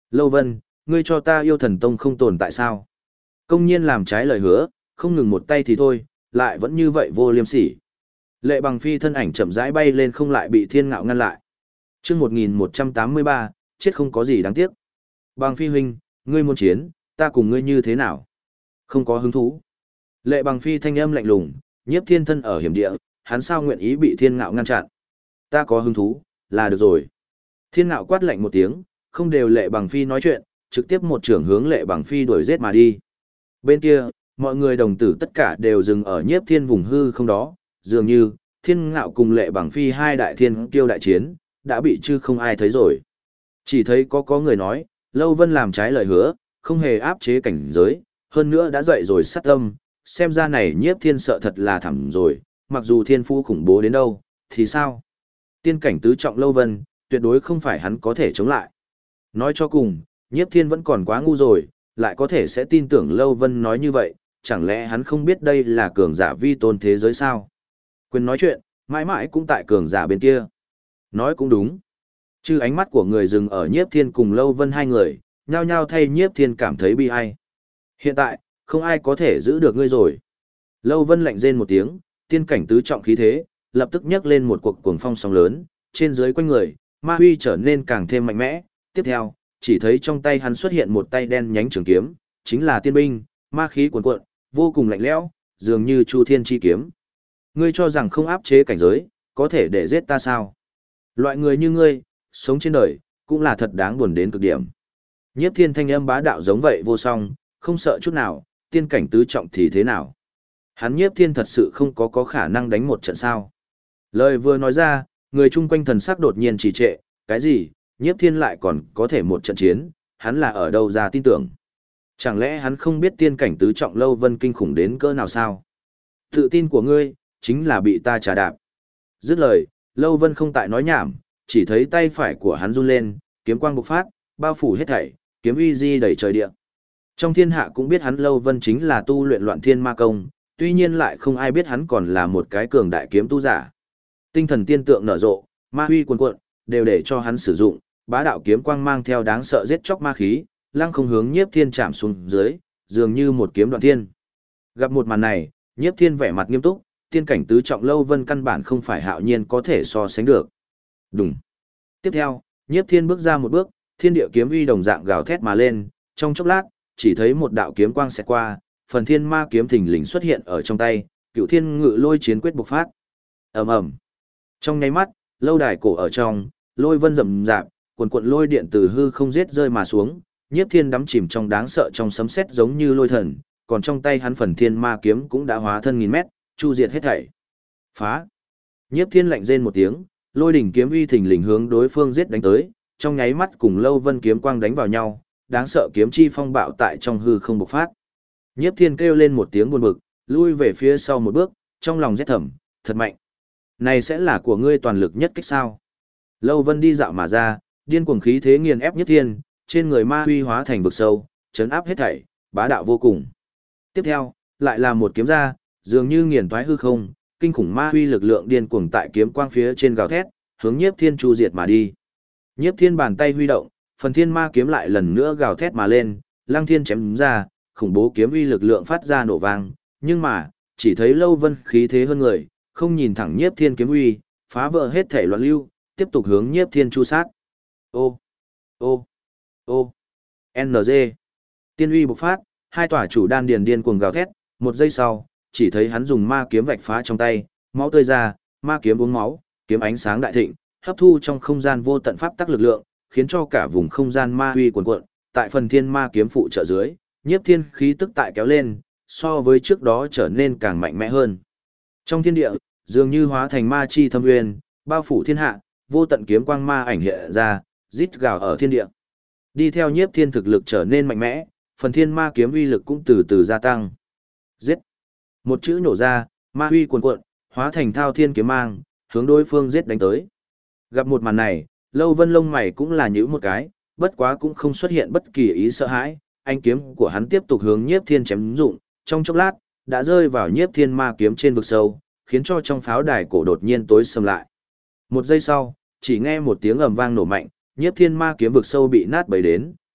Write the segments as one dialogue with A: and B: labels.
A: Lâu Vân, ngươi cho ta yêu thần tông không tồn tại sao? Công nhiên làm trái lời hứa, không ngừng một tay thì thôi, lại vẫn như vậy vô liêm sỉ. Lệ Bằng Phi thân ảnh chậm rãi bay lên không lại bị Thiên Ngạo ngăn lại. Chương 1183, chết không có gì đáng tiếc. Bằng Phi huynh, ngươi muốn chiến, ta cùng ngươi như thế nào? Không có hứng thú. Lệ Bằng Phi thanh âm lạnh lùng, Nhiếp Thiên thân ở hiểm địa, hắn sao nguyện ý bị Thiên Ngạo ngăn chặn? Ta có hứng thú, là được rồi. Thiên Ngạo quát lạnh một tiếng, không đều Lệ Bằng Phi nói chuyện, trực tiếp một trưởng hướng Lệ Bằng Phi đuổi giết mà đi. Bên kia, mọi người đồng tử tất cả đều dừng ở Nhiếp Thiên vùng hư không đó, dường như Thiên Ngạo cùng Lệ Bằng Phi hai đại thiên kiêu đại chiến, đã bị chứ không ai thấy rồi. Chỉ thấy có người nói, Lâu Vân làm trái lời hứa, không hề áp chế cảnh giới, hơn nữa đã dậy rồi sát tâm, xem ra này Nhiếp Thiên sợ thật là thẳm rồi, mặc dù thiên phu khủng bố đến đâu, thì sao? Tiên cảnh tứ trọng Lâu Vân, tuyệt đối không phải hắn có thể chống lại. Nói cho cùng, Nhiếp Thiên vẫn còn quá ngu rồi, lại có thể sẽ tin tưởng Lâu Vân nói như vậy, chẳng lẽ hắn không biết đây là cường giả vi tôn thế giới sao? Quyền nói chuyện, mãi mãi cũng tại cường giả bên kia. Nói cũng đúng. Chứ ánh mắt của người dừng ở Nhiếp Thiên cùng Lâu Vân hai người, nhao nhao thay Nhiếp Thiên cảm thấy bi ai. Hiện tại, không ai có thể giữ được ngươi rồi. Lâu Vân lạnh rên một tiếng, tiên cảnh tứ trọng khí thế, lập tức nhấc lên một cuộc cuồng phong sóng lớn, trên dưới quanh người, ma huy trở nên càng thêm mạnh mẽ. Tiếp theo, chỉ thấy trong tay hắn xuất hiện một tay đen nhánh trường kiếm, chính là tiên binh, ma khí cuồn cuộn, vô cùng lạnh lẽo, dường như Chu Thiên chi kiếm. Ngươi cho rằng không áp chế cảnh giới, có thể để giết ta sao? Loại người như ngươi, sống trên đời, cũng là thật đáng buồn đến cực điểm. Nhiếp Thiên thanh âm bá đạo giống vậy vô song, không sợ chút nào, tiên cảnh tứ trọng thì thế nào? Hắn Nhiếp Thiên thật sự không có khả năng đánh một trận sao? Lời vừa nói ra, người chung quanh thần sắc đột nhiên trì trệ, cái gì? Nhiếp Thiên lại còn có thể một trận chiến, hắn là ở đâu ra tin tưởng? Chẳng lẽ hắn không biết tiên cảnh tứ trọng Lâu Vân kinh khủng đến cỡ nào sao? Tự tin của ngươi, chính là bị ta trà đạp. Dứt lời, Lâu Vân không tại nói nhảm, chỉ thấy tay phải của hắn run lên, kiếm quang bộc phát, bao phủ hết thảy, kiếm uy di đầy trời địa. Trong thiên hạ cũng biết hắn Lâu Vân chính là tu luyện loạn thiên ma công, tuy nhiên lại không ai biết hắn còn là một cái cường đại kiếm tu giả. Tinh thần tiên tượng nở rộ, ma huy cuồn cuộn, đều để cho hắn sử dụng, bá đạo kiếm quang mang theo đáng sợ giết chóc ma khí, lăng không hướng Nhiếp Thiên chạm xuống dưới, dường như một kiếm đoạn thiên. Gặp một màn này, Nhiếp Thiên vẻ mặt nghiêm túc, tiên cảnh tứ trọng Lâu Vân căn bản không phải hạo nhiên có thể so sánh được. Đùng. Tiếp theo, Nhiếp Thiên bước ra một bước, thiên địa kiếm uy đồng dạng gào thét mà lên, trong chốc lát, chỉ thấy một đạo kiếm quang xẹt qua, phần thiên ma kiếm thình lình xuất hiện ở trong tay, Cửu Thiên Ngự Lôi chiến quyết bộc phát. Ầm ầm. Trong nháy mắt, lâu đài cổ ở trong, lôi vân rầm rạp, cuồn cuộn lôi điện từ hư không giết rơi mà xuống, Nhiếp Thiên đắm chìm trong đáng sợ trong sấm sét giống như lôi thần, còn trong tay hắn phần thiên ma kiếm cũng đã hóa thân nghìn mét, chu diệt hết thảy. Phá! Nhiếp Thiên lạnh rên một tiếng, lôi đỉnh kiếm uy thình lình hướng đối phương giết đánh tới, trong nháy mắt cùng Lâu Vân kiếm quang đánh vào nhau, đáng sợ kiếm chi phong bạo tại trong hư không bộc phát. Nhiếp Thiên kêu lên một tiếng buồn bực, lui về phía sau một bước, trong lòng rét thầm, thật mạnh. Này sẽ là của ngươi toàn lực nhất kích sao? Lâu Vân đi dạo mà ra, điên cuồng khí thế nghiền ép Nhiếp Thiên, trên người ma huy hóa thành vực sâu, chấn áp hết thảy, bá đạo vô cùng. Tiếp theo, lại là một kiếm ra, dường như nghiền toái hư không, kinh khủng ma huy lực lượng điên cuồng tại kiếm quang phía trên gào thét, hướng Nhiếp Thiên chu diệt mà đi. Nhiếp Thiên bàn tay huy động, phần thiên ma kiếm lại lần nữa gào thét mà lên, lăng thiên chém ra, khủng bố kiếm uy lực lượng phát ra nổ vang, nhưng mà, chỉ thấy Lâu Vân khí thế hơn người, không nhìn thẳng Nhiếp Thiên kiếm uy, phá vỡ hết thể loạn lưu, tiếp tục hướng Nhiếp Thiên chu sát. Ô, ô, ô, NG. Tiên uy bộc phát, hai tỏa chủ đan điền điên cuồng gào thét, một giây sau, chỉ thấy hắn dùng ma kiếm vạch phá trong tay, máu tươi ra, ma kiếm uống máu, kiếm ánh sáng đại thịnh, hấp thu trong không gian vô tận pháp tắc lực lượng, khiến cho cả vùng không gian ma huy cuồn cuộn, tại phần thiên ma kiếm phụ trợ dưới, Nhiếp Thiên khí tức tại kéo lên, so với trước đó trở nên càng mạnh mẽ hơn. Trong thiên địa, dường như hóa thành ma chi thâm nguyên, bao phủ thiên hạ, vô tận kiếm quang ma ảnh hiện ra, rít gào ở thiên địa. Đi theo Nhiếp Thiên thực lực trở nên mạnh mẽ, phần thiên ma kiếm uy lực cũng từ từ gia tăng. Giết! Một chữ nổ ra, ma huy cuồn cuộn, hóa thành thao thiên kiếm mang, hướng đối phương giết đánh tới. Gặp một màn này, Lâu Vân lông mày cũng là nhíu một cái, bất quá cũng không xuất hiện bất kỳ ý sợ hãi, anh kiếm của hắn tiếp tục hướng Nhiếp Thiên chém dụng, trong chốc lát, đã rơi vào Nhiếp Thiên ma kiếm trên vực sâu, khiến cho trong pháo đài cổ đột nhiên tối sầm lại. Một giây sau, chỉ nghe một tiếng ầm vang nổ mạnh, Nhiếp Thiên ma kiếm vực sâu bị nát bấy đến,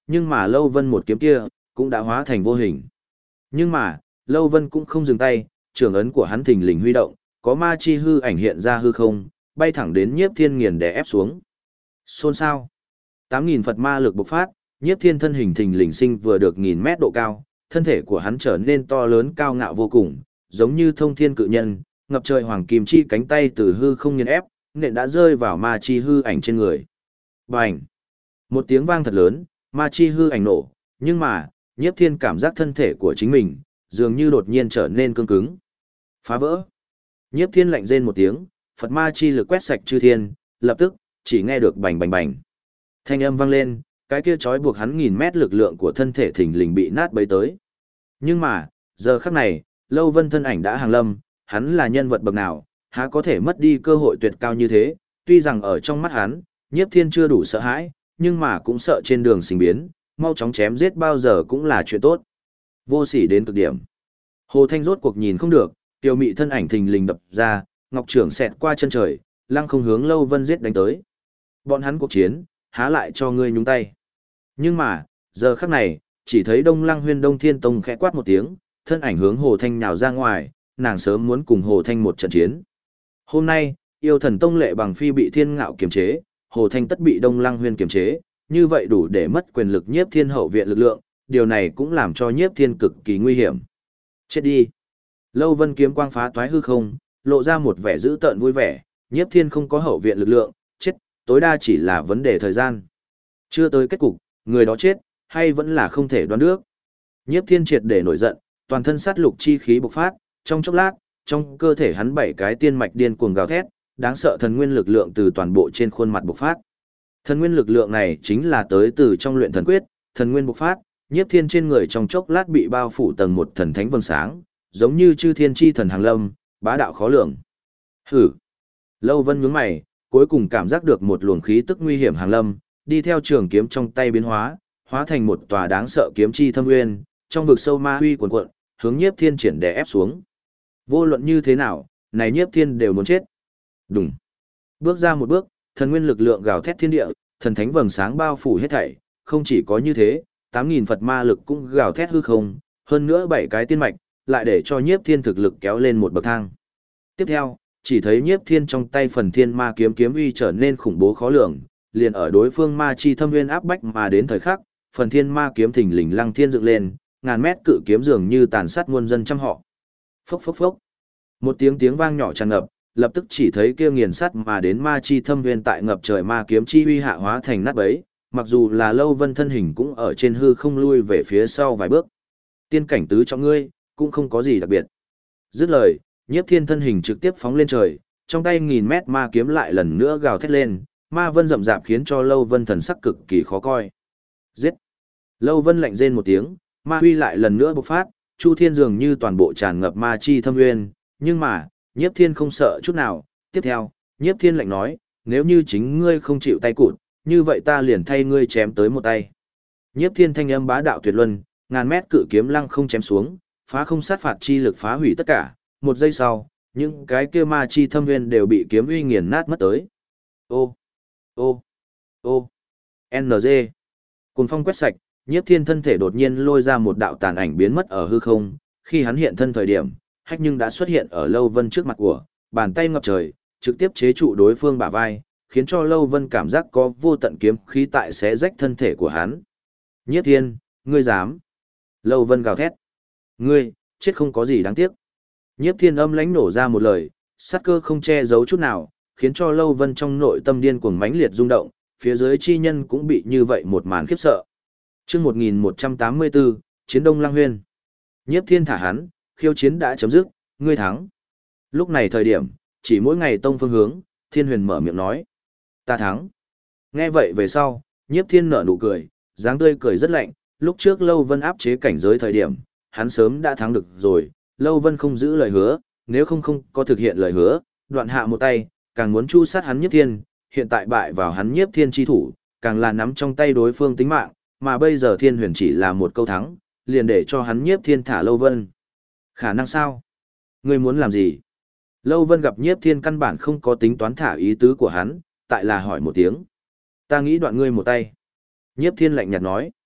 A: nhưng mà Lâu Vân một kiếm kia, cũng đã hóa thành vô hình. Nhưng mà, Lâu Vân cũng không dừng tay, trường ấn của hắn thình lình huy động, có ma chi hư ảnh hiện ra hư không, bay thẳng đến Nhiếp Thiên nghiền đè ép xuống. Xôn xao. 8.000 Phật ma lực bộc phát, Nhiếp Thiên thân hình thình lình sinh vừa được 1.000 mét độ cao, thân thể của hắn trở nên to lớn cao ngạo vô cùng, giống như thông thiên cự nhân, ngập trời hoàng kim chi cánh tay từ hư không nghiền ép, nện đã rơi vào ma chi hư ảnh trên người. Bành! Một tiếng vang thật lớn, ma chi hư ảnh nổ, nhưng mà, Nhiếp Thiên cảm giác thân thể của chính mình, dường như đột nhiên trở nên cứng cứng. Phá vỡ! Nhiếp Thiên lạnh rên một tiếng, Phật ma chi lực quét sạch chư thiên, lập tức, chỉ nghe được bành bành bành. Thanh âm vang lên, cái kia trói buộc hắn 1.000 mét lực lượng của thân thể thình lình bị nát bấy tới. Nhưng mà, giờ khắc này, Lâu Vân thân ảnh đã hàng lâm, hắn là nhân vật bậc nào, há có thể mất đi cơ hội tuyệt cao như thế, tuy rằng ở trong mắt hắn, Nhiếp Thiên chưa đủ sợ hãi, nhưng mà cũng sợ trên đường sinh biến, mau chóng chém giết bao giờ cũng là chuyện tốt. Vô sỉ đến cực điểm. Hồ Thanh rốt cuộc nhìn không được, tiêu mị thân ảnh thình lình đập ra, ngọc trưởng xẹt qua chân trời, lăng không hướng Lâu Vân giết đánh tới. Bọn hắn cuộc chiến, há lại cho ngươi nhúng tay. Nhưng mà, giờ khắc này, chỉ thấy Đông Lăng Huyên Đông Thiên Tông khẽ quát một tiếng, thân ảnh hướng Hồ Thanh nhào ra ngoài, nàng sớm muốn cùng Hồ Thanh một trận chiến. Hôm nay, yêu thần Tông Lệ Bằng Phi bị Thiên Ngạo kiềm chế, Hồ Thanh tất bị Đông Lăng Huyên kiềm chế, như vậy đủ để mất quyền lực Nhiếp Thiên hậu viện lực lượng, điều này cũng làm cho Nhiếp Thiên cực kỳ nguy hiểm. Chết đi. Lâu Vân kiếm quang phá toái hư không, lộ ra một vẻ dữ tợn vui vẻ, Nhiếp Thiên không có hậu viện lực lượng, chết, tối đa chỉ là vấn đề thời gian. Chưa tới kết cục, người đó chết, hay vẫn là không thể đoán được. Nhiếp Thiên triệt để nổi giận, toàn thân sát lục chi khí bộc phát, trong chốc lát, trong cơ thể hắn 7 cái tiên mạch điên cuồng gào thét, đáng sợ thần nguyên lực lượng từ toàn bộ trên khuôn mặt bộc phát. Thần nguyên lực lượng này chính là tới từ trong luyện thần quyết, thần nguyên bộc phát, Nhiếp Thiên trên người trong chốc lát bị bao phủ tầng một thần thánh vầng sáng, giống như chư thiên chi thần hàng lâm, bá đạo khó lường. Hử. Lâu Vân nhướng mày, cuối cùng cảm giác được một luồng khí tức nguy hiểm hàng lâm, đi theo trường kiếm trong tay biến hóa, hóa thành một tòa đáng sợ kiếm chi thâm nguyên, trong vực sâu ma huy cuồn cuộn, hướng Nhiếp Thiên triển đè ép xuống. Vô luận như thế nào, này Nhiếp Thiên đều muốn chết. Đùng. Bước ra một bước, thần nguyên lực lượng gào thét thiên địa, thần thánh vầng sáng bao phủ hết thảy, không chỉ có như thế, 8.000 Phật ma lực cũng gào thét hư không, hơn nữa 7 cái tiên mạch, lại để cho Nhiếp Thiên thực lực kéo lên một bậc thang. Tiếp theo, chỉ thấy Nhiếp Thiên trong tay phần thiên ma kiếm kiếm uy trở nên khủng bố khó lường, liền ở đối phương ma chi thâm nguyên áp bách mà đến thời khắc, phần thiên ma kiếm thình lình lăng thiên dựng lên, ngàn mét cự kiếm dường như tàn sát muôn dân trăm họ. Phốc phốc phốc. Một tiếng vang nhỏ tràn ngập, lập tức chỉ thấy kia nghiền sắt mà đến ma chi thâm nguyên tại ngập trời ma kiếm chi uy hạ hóa thành nát bấy, mặc dù là Lâu Vân thân hình cũng ở trên hư không lui về phía sau vài bước. Tiên cảnh tứ cho ngươi, cũng không có gì đặc biệt. Dứt lời, Nhiếp Thiên thân hình trực tiếp phóng lên trời, trong tay 1.000 mét ma kiếm lại lần nữa gào thét lên, ma vân rậm rạp khiến cho Lâu Vân thần sắc cực kỳ khó coi. Giết! Lâu Vân lạnh rên một tiếng, ma huy lại lần nữa bộc phát, Chu Thiên dường như toàn bộ tràn ngập ma chi thâm nguyên, nhưng mà, Nhiếp Thiên không sợ chút nào. Tiếp theo, Nhiếp Thiên lạnh nói, nếu như chính ngươi không chịu tay cụt, như vậy ta liền thay ngươi chém tới một tay. Nhiếp Thiên thanh âm bá đạo tuyệt luân, ngàn mét cự kiếm lăng không chém xuống, phá không sát phạt chi lực phá hủy tất cả. Một giây sau, những cái kia ma chi thâm nguyên đều bị kiếm uy nghiền nát mất tới. Ô, ô, ô, NG. Cùng phong quét sạch, Nhiếp Thiên thân thể đột nhiên lôi ra một đạo tàn ảnh biến mất ở hư không, khi hắn hiện thân thời điểm, Hách Nhưng đã xuất hiện ở Lâu Vân trước mặt của, bàn tay ngập trời, trực tiếp chế trụ đối phương bả vai, khiến cho Lâu Vân cảm giác có vô tận kiếm khí tại xé rách thân thể của hắn. Nhiếp Thiên, ngươi dám? Lâu Vân gào thét. Ngươi, chết không có gì đáng tiếc. Nhiếp Thiên âm lãnh nổ ra một lời, sát cơ không che giấu chút nào, khiến cho Lâu Vân trong nội tâm điên cuồng mãnh liệt rung động, phía dưới chi nhân cũng bị như vậy một màn khiếp sợ. Chương 1184, Chiến Đông Lăng Huyên. Nhiếp Thiên thả hắn, khiêu chiến đã chấm dứt, ngươi thắng. Lúc này thời điểm, chỉ mỗi ngày tông phương hướng, Thiên Huyền mở miệng nói. Ta thắng. Nghe vậy về sau, Nhiếp Thiên nở nụ cười, dáng tươi cười rất lạnh, lúc trước Lâu Vân áp chế cảnh giới thời điểm, hắn sớm đã thắng được rồi, Lâu Vân không giữ lời hứa, nếu không có thực hiện lời hứa, đoạn hạ một tay, càng muốn chu sát hắn Nhiếp Thiên, hiện tại bại vào hắn Nhiếp Thiên chi thủ, càng là nắm trong tay đối phương tính mạng, mà bây giờ Thiên Huyền chỉ là một câu thắng, liền để cho hắn Nhiếp Thiên thả Lâu Vân. Khả năng sao? Ngươi muốn làm gì? Lâu Vân gặp Nhiếp Thiên căn bản không có tính toán thả ý tứ của hắn, tại là hỏi một tiếng. Ta nghĩ đoạn ngươi một tay. Nhiếp Thiên lạnh nhạt nói.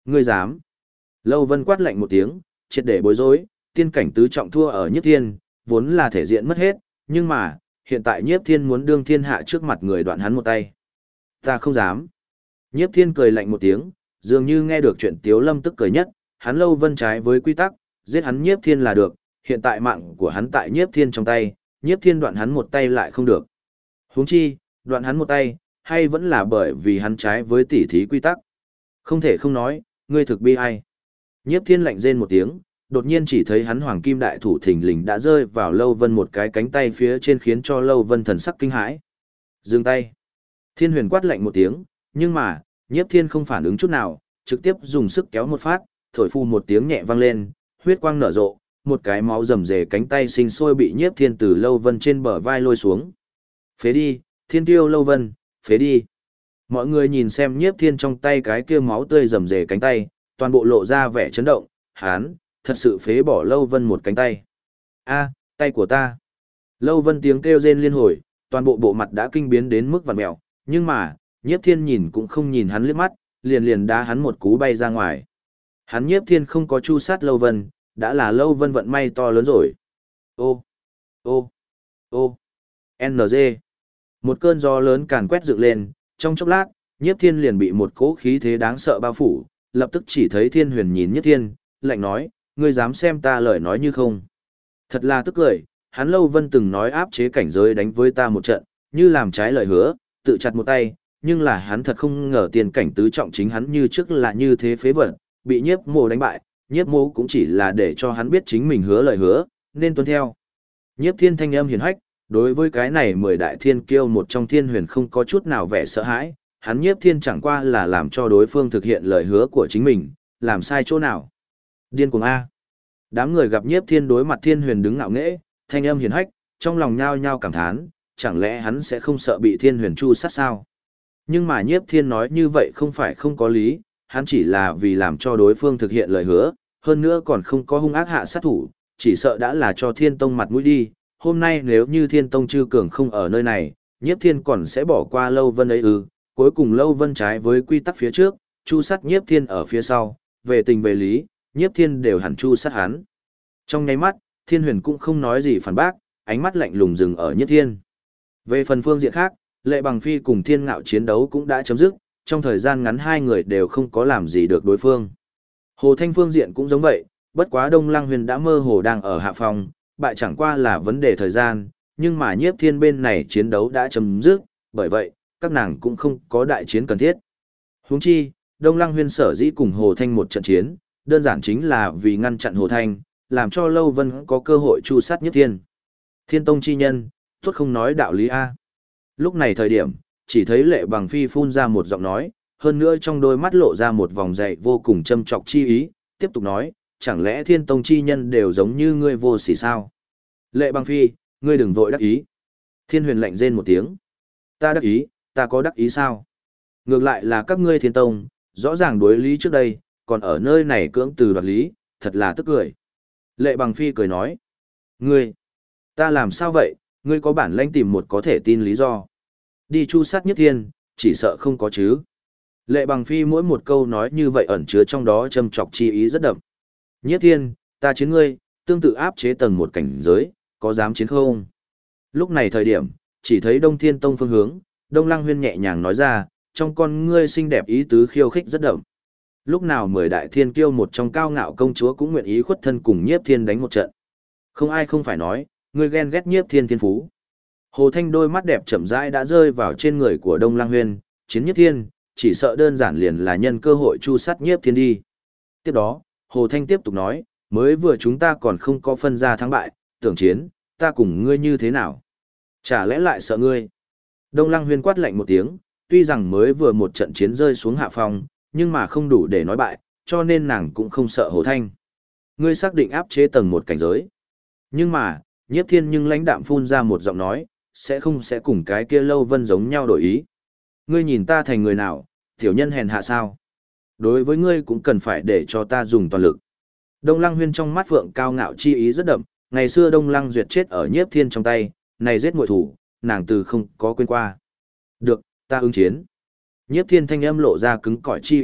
A: Ngươi dám? Lâu Vân quát lạnh một tiếng, triệt để bối rối, tiên cảnh tứ trọng thua ở Nhiếp Thiên, vốn là thể diện mất hết, nhưng mà, hiện tại Nhiếp Thiên muốn đương thiên hạ trước mặt người đoạn hắn một tay. Ta không dám. Nhiếp Thiên cười lạnh một tiếng, dường như nghe được chuyện Tiếu Lâm tức cười nhất, hắn Lâu Vân trái với quy tắc, giết hắn Nhiếp Thiên là được, hiện tại mạng của hắn tại Nhiếp Thiên trong tay, Nhiếp Thiên đoạn hắn một tay lại không được. Huống chi, đoạn hắn một tay, hay vẫn là bởi vì hắn trái với tỉ thí quy tắc. Không thể không nói, ngươi thực bi ai. Nhiếp Thiên lạnh rên một tiếng, đột nhiên chỉ thấy hắn hoàng kim đại thủ thình lình đã rơi vào Lâu Vân một cái cánh tay phía trên khiến cho Lâu Vân thần sắc kinh hãi. Dừng tay. Thiên Huyền quát lạnh một tiếng, nhưng mà, Nhiếp Thiên không phản ứng chút nào, trực tiếp dùng sức kéo một phát, thổi phu một tiếng nhẹ vang lên, huyết quang nở rộ, một cái máu rầm rề cánh tay sinh sôi bị Nhiếp Thiên từ Lâu Vân trên bờ vai lôi xuống. Phế đi, Thiên Tiêu Lâu Vân, phế đi. Mọi người nhìn xem Nhiếp Thiên trong tay cái kia máu tươi rầm rề cánh tay, toàn bộ lộ ra vẻ chấn động, hán, thật sự phế bỏ Lâu Vân một cánh tay. A, tay của ta. Lâu Vân tiếng kêu rên liên hồi, toàn bộ bộ mặt đã kinh biến đến mức vặn mẹo, nhưng mà, Nhiếp Thiên nhìn cũng không nhìn hắn liếc mắt, liền liền đá hắn một cú bay ra ngoài. Hắn Nhiếp Thiên không có chu sát Lâu Vân, đã là Lâu Vân vận may to lớn rồi. Ô, ô, ô, NG. Một cơn gió lớn càn quét dựng lên, trong chốc lát, Nhiếp Thiên liền bị một cỗ khí thế đáng sợ bao phủ, lập tức chỉ thấy Thiên Huyền nhìn Nhiếp Thiên, lạnh nói, ngươi dám xem ta lời nói như không. Thật là tức cười, hắn Lâu Vân từng nói áp chế cảnh giới đánh với ta một trận, như làm trái lời hứa, tự chặt một tay, nhưng là hắn thật không ngờ tiền cảnh tứ trọng chính hắn như trước là như thế phế vật, bị Nhiếp Mộ đánh bại, Nhiếp Mộ cũng chỉ là để cho hắn biết chính mình hứa lời hứa, nên tuân theo. Nhiếp Thiên thanh âm hiền hách, đối với cái này 10 đại thiên kiêu một trong Thiên Huyền không có chút nào vẻ sợ hãi, hắn Nhiếp Thiên chẳng qua là làm cho đối phương thực hiện lời hứa của chính mình, làm sai chỗ nào. Điên cuồng A. Đám người gặp Nhiếp Thiên đối mặt Thiên Huyền đứng ngạo nghễ, thanh âm hiền hách, trong lòng nhao nhao cảm thán, chẳng lẽ hắn sẽ không sợ bị Thiên Huyền chu sát sao? Nhưng mà Nhiếp Thiên nói như vậy không phải không có lý, hắn chỉ là vì làm cho đối phương thực hiện lời hứa, hơn nữa còn không có hung ác hạ sát thủ, chỉ sợ đã là cho Thiên Tông mặt mũi đi. Hôm nay nếu như Thiên Tông Chư Cường không ở nơi này, Nhiếp Thiên còn sẽ bỏ qua Lâu Vân ấy ư? Cuối cùng Lâu Vân trái với quy tắc phía trước, chu sát Nhiếp Thiên ở phía sau, về tình về lý, Nhiếp Thiên đều hẳn chu sát hắn. Trong nháy mắt, Thiên Huyền cũng không nói gì phản bác, ánh mắt lạnh lùng dừng ở Nhiếp Thiên. Về phần phương diện khác, Lệ Bằng Phi cùng Thiên Ngạo chiến đấu cũng đã chấm dứt, trong thời gian ngắn hai người đều không có làm gì được đối phương. Hồ Thanh phương diện cũng giống vậy, bất quá Đông Lăng Huyền đã mơ hồ đang ở hạ phòng, bại chẳng qua là vấn đề thời gian, nhưng mà Nhiếp Thiên bên này chiến đấu đã chấm dứt, bởi vậy, các nàng cũng không có đại chiến cần thiết. Huống chi, Đông Lăng Huyền sở dĩ cùng Hồ Thanh một trận chiến, đơn giản chính là vì ngăn chặn Hồ Thanh, làm cho Lâu Vân có cơ hội chu sát Nhiếp Thiên. Thiên Tông chi nhân, tốt không nói đạo lý A. Lúc này thời điểm, chỉ thấy Lệ Bằng Phi phun ra một giọng nói, hơn nữa trong đôi mắt lộ ra một vòng dậy vô cùng châm trọc chi ý, tiếp tục nói, chẳng lẽ Thiên Tông chi nhân đều giống như ngươi vô sỉ sao? Lệ Bằng Phi, ngươi đừng vội đắc ý. Thiên Huyền lạnh rên một tiếng. Ta đắc ý, ta có đắc ý sao? Ngược lại là các ngươi Thiên Tông, rõ ràng đối lý trước đây, còn ở nơi này cưỡng từ đoạt lý, thật là tức cười. Lệ Bằng Phi cười nói, ngươi, ta làm sao vậy, ngươi có bản lãnh tìm một có thể tin lý do. Đi chu sát Nhiếp Thiên, chỉ sợ không có chứ. Lệ Bằng Phi mỗi một câu nói như vậy ẩn chứa trong đó châm chọc chi ý rất đậm. Nhiếp Thiên, ta chiến ngươi, tương tự áp chế tầng một cảnh giới, có dám chiến không? Lúc này thời điểm, chỉ thấy Đông Thiên Tông phương hướng, Đông Lăng Huyên nhẹ nhàng nói ra, trong con ngươi xinh đẹp ý tứ khiêu khích rất đậm. Lúc nào 10 đại thiên kiêu một trong cao ngạo công chúa cũng nguyện ý khuất thân cùng Nhiếp Thiên đánh một trận. Không ai không phải nói, ngươi ghen ghét Nhiếp Thiên thiên phú. Hồ Thanh đôi mắt đẹp chậm rãi đã rơi vào trên người của Đông Lăng Huyên, chiến Nhiếp Thiên, chỉ sợ đơn giản liền là nhân cơ hội chu sát Nhiếp Thiên đi. Tiếp đó, Hồ Thanh tiếp tục nói, mới vừa chúng ta còn không có phân ra thắng bại, tưởng chiến, ta cùng ngươi như thế nào? Chả lẽ lại sợ ngươi? Đông Lăng Huyên quát lạnh một tiếng, tuy rằng mới vừa một trận chiến rơi xuống hạ phong, nhưng mà không đủ để nói bại, cho nên nàng cũng không sợ Hồ Thanh. Ngươi xác định áp chế tầng một cảnh giới. Nhưng mà, Nhiếp Thiên nhưng lãnh đạm phun ra một giọng nói, sẽ không cùng cái kia Lâu Vân giống nhau đổi ý. Ngươi nhìn ta thành người nào, tiểu nhân hèn hạ sao? Đối với ngươi cũng cần phải để cho ta dùng toàn lực. Đông Lăng Huyên trong mắt phượng cao ngạo chi ý rất đậm, ngày xưa Đông Lăng Duyệt chết ở Nhiếp Thiên trong tay, này giết muội thủ, nàng từ không có quên qua. Được, ta ứng chiến. Nhiếp Thiên thanh âm lộ ra cứng cỏi chi ý,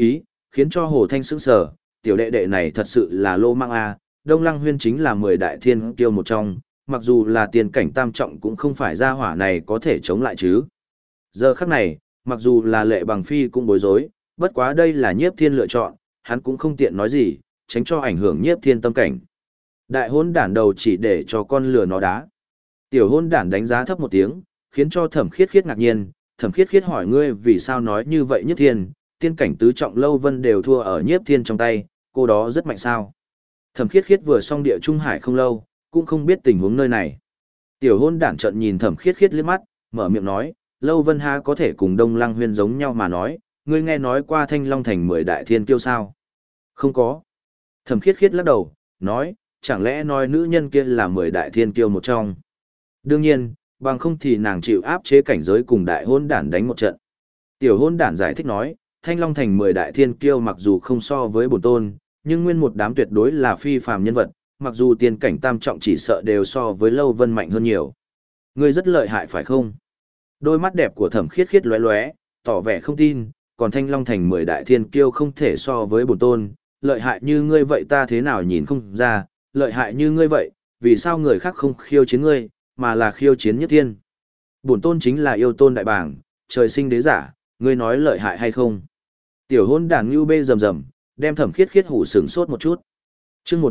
A: khiến cho Hồ Thanh sững sờ, tiểu đệ đệ này thật sự là lô mang a, Đông Lăng Huyên chính là 10 đại thiên kiêu một trong, mặc dù là tiền cảnh tam trọng cũng không phải gia hỏa này có thể chống lại chứ. Giờ khắc này, mặc dù là Lệ Bằng Phi cũng bối rối, bất quá đây là Nhiếp Thiên lựa chọn, hắn cũng không tiện nói gì, tránh cho ảnh hưởng Nhiếp Thiên tâm cảnh. Đại hôn đản đầu chỉ để cho con lừa nó đá. Tiểu hôn đản đánh giá thấp một tiếng, khiến cho Thẩm Khiết Khiết ngạc nhiên, Thẩm Khiết Khiết hỏi ngươi vì sao nói như vậy Nhiếp Thiên, tiên cảnh tứ trọng Lâu Vân đều thua ở Nhiếp Thiên trong tay, cô đó rất mạnh sao. Thẩm Khiết Khiết vừa xong địa Trung Hải không lâu, cũng không biết tình huống nơi này. Tiểu hôn đản trợn nhìn Thẩm Khiết Khiết liếc mắt, mở miệng nói, Lâu Vân ha có thể cùng Đông Lăng Huyên giống nhau mà nói, ngươi nghe nói qua Thanh Long Thành 10 đại thiên kiêu sao? Không có. Thẩm Khiết Khiết lắc đầu, nói, chẳng lẽ nói nữ nhân kia là 10 đại thiên kiêu một trong? Đương nhiên, bằng không thì nàng chịu áp chế cảnh giới cùng đại hôn đản đánh một trận. Tiểu hôn đản giải thích nói, Thanh Long Thành 10 đại thiên kiêu mặc dù không so với bổn tôn, nhưng nguyên một đám tuyệt đối là phi phàm nhân vật, mặc dù tiên cảnh tam trọng chỉ sợ đều so với Lâu Vân mạnh hơn nhiều. Ngươi rất lợi hại phải không? Đôi mắt đẹp của Thẩm Khiết Khiết lóe lóe, tỏ vẻ không tin, còn Thanh Long Thành 10 đại thiên kiêu không thể so với bổn tôn, lợi hại như ngươi vậy ta thế nào nhìn không ra, lợi hại như ngươi vậy, vì sao người khác không khiêu chiến ngươi, mà là khiêu chiến Nhất Thiên? Bổn tôn chính là yêu tôn đại bảng, trời sinh đế giả, ngươi nói lợi hại hay không? Tiểu hôn đàn ngưu bê rầm rầm, đem Thẩm Khiết Khiết hủ sướng sốt một chút. Chương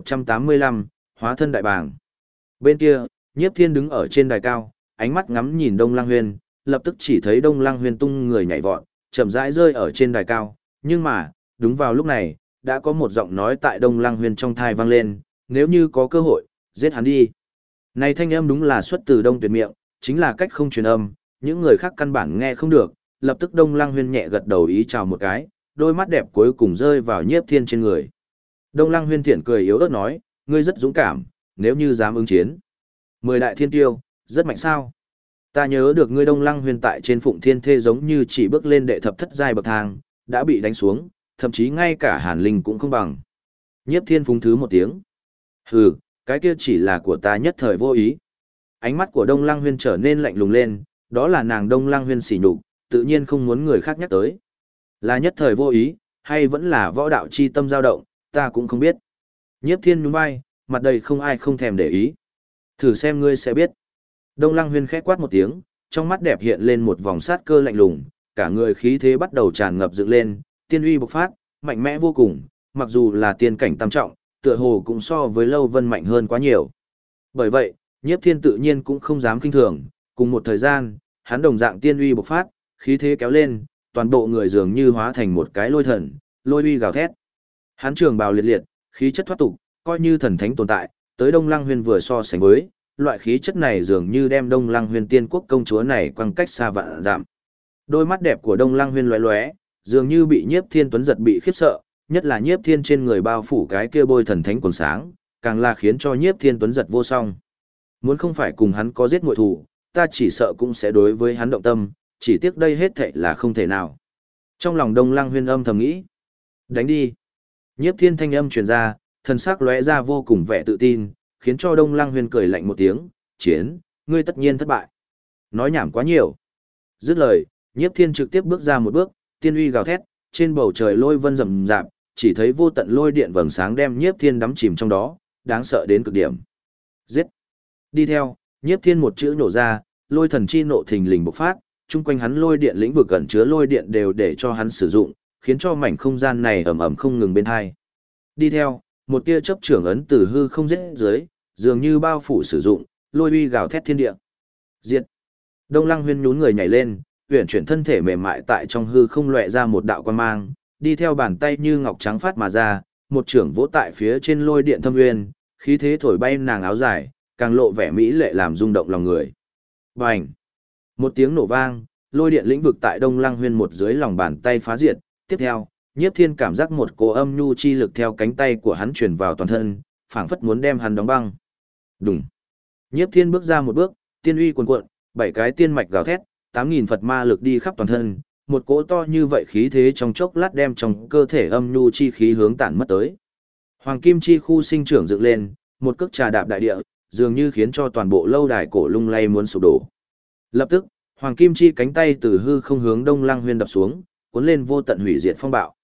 A: 1185, hóa thân đại bàng. Bên kia, Nhiếp Thiên đứng ở trên đài cao, ánh mắt ngắm nhìn Đông Lăng Huyên, lập tức chỉ thấy Đông Lăng Huyên tung người nhảy vọt, chậm rãi rơi ở trên đài cao, nhưng mà, đúng vào lúc này, đã có một giọng nói tại Đông Lăng Huyên trong tai vang lên, nếu như có cơ hội, giết hắn đi. Này thanh âm đúng là xuất từ Đông Tuyệt miệng, chính là cách không truyền âm, những người khác căn bản nghe không được, lập tức Đông Lăng Huyên nhẹ gật đầu ý chào một cái, đôi mắt đẹp cuối cùng rơi vào Nhiếp Thiên trên người. Đông Lăng Huyên thiện cười yếu ớt nói, ngươi rất dũng cảm, nếu như dám ứng chiến. 10 đại thiên tiêu, rất mạnh sao? Ta nhớ được ngươi Đông Lăng Huyên tại trên Phụng Thiên Thê giống như chỉ bước lên đệ thập thất giai bậc thang, đã bị đánh xuống, thậm chí ngay cả Hàn Linh cũng không bằng. Nhiếp Thiên phúng thứ một tiếng. Hừ, cái kia chỉ là của ta nhất thời vô ý. Ánh mắt của Đông Lăng Huyên trở nên lạnh lùng lên, đó là nàng Đông Lăng Huyên sỉ nhục, tự nhiên không muốn người khác nhắc tới. Là nhất thời vô ý, hay vẫn là võ đạo chi tâm dao động, ta cũng không biết. Nhiếp Thiên nhún vai, mặt đầy không ai không thèm để ý. Thử xem ngươi sẽ biết. Đông Lăng Huyên khẽ quát một tiếng, trong mắt đẹp hiện lên một vòng sát cơ lạnh lùng, cả người khí thế bắt đầu tràn ngập dựng lên, tiên uy bộc phát, mạnh mẽ vô cùng, mặc dù là tiên cảnh tam trọng, tựa hồ cũng so với Lâu Vân mạnh hơn quá nhiều. Bởi vậy, Nhiếp Thiên tự nhiên cũng không dám kinh thường, cùng một thời gian, hắn đồng dạng tiên uy bộc phát, khí thế kéo lên, toàn bộ người dường như hóa thành một cái lôi thần, lôi uy gào thét. Hắn trường bào liệt liệt, khí chất thoát tục, coi như thần thánh tồn tại, tới Đông Lăng Huyên vừa so sánh với, loại khí chất này dường như đem Đông Lăng Huyên tiên quốc công chúa này quăng cách xa vạn dặm. Đôi mắt đẹp của Đông Lăng Huyên lóe lóe, dường như bị Nhiếp Thiên Tuấn giật bị khiếp sợ, nhất là Nhiếp Thiên trên người bao phủ cái kia bôi thần thánh quần sáng, càng là khiến cho Nhiếp Thiên Tuấn giật vô song. Muốn không phải cùng hắn có giết muội thù, ta chỉ sợ cũng sẽ đối với hắn động tâm, chỉ tiếc đây hết thảy là không thể nào. Trong lòng Đông Lăng Huyên âm thầm nghĩ, đánh đi. Nhiếp Thiên thanh âm truyền ra, thần sắc lóe ra vô cùng vẻ tự tin, khiến cho Đông Lăng Huyên cười lạnh một tiếng, chiến, ngươi tất nhiên thất bại. Nói nhảm quá nhiều. Dứt lời, Nhiếp Thiên trực tiếp bước ra một bước, tiên uy gào thét, trên bầu trời lôi vân rầm rạp, chỉ thấy vô tận lôi điện vầng sáng đem Nhiếp Thiên đắm chìm trong đó, đáng sợ đến cực điểm. Giết. Đi theo, Nhiếp Thiên một chữ nổ ra, lôi thần chi nộ thình lình bộc phát, chung quanh hắn lôi điện lĩnh vực ẩn chứa lôi điện đều để cho hắn sử dụng, khiến cho mảnh không gian này ầm ầm không ngừng bên hai. Đi theo, một tia chớp trưởng ấn từ hư không giết dưới, dường như bao phủ sử dụng, lôi uy gào thét thiên địa. Diệt. Đông Lăng Huyên nhún người nhảy lên, uyển chuyển thân thể mềm mại tại trong hư không lóe ra một đạo quang mang, đi theo bàn tay như ngọc trắng phát mà ra, một trưởng vỗ tại phía trên lôi điện thâm uyên, khí thế thổi bay nàng áo dài, càng lộ vẻ mỹ lệ làm rung động lòng người. Bành! Một tiếng nổ vang, lôi điện lĩnh vực tại Đông Lăng Huyên một dưới lòng bàn tay phá diệt, tiếp theo, Nhiếp Thiên cảm giác một cỗ âm nhu chi lực theo cánh tay của hắn truyền vào toàn thân, phảng phất muốn đem hắn đóng băng. Đùng! Nhiếp Thiên bước ra một bước, tiên uy cuồn cuộn, 7 cái tiên mạch gào thét, 8000 Phật ma lực đi khắp toàn thân, một cỗ to như vậy khí thế trong chốc lát đem trong cơ thể âm nhu chi khí hướng tản mất tới. Hoàng kim chi khu sinh trưởng dựng lên, một cước trà đạp đại địa, dường như khiến cho toàn bộ lâu đài cổ lung lay muốn sụp đổ. Lập tức, Hoàng kim chi cánh tay từ hư không hướng Đông Lăng Huyên đập xuống, cuốn lên vô tận hủy diệt phong bạo.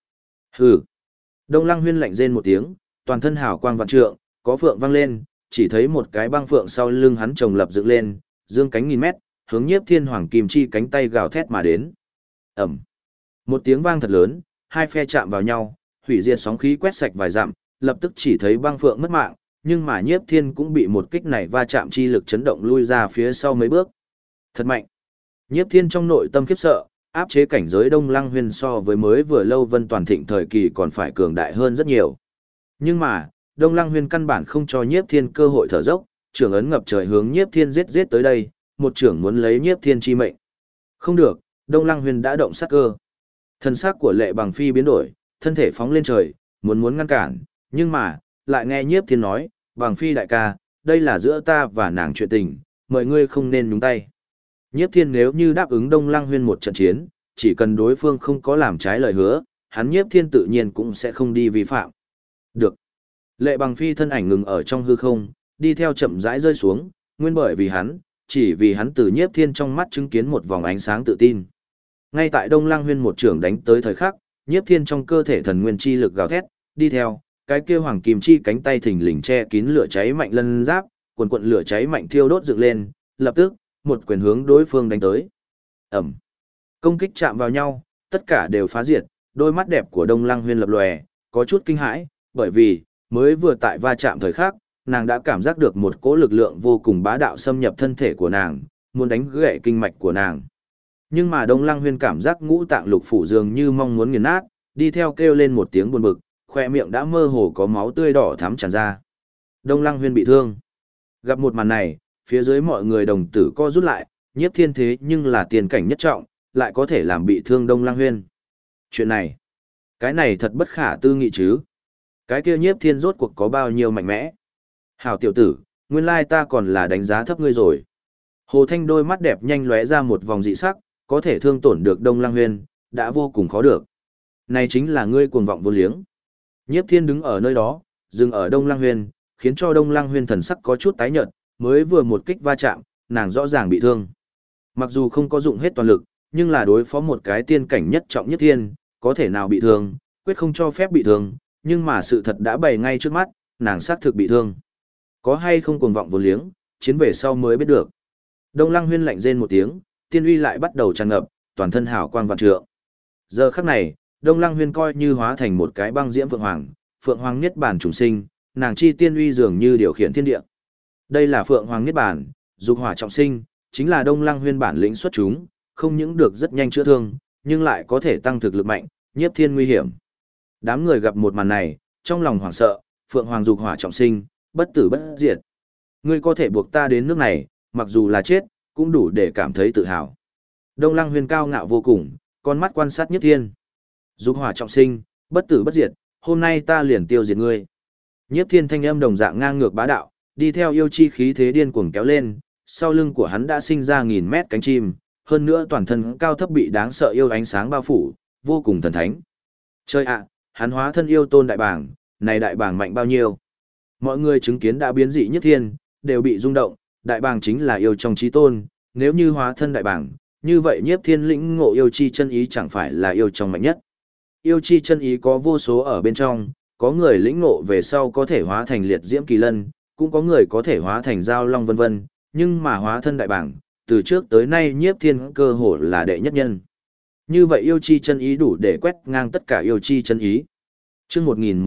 A: Hừ. Đông Lăng Huyên lạnh rên một tiếng, toàn thân hào quang vạn trượng, có phượng vang lên, chỉ thấy một cái băng phượng sau lưng hắn chồng lập dựng lên, dương cánh nghìn mét, hướng Nhiếp Thiên Hoàng Kim Chi cánh tay gào thét mà đến. Ầm. Một tiếng vang thật lớn, hai phe chạm vào nhau, hủy diệt sóng khí quét sạch vài dặm, lập tức chỉ thấy băng phượng mất mạng, nhưng mà Nhiếp Thiên cũng bị một kích này va chạm chi lực chấn động lui ra phía sau mấy bước. Thật mạnh. Nhiếp Thiên trong nội tâm khiếp sợ, áp chế cảnh giới Đông Lăng Huyên so với mới vừa lâu Vân Toàn Thịnh thời kỳ còn phải cường đại hơn rất nhiều. Nhưng mà, Đông Lăng Huyên căn bản không cho Nhiếp Thiên cơ hội thở dốc, trưởng ấn ngập trời hướng Nhiếp Thiên giết tới đây, một trưởng muốn lấy Nhiếp Thiên chi mệnh. Không được, Đông Lăng Huyên đã động sát cơ. Thân xác của Lệ Bằng Phi biến đổi, thân thể phóng lên trời, muốn ngăn cản, nhưng mà, lại nghe Nhiếp Thiên nói, Bằng Phi đại ca, đây là giữa ta và nàng chuyện tình, mời ngươi không nên nhúng tay. Nhiếp Thiên nếu như đáp ứng Đông Lăng Huyên một trận chiến, chỉ cần đối phương không có làm trái lời hứa, hắn Nhiếp Thiên tự nhiên cũng sẽ không đi vi phạm. Được. Lệ Bằng Phi thân ảnh ngừng ở trong hư không, đi theo chậm rãi rơi xuống, nguyên bởi vì hắn, chỉ vì hắn từ Nhiếp Thiên trong mắt chứng kiến một vòng ánh sáng tự tin. Ngay tại Đông Lăng Huyên một trưởng đánh tới thời khắc, Nhiếp Thiên trong cơ thể thần nguyên chi lực gào thét, đi theo, cái kia hoàng kim chi cánh tay thình lình che kín lửa cháy mạnh lân giáp, quần quần lửa cháy mạnh thiêu đốt dựng lên, lập tức, một quyền hướng đối phương đánh tới. Ầm. Công kích chạm vào nhau, tất cả đều phá diệt, đôi mắt đẹp của Đông Lăng Huyên lập lòe, có chút kinh hãi, bởi vì mới vừa tại va chạm thời khắc, nàng đã cảm giác được một cỗ lực lượng vô cùng bá đạo xâm nhập thân thể của nàng, muốn đánh gãy kinh mạch của nàng. Nhưng mà Đông Lăng Huyên cảm giác ngũ tạng lục phủ dường như mong muốn nghiền nát, đi theo kêu lên một tiếng buồn bực, khoe miệng đã mơ hồ có máu tươi đỏ thắm tràn ra. Đông Lăng Huyên bị thương. Gặp một màn này, phía dưới mọi người đồng tử co rút lại, Nhiếp Thiên thế nhưng là tiền cảnh nhất trọng, lại có thể làm bị thương Đông Lăng Huyên. Chuyện này, cái này thật bất khả tư nghị chứ. Cái kia Nhiếp Thiên rốt cuộc có bao nhiêu mạnh mẽ. Hảo tiểu tử, nguyên lai ta còn là đánh giá thấp ngươi rồi. Hồ Thanh đôi mắt đẹp nhanh lóe ra một vòng dị sắc, có thể thương tổn được Đông Lăng Huyên, đã vô cùng khó được. Này chính là ngươi cuồng vọng vô liếng. Nhiếp Thiên đứng ở nơi đó, dừng ở Đông Lăng Huyên, khiến cho Đông Lăng Huyên thần sắc có chút tái nhợt, mới vừa một kích va chạm, nàng rõ ràng bị thương. Mặc dù không có dụng hết toàn lực, nhưng là đối phó một cái tiên cảnh nhất trọng Nhiếp Thiên, có thể nào bị thương, quyết không cho phép bị thương, nhưng mà sự thật đã bày ngay trước mắt, nàng xác thực bị thương. Có hay không cuồng vọng vô liếng, chiến về sau mới biết được. Đông Lăng Huyên lạnh rên một tiếng, tiên uy lại bắt đầu tràn ngập, toàn thân hào quang vạn trượng. Giờ khắc này, Đông Lăng Huyên coi như hóa thành một cái băng diễm phượng hoàng niết bàn trùng sinh, nàng chi tiên uy dường như điều khiển thiên địa. Đây là phượng hoàng niết bàn, dục hỏa trọng sinh, chính là Đông Lăng Huyên bản lĩnh xuất chúng, không những được rất nhanh chữa thương, nhưng lại có thể tăng thực lực mạnh, Nhiếp Thiên nguy hiểm. Đám người gặp một màn này, trong lòng hoảng sợ, phượng hoàng dục hỏa trọng sinh, bất tử bất diệt. Ngươi có thể buộc ta đến nước này, mặc dù là chết, cũng đủ để cảm thấy tự hào. Đông Lăng Huyên cao ngạo vô cùng, con mắt quan sát Nhiếp Thiên. Dục hỏa trọng sinh, bất tử bất diệt, hôm nay ta liền tiêu diệt ngươi. Nhiếp Thiên thanh âm đồng dạng ngang ngược bá đạo, đi theo yêu chi khí thế điên cuồng kéo lên, sau lưng của hắn đã sinh ra nghìn mét cánh chim, hơn nữa toàn thân cao thấp bị đáng sợ yêu ánh sáng bao phủ, vô cùng thần thánh. Chơi ạ, hắn hóa thân yêu tôn đại bảng, này đại bảng mạnh bao nhiêu? Mọi người chứng kiến đã biến dị Nhiếp Thiên, đều bị rung động, đại bảng chính là yêu trong chí tôn, nếu như hóa thân đại bảng, như vậy Nhiếp Thiên lĩnh ngộ yêu chi chân ý chẳng phải là yêu trong mạnh nhất. Yêu chi chân ý có vô số ở bên trong, có người lĩnh ngộ về sau có thể hóa thành liệt diễm kỳ lân, cũng có người có thể hóa thành giao long vân vân, nhưng mà hóa thân đại bảng, từ trước tới nay Nhiếp Thiên cơ hồ là đệ nhất nhân. Như vậy yêu chi chân ý đủ để quét ngang tất cả yêu chi chân ý. Chương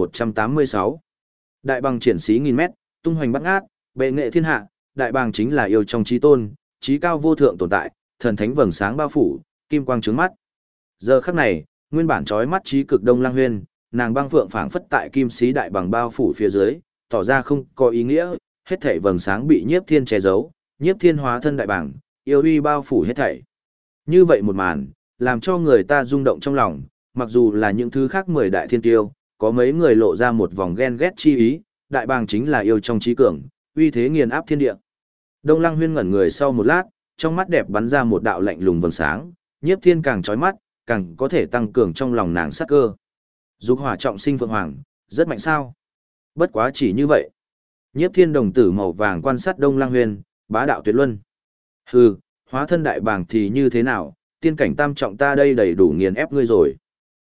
A: 1186. Đại bàng triển xí nghìn mét, tung hoành bát ngát, bệ nghệ thiên hạ, đại bàng chính là yêu trong chí tôn, chí cao vô thượng tồn tại, thần thánh vầng sáng bao phủ, kim quang trướng mắt. Giờ khắc này, nguyên bản chói mắt chí cực Đông Lăng Huyên, nàng băng phượng phảng phất tại kim sĩ đại bàng bao phủ phía dưới, tỏ ra không có ý nghĩa, hết thảy vầng sáng bị Nhiếp Thiên che giấu, Nhiếp Thiên hóa thân đại bàng, yêu uy bao phủ hết thảy. Như vậy một màn, làm cho người ta rung động trong lòng, mặc dù là những thứ khác 10 đại thiên tiêu, có mấy người lộ ra một vòng ghen ghét chi ý, đại bàng chính là yêu trong trí cường, uy thế nghiền áp thiên địa. Đông Lăng Huyên ngẩn người sau một lát, trong mắt đẹp bắn ra một đạo lạnh lùng vầng sáng, Nhiếp Thiên càng chói mắt, càng có thể tăng cường trong lòng nàng sát cơ. Dục hỏa trọng sinh phượng hoàng, rất mạnh sao? Bất quá chỉ như vậy. Nhiếp Thiên đồng tử màu vàng quan sát Đông Lăng Huyên, bá đạo tuyệt luân. Hừ, hóa thân đại bàng thì như thế nào, tiên cảnh tam trọng ta đây đầy đủ nghiền ép ngươi rồi.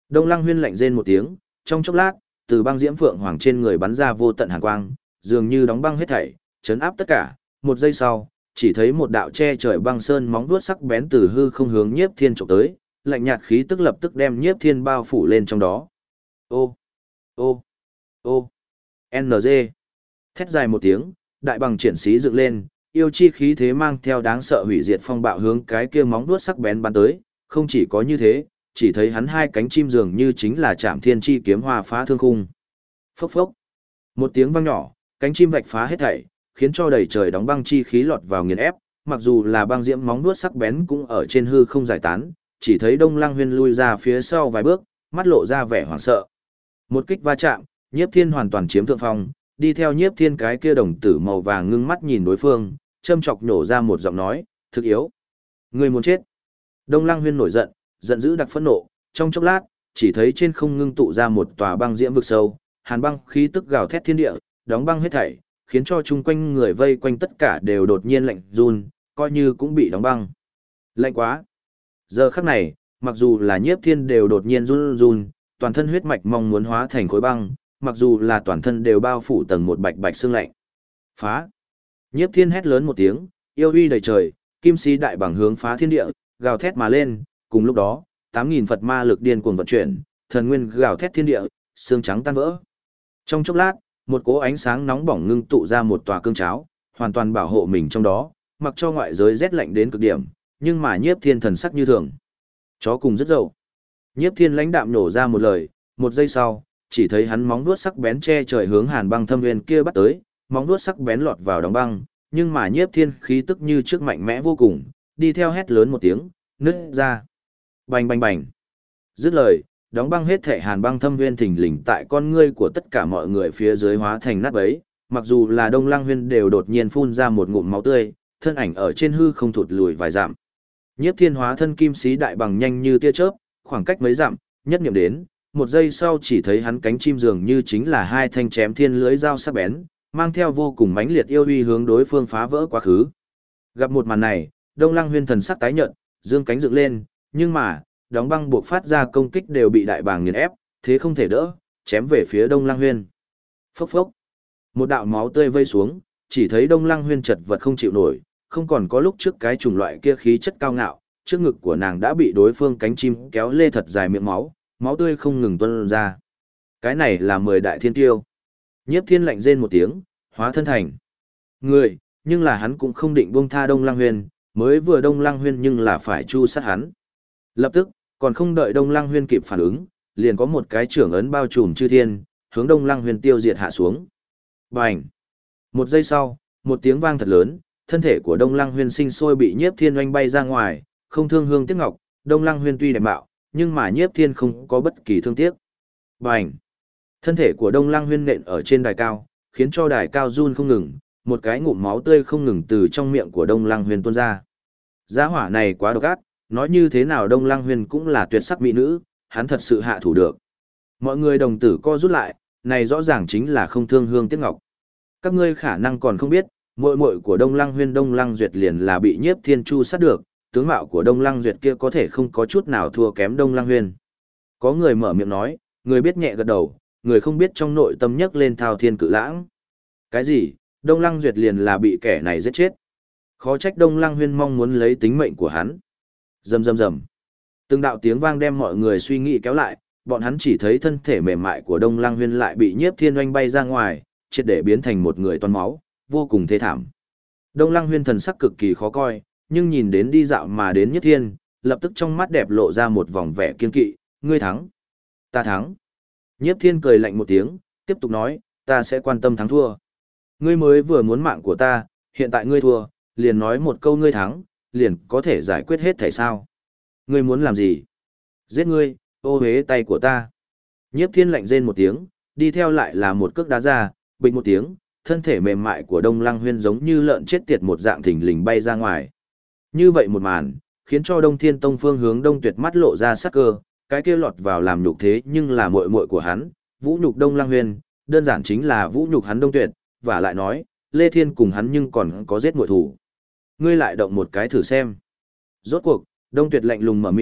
A: Đông Lăng Huyên lạnh rên một tiếng, trong chốc lát, từ băng diễm phượng hoàng trên người bắn ra vô tận hàn quang, dường như đóng băng hết thảy, chấn áp tất cả. Một giây sau, chỉ thấy một đạo che trời băng sơn móng vuốt sắc bén từ hư không hướng Nhiếp Thiên chụp tới, lạnh nhạt khí tức lập tức đem Nhiếp Thiên bao phủ lên trong đó. Ô, ô, ô, NG. Thét dài một tiếng, đại bằng triển xí dựng lên, yêu chi khí thế mang theo đáng sợ hủy diệt phong bạo hướng cái kia móng vuốt sắc bén bắn tới, không chỉ có như thế, chỉ thấy hắn hai cánh chim dường như chính là Trảm Thiên chi kiếm hoa phá thương khung. Phốc phốc. Một tiếng vang nhỏ, cánh chim vạch phá hết thảy, khiến cho đầy trời đóng băng chi khí lọt vào nghiền ép, mặc dù là băng diễm móng vuốt sắc bén cũng ở trên hư không giải tán, chỉ thấy Đông Lăng Huyên lui ra phía sau vài bước, mắt lộ ra vẻ hoảng sợ. Một kích va chạm, Nhiếp Thiên hoàn toàn chiếm thượng phong, đi theo Nhiếp Thiên cái kia đồng tử màu vàng ngưng mắt nhìn đối phương, châm chọc nhổ ra một giọng nói, thực yếu. Người muốn chết. Đông Lăng Huyên nổi giận, giận dữ đặc phẫn nộ, trong chốc lát, chỉ thấy trên không ngưng tụ ra một tòa băng diễm vực sâu, hàn băng khí tức gào thét thiên địa, đóng băng hết thảy, khiến cho chung quanh người vây quanh tất cả đều đột nhiên lạnh run, coi như cũng bị đóng băng. Lạnh quá. Giờ khắc này, mặc dù là Nhiếp Thiên đều đột nhiên run run, toàn thân huyết mạch mong muốn hóa thành khối băng, mặc dù là toàn thân đều bao phủ tầng một bạch bạch xương lạnh. Phá! Nhiếp Thiên hét lớn một tiếng, yêu uy đầy trời, kim sĩ đại bằng hướng phá thiên địa, gào thét mà lên, cùng lúc đó, 8.000 Phật ma lực điên cuồng vận chuyển, thần nguyên gào thét thiên địa, xương trắng tan vỡ. Trong chốc lát, một cỗ ánh sáng nóng bỏng ngưng tụ ra một tòa cương cháo, hoàn toàn bảo hộ mình trong đó, mặc cho ngoại giới rét lạnh đến cực điểm, nhưng mà Nhiếp Thiên thần sắc như thường. Chó cùng rất dậu. Nhiếp Thiên lãnh đạm nổ ra một lời, một giây sau, chỉ thấy hắn móng vuốt sắc bén che trời hướng hàn băng thâm nguyên kia bắt tới, móng vuốt sắc bén lọt vào đóng băng, nhưng mà Nhiếp Thiên khí tức như trước mạnh mẽ vô cùng, đi theo hét lớn một tiếng, nứt ra. Bành bành bành. Dứt lời, đóng băng hết thể hàn băng thâm nguyên thình lình tại con ngươi của tất cả mọi người phía dưới hóa thành nát bấy, mặc dù là Đông Lăng Huyên đều đột nhiên phun ra một ngụm máu tươi, thân ảnh ở trên hư không thụt lùi vài dặm. Nhiếp Thiên hóa thân kim sĩ đại bằng nhanh như tia chớp, khoảng cách mấy dặm, nhất niệm đến, một giây sau chỉ thấy hắn cánh chim dường như chính là hai thanh chém thiên lưới dao sắc bén, mang theo vô cùng mãnh liệt yêu uy hướng đối phương phá vỡ quá khứ. Gặp một màn này, Đông Lăng Huyên thần sắc tái nhợt, dương cánh dựng lên, nhưng mà, đóng băng buộc phát ra công kích đều bị đại bàng nghiền ép, thế không thể đỡ, chém về phía Đông Lăng Huyên. Phốc phốc. Một đạo máu tươi vây xuống, chỉ thấy Đông Lăng Huyên chật vật không chịu nổi, không còn có lúc trước cái chủng loại kia khí chất cao ngạo, trước ngực của nàng đã bị đối phương cánh chim kéo lê thật dài miệng máu, máu tươi không ngừng tuôn ra. Cái này là 10 đại thiên tiêu. Nhiếp Thiên lạnh rên một tiếng, hóa thân thành người, nhưng là hắn cũng không định buông tha Đông Lăng Huyên, mới vừa Đông Lăng Huyên nhưng là phải chu sát hắn. Lập tức, còn không đợi Đông Lăng Huyên kịp phản ứng, liền có một cái trưởng ấn bao trùm chư thiên, hướng Đông Lăng Huyên tiêu diệt hạ xuống. Bành! Một giây sau, một tiếng vang thật lớn, thân thể của Đông Lăng Huyên sinh sôi bị Nhiếp Thiên oanh bay ra ngoài, không thương hương tiếc ngọc, Đông Lăng Huyên tuy đẹp mạo, nhưng mà Nhiếp Thiên không có bất kỳ thương tiếc. Bành! Thân thể của Đông Lăng Huyên nện ở trên đài cao, khiến cho đài cao run không ngừng, một cái ngụm máu tươi không ngừng từ trong miệng của Đông Lăng Huyên tuôn ra. Giá hỏa này quá độc ác, nói như thế nào Đông Lăng Huyên cũng là tuyệt sắc mỹ nữ, hắn thật sự hạ thủ được. Mọi người đồng tử co rút lại, này rõ ràng chính là không thương hương tiếc ngọc. Các ngươi khả năng còn không biết, muội muội của Đông Lăng Huyên Đông Lăng Duyệt liền là bị Nhiếp Thiên chu sát được, tướng mạo của Đông Lăng Duyệt kia có thể không có chút nào thua kém Đông Lăng Huyên. Có người mở miệng nói, người biết nhẹ gật đầu, người không biết trong nội tâm nhấc lên thao thiên cự lãng. Cái gì? Đông Lăng Duyệt liền là bị kẻ này giết chết. Khó trách Đông Lăng Huyên mong muốn lấy tính mệnh của hắn. Rầm rầm rầm. Từng đạo tiếng vang đem mọi người suy nghĩ kéo lại, bọn hắn chỉ thấy thân thể mềm mại của Đông Lăng Huyên lại bị Nhiếp Thiên oanh bay ra ngoài, triệt để biến thành một người toan máu, vô cùng thê thảm. Đông Lăng Huyên thần sắc cực kỳ khó coi, nhưng nhìn đến đi dạo mà đến Nhiếp Thiên, lập tức trong mắt đẹp lộ ra một vòng vẻ kiên kỵ, ngươi thắng. Ta thắng. Nhiếp Thiên cười lạnh một tiếng, tiếp tục nói, ta sẽ quan tâm thắng thua. Ngươi mới vừa muốn mạng của ta, hiện tại ngươi thua, liền nói một câu ngươi thắng, liền có thể giải quyết hết thảy sao. Ngươi muốn làm gì? Giết ngươi, ô hế tay của ta. Nhiếp Thiên lạnh rên một tiếng, đi theo lại là một cước đá ra, bịch một tiếng, thân thể mềm mại của Đông Lăng Huyên giống như lợn chết tiệt một dạng thình lình bay ra ngoài. Như vậy một màn, khiến cho Đông Thiên Tông phương hướng Đông Tuyệt mắt lộ ra sắc cơ, cái kia lọt vào làm nhục thế nhưng là muội muội của hắn, vũ nhục Đông Lăng Huyên, đơn giản chính là vũ nhục hắn Đông Tuyệt, và lại nói, Lê Thiên cùng hắn nhưng còn có giết muội thủ. Ngươi lại động một cái thử xem. Rốt cuộc, Đông Tuyệt lạnh lùng mở miệng,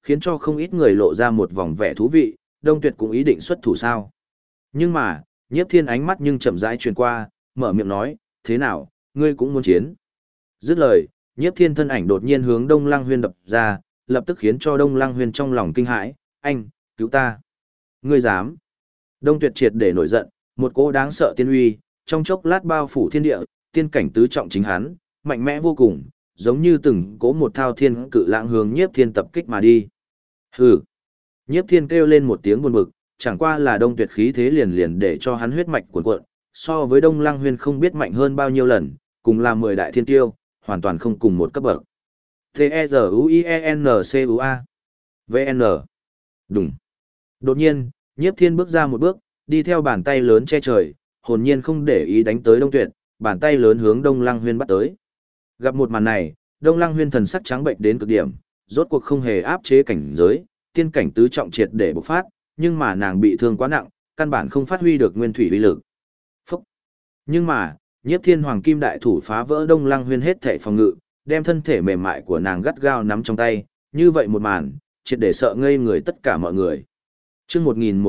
A: khiến cho không ít người lộ ra một vòng vẻ thú vị, Đông Tuyệt cũng ý định xuất thủ sao. Nhưng mà, Nhiếp Thiên ánh mắt nhưng chậm rãi truyền qua, mở miệng nói, thế nào, ngươi cũng muốn chiến. Dứt lời, Nhiếp Thiên thân ảnh đột nhiên hướng Đông Lăng Huyên đập ra, lập tức khiến cho Đông Lăng Huyên trong lòng kinh hãi, anh, cứu ta. Ngươi dám. Đông Tuyệt triệt để nổi giận, một cỗ đáng sợ tiên uy, trong chốc lát bao phủ thiên địa, tiên cảnh tứ trọng chính hắn, mạnh mẽ vô cùng, giống như từng cỗ một thao thiên cự lãng hướng Nhiếp Thiên tập kích mà đi. Hừ. Nhiếp Thiên kêu lên một tiếng buồn bực, chẳng qua là Đông Tuyệt khí thế liền liền để cho hắn huyết mạch cuồn cuộn, so với Đông Lăng Huyên không biết mạnh hơn bao nhiêu lần, cùng là 10 đại thiên tiêu, hoàn toàn không cùng một cấp bậc. T-E-Z-U-I-E-N-C-U-A VN Đúng. Đột nhiên, Nhiếp Thiên bước ra một bước, đi theo bàn tay lớn che trời, hồn nhiên không để ý đánh tới Đông Tuyệt, bàn tay lớn hướng Đông Lăng Huyên bắt tới. Gặp một màn này, Đông Lăng Huyên thần sắc trắng bệnh đến cực điểm, rốt cuộc không hề áp chế cảnh giới, tiên cảnh tứ trọng triệt để bộc phát, nhưng mà nàng bị thương quá nặng, căn bản không phát huy được nguyên thủy uy lực. Phúc. Nhưng mà, Nhiếp Thiên Hoàng Kim Đại Thủ phá vỡ Đông Lăng Huyên hết thảy phòng ngự, đem thân thể mềm mại của nàng gắt gao nắm trong tay, như vậy một màn, triệt để sợ ngây người tất cả mọi người. Chương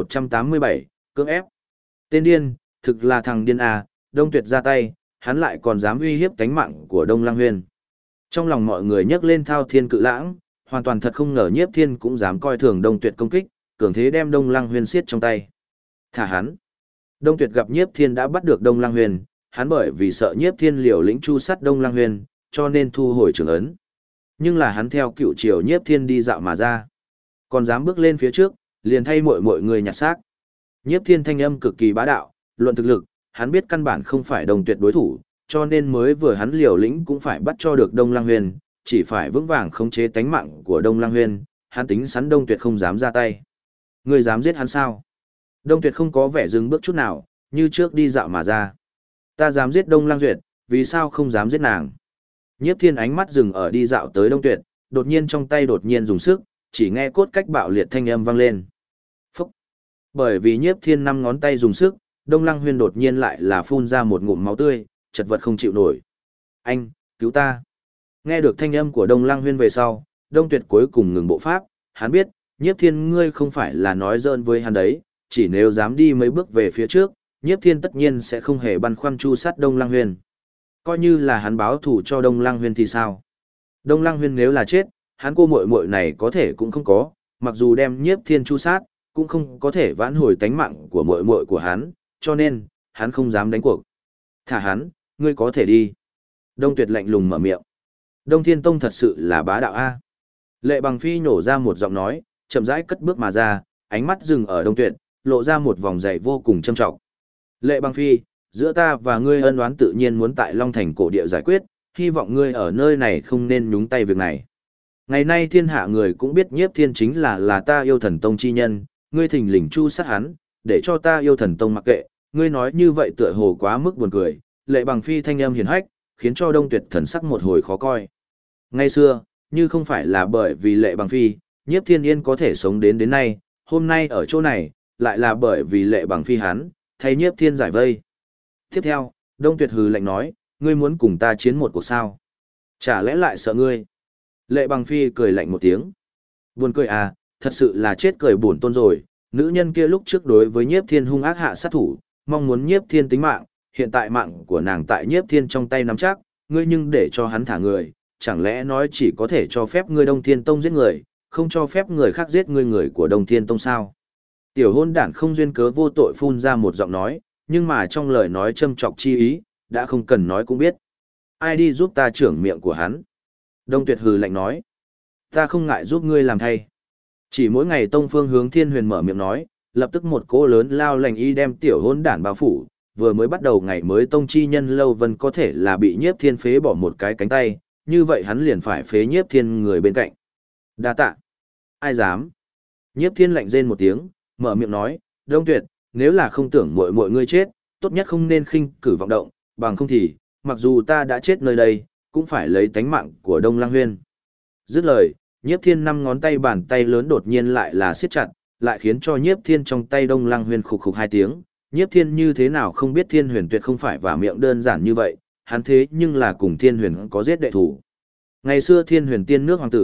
A: 1187, cưỡng ép. Tên điên, thực là thằng điên à, Đông Tuyệt ra tay, hắn lại còn dám uy hiếp tánh mạng của Đông Lăng Huyên. Trong lòng mọi người nhấc lên thao thiên cự lãng, hoàn toàn thật không ngờ Nhiếp Thiên cũng dám coi thường Đông Tuyệt công kích, cường thế đem Đông Lăng Huyên siết trong tay. Thả hắn. Đông Tuyệt gặp Nhiếp Thiên đã bắt được Đông Lăng Huyên, hắn bởi vì sợ Nhiếp Thiên liều lĩnh chu sát Đông Lăng Huyên, cho nên thu hồi trường ấn. Nhưng là hắn theo cựu triều Nhiếp Thiên đi dạo mà ra. Còn dám bước lên phía trước, liền thay mọi người nhặt xác. Nhiếp Thiên thanh âm cực kỳ bá đạo, luận thực lực, hắn biết căn bản không phải Đông Tuyệt đối thủ, cho nên mới vừa hắn liều lĩnh cũng phải bắt cho được Đông Lăng Huyên, chỉ phải vững vàng khống chế tánh mạng của Đông Lăng Huyên, hắn tính sẵn Đông Tuyệt không dám ra tay. Ngươi dám giết hắn sao? Đông Tuyệt không có vẻ dừng bước chút nào, như trước đi dạo mà ra. Ta dám giết Đông Lăng Duyệt, vì sao không dám giết nàng? Nhiếp Thiên ánh mắt dừng ở đi dạo tới Đông Tuyệt, đột nhiên trong tay đột nhiên dùng sức, chỉ nghe cốt cách bạo liệt thanh âm vang lên. Phúc! Bởi vì Nhiếp Thiên 5 ngón tay dùng sức, Đông Lăng Huyên đột nhiên lại là phun ra một ngụm máu tươi, chật vật không chịu nổi. Anh, cứu ta! Nghe được thanh âm của Đông Lăng Huyên về sau, Đông Tuyệt cuối cùng ngừng bộ pháp, hắn biết, Nhiếp Thiên ngươi không phải là nói giỡn với hắn đấy, chỉ nếu dám đi mấy bước về phía trước, Nhiếp Thiên tất nhiên sẽ không hề băn khoăn chu sát Đông Lăng Huyên. Coi như là hắn báo thù cho Đông Lăng Huyên thì sao? Đông Lăng Huyên nếu là chết, hắn cô muội muội này có thể cũng không có, mặc dù đem Nhiếp Thiên chu sát, cũng không có thể vãn hồi tánh mạng của muội muội của hắn, cho nên, hắn không dám đánh cuộc. Thả hắn, ngươi có thể đi. Đông Tuyệt lạnh lùng mở miệng. Đông Thiên Tông thật sự là bá đạo a. Lệ Bằng Phi nhổ ra một giọng nói, chậm rãi cất bước mà ra, ánh mắt dừng ở Đông Tuyệt, lộ ra một vòng dày vô cùng trâm trọng. Lệ Bằng Phi, giữa ta và ngươi ân oán tự nhiên muốn tại Long Thành cổ địa giải quyết, hy vọng ngươi ở nơi này không nên nhúng tay việc này. Ngày nay thiên hạ người cũng biết Nhiếp Thiên chính là ta yêu thần tông chi nhân, ngươi thình lình chu sát hắn, để cho ta yêu thần tông mặc kệ, ngươi nói như vậy tựa hồ quá mức buồn cười. Lệ Bằng Phi thanh âm hiền hách, khiến cho Đông Tuyệt thần sắc một hồi khó coi. Ngày xưa, như không phải là bởi vì Lệ Bằng Phi, Nhiếp Thiên Yên có thể sống đến nay, hôm nay ở chỗ này, lại là bởi vì Lệ Bằng Phi hắn, thay Nhiếp Thiên giải vây. Tiếp theo, Đông Tuyệt hừ lạnh nói, ngươi muốn cùng ta chiến một cuộc sao? Chả lẽ lại sợ ngươi? Lệ Bằng Phi cười lạnh một tiếng. Buồn cười à, thật sự là chết cười buồn tôn rồi, nữ nhân kia lúc trước đối với Nhiếp Thiên hung ác hạ sát thủ, mong muốn Nhiếp Thiên tính mạng, hiện tại mạng của nàng tại Nhiếp Thiên trong tay nắm chắc, ngươi nhưng để cho hắn thả người, chẳng lẽ nói chỉ có thể cho phép ngươi Đông Thiên Tông giết người, không cho phép người khác giết ngươi người của Đông Thiên Tông sao? Tiểu hôn đản không duyên cớ vô tội phun ra một giọng nói, nhưng mà trong lời nói châm chọc chi ý, đã không cần nói cũng biết. Ai đi giúp ta trưởng miệng của hắn? Đông Tuyệt hừ lạnh nói. Ta không ngại giúp ngươi làm thay. Chỉ mỗi ngày Tông Phương hướng Thiên Huyền mở miệng nói, lập tức một cỗ lớn lao lành y đem tiểu hôn đản bao phủ, vừa mới bắt đầu ngày mới Tông chi nhân Lâu Vân có thể là bị Nhiếp Thiên phế bỏ một cái cánh tay, như vậy hắn liền phải phế Nhiếp Thiên người bên cạnh. Đa tạ. Ai dám? Nhiếp Thiên lạnh rên một tiếng, mở miệng nói, Đông Tuyệt, nếu là không tưởng muội muội ngươi chết, tốt nhất không nên khinh cử vọng động, bằng không thì, mặc dù ta đã chết nơi đây, cũng phải lấy tánh mạng của Đông Lăng Huyên. Dứt lời, Nhiếp Thiên 5 ngón tay bàn tay lớn đột nhiên lại là siết chặt, lại khiến cho Nhiếp Thiên trong tay Đông Lăng Huyên khục khục 2 tiếng. Nhiếp Thiên như thế nào không biết Thiên Huyền tuyệt không phải vả miệng đơn giản như vậy, hắn thế nhưng là cùng Thiên Huyền có giết đệ thủ. Ngày xưa Thiên Huyền tiên nước hoàng tử,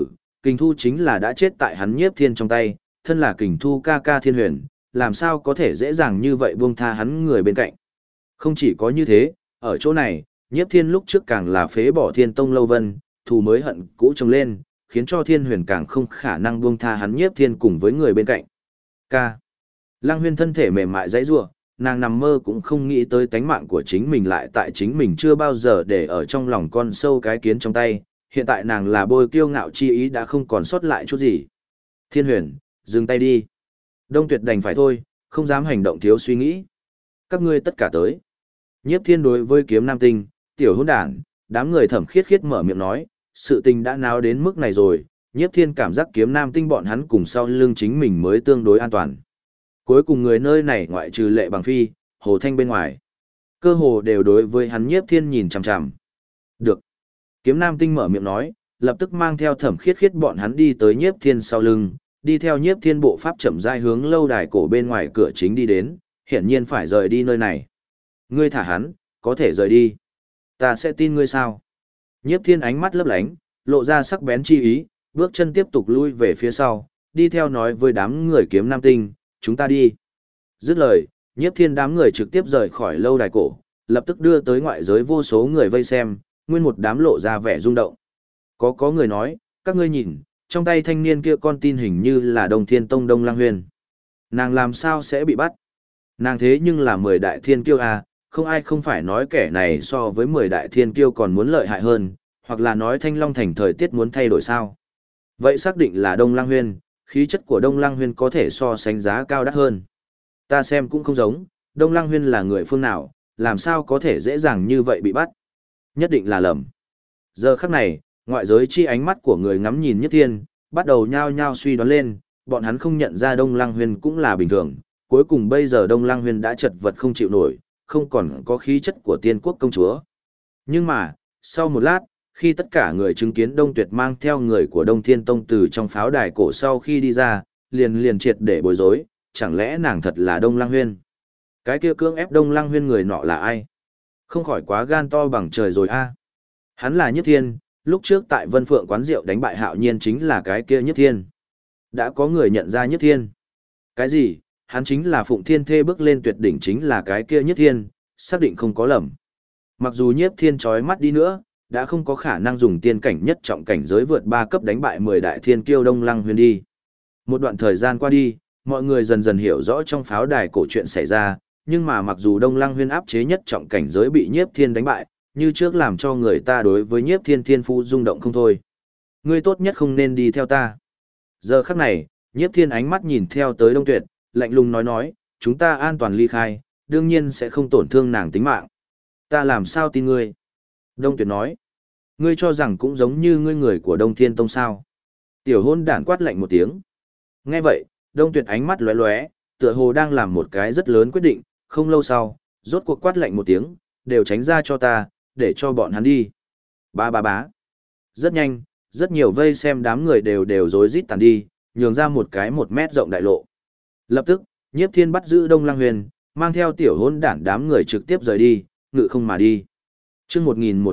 A: Kình Thu chính là đã chết tại hắn Nhiếp Thiên trong tay, thân là Kình Thu ca ca Thiên Huyền, làm sao có thể dễ dàng như vậy buông tha hắn người bên cạnh. Không chỉ có như thế, ở chỗ này, Nhiếp Thiên lúc trước càng là phế bỏ Thiên Tông Lâu Vân, thù mới hận cũ trồng lên, khiến cho Thiên Huyền càng không khả năng buông tha hắn Nhiếp Thiên cùng với người bên cạnh. Ca. Lăng Huyên thân thể mềm mại dãy rủa, nàng nằm mơ cũng không nghĩ tới tánh mạng của chính mình lại tại chính mình chưa bao giờ để ở trong lòng con sâu cái kiến trong tay, hiện tại nàng là bôi kiêu ngạo chi ý đã không còn sót lại chút gì. Thiên Huyền, dừng tay đi. Đông Tuyệt đành phải thôi, không dám hành động thiếu suy nghĩ. Các ngươi tất cả tới. Nhiếp Thiên đối với Kiếm Nam Tinh, tiểu hỗn đản, đám người Thẩm Khiết Khiết mở miệng nói, sự tình đã náo đến mức này rồi, Nhiếp Thiên cảm giác Kiếm Nam Tinh bọn hắn cùng sau lưng chính mình mới tương đối an toàn. Cuối cùng người nơi này ngoại trừ Lệ Bằng Phi, Hồ Thanh bên ngoài, cơ hồ đều đối với hắn Nhiếp Thiên nhìn chằm chằm. Được. Kiếm Nam Tinh mở miệng nói, lập tức mang theo Thẩm Khiết Khiết bọn hắn đi tới Nhiếp Thiên sau lưng, đi theo Nhiếp Thiên bộ pháp chậm rãi hướng lâu đài cổ bên ngoài cửa chính đi đến, hiển nhiên phải rời đi nơi này. Ngươi thả hắn, có thể rời đi. Ta sẽ tin ngươi sao? Nhiếp Thiên ánh mắt lấp lánh, lộ ra sắc bén chi ý, bước chân tiếp tục lui về phía sau, đi theo nói với đám người Kiếm Nam Tinh, chúng ta đi. Dứt lời, Nhiếp Thiên đám người trực tiếp rời khỏi lâu đài cổ, lập tức đưa tới ngoại giới vô số người vây xem, nguyên một đám lộ ra vẻ rung động. Có người nói, các ngươi nhìn, trong tay thanh niên kia con tin hình như là Đông Thiên Tông Đông Lang Huyền. Nàng làm sao sẽ bị bắt? Nàng thế nhưng là 10 đại thiên kiêu à, không ai không phải nói kẻ này so với 10 đại thiên kiêu còn muốn lợi hại hơn, hoặc là nói Thanh Long Thành thời tiết muốn thay đổi sao. Vậy xác định là Đông Lang Huyền, khí chất của Đông Lang Huyền có thể so sánh giá cao đắt hơn. Ta xem cũng không giống, Đông Lang Huyền là người phương nào, làm sao có thể dễ dàng như vậy bị bắt. Nhất định là lầm. Giờ khắc này, ngoại giới chi ánh mắt của người ngắm nhìn Nhất Thiên, bắt đầu nhao nhao suy đoán lên, bọn hắn không nhận ra Đông Lang Huyền cũng là bình thường. Cuối cùng bây giờ Đông Lang Huyền đã chật vật không chịu nổi, không còn có khí chất của tiên quốc công chúa. Nhưng mà, sau một lát, khi tất cả người chứng kiến Đông Tuyệt mang theo người của Đông Thiên Tông từ trong pháo đài cổ sau khi đi ra, liền triệt để bối rối, chẳng lẽ nàng thật là Đông Lang Huyền? Cái kia cưỡng ép Đông Lang Huyền người nọ là ai? Không khỏi quá gan to bằng trời rồi a. Hắn là Nhất Thiên, lúc trước tại Vân Phượng quán rượu đánh bại Hạo Nhiên chính là cái kia Nhất Thiên. Đã có người nhận ra Nhất Thiên. Cái gì? Hắn chính là Phụng Thiên Thê bước lên tuyệt đỉnh chính là cái kia Nhất Thiên, xác định không có lầm. Mặc dù Nhiếp Thiên chói mắt đi nữa, đã không có khả năng dùng tiên cảnh nhất trọng cảnh giới vượt 3 cấp đánh bại 10 đại thiên kiêu Đông Lăng Huyền đi. Một đoạn thời gian qua đi, mọi người dần dần hiểu rõ trong pháo đài cổ chuyện xảy ra, nhưng mà mặc dù Đông Lăng Huyền áp chế nhất trọng cảnh giới bị Nhiếp Thiên đánh bại, như trước làm cho người ta đối với Nhiếp Thiên thiên phú rung động không thôi. Ngươi tốt nhất không nên đi theo ta. Giờ khắc này, Nhiếp Thiên ánh mắt nhìn theo tới Đông Tuyệt, lạnh lùng nói, chúng ta an toàn ly khai, đương nhiên sẽ không tổn thương nàng tính mạng. Ta làm sao tin ngươi? Đông Tuyệt nói, ngươi cho rằng cũng giống như ngươi người của Đông Thiên Tông sao? Tiểu hôn đản quát lạnh một tiếng. Nghe vậy, Đông Tuyệt ánh mắt lóe lóe, tựa hồ đang làm một cái rất lớn quyết định, không lâu sau, rốt cuộc quát lạnh một tiếng, đều tránh ra cho ta, để cho bọn hắn đi. Bá. Rất nhanh, rất nhiều vây xem đám người đều rối rít tàn đi, nhường ra một cái 1 mét rộng đại lộ. Lập tức, Nhiếp Thiên bắt giữ Đông Lăng Huyền, mang theo tiểu hôn đản đám người trực tiếp rời đi, ngự không mà đi. Chương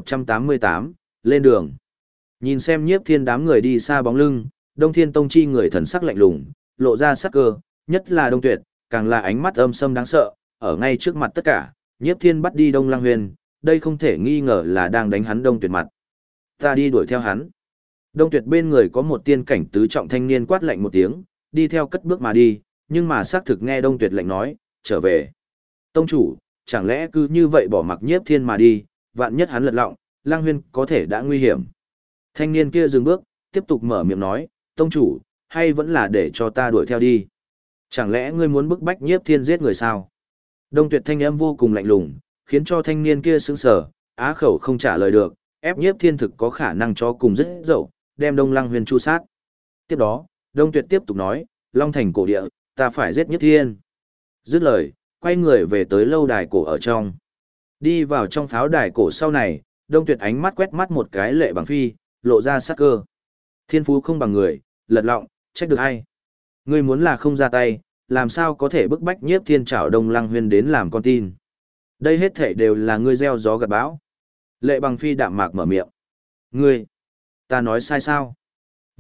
A: 1188, lên đường. Nhìn xem Nhiếp Thiên đám người đi xa bóng lưng, Đông Thiên Tông chi người thần sắc lạnh lùng, lộ ra sắc cơ, nhất là Đông Tuyệt, càng là ánh mắt âm sâm đáng sợ, ở ngay trước mặt tất cả, Nhiếp Thiên bắt đi Đông Lăng Huyền, đây không thể nghi ngờ là đang đánh hắn Đông Tuyệt mặt. Ta đi đuổi theo hắn. Đông Tuyệt bên người có một tiên cảnh tứ trọng thanh niên quát lạnh một tiếng, đi theo cất bước mà đi, nhưng mà xác thực nghe Đông Tuyệt lệnh nói, trở về. Tông chủ, chẳng lẽ cứ như vậy bỏ mặc Nhiếp Thiên mà đi, vạn nhất hắn lật lọng, Lang Huyên có thể đã nguy hiểm. Thanh niên kia dừng bước, tiếp tục mở miệng nói, tông chủ, hay vẫn là để cho ta đuổi theo đi. Chẳng lẽ ngươi muốn bức bách Nhiếp Thiên giết người sao? Đông Tuyệt thanh âm vô cùng lạnh lùng, khiến cho thanh niên kia sững sờ, á khẩu không trả lời được, ép Nhiếp Thiên thực có khả năng cho cùng rất dậu, đem Đông Lăng Huyền chu sát. Tiếp đó, Đông Tuyệt tiếp tục nói, Long Thành cổ địa, ta phải giết Nhiếp Thiên. Dứt lời, quay người về tới lâu đài cổ ở trong. Đi vào trong pháo đài cổ sau này, Đông Tuyệt ánh mắt quét mắt một cái Lệ Bằng Phi, lộ ra sắc cơ. Thiên phú không bằng người, lật lọng, trách được ai. Ngươi muốn là không ra tay, làm sao có thể bức bách Nhiếp Thiên trảo Đông Lăng Huyền đến làm con tin. Đây hết thảy đều là ngươi gieo gió gặt bão. Lệ Bằng Phi đạm mạc mở miệng. Ngươi, ta nói sai sao?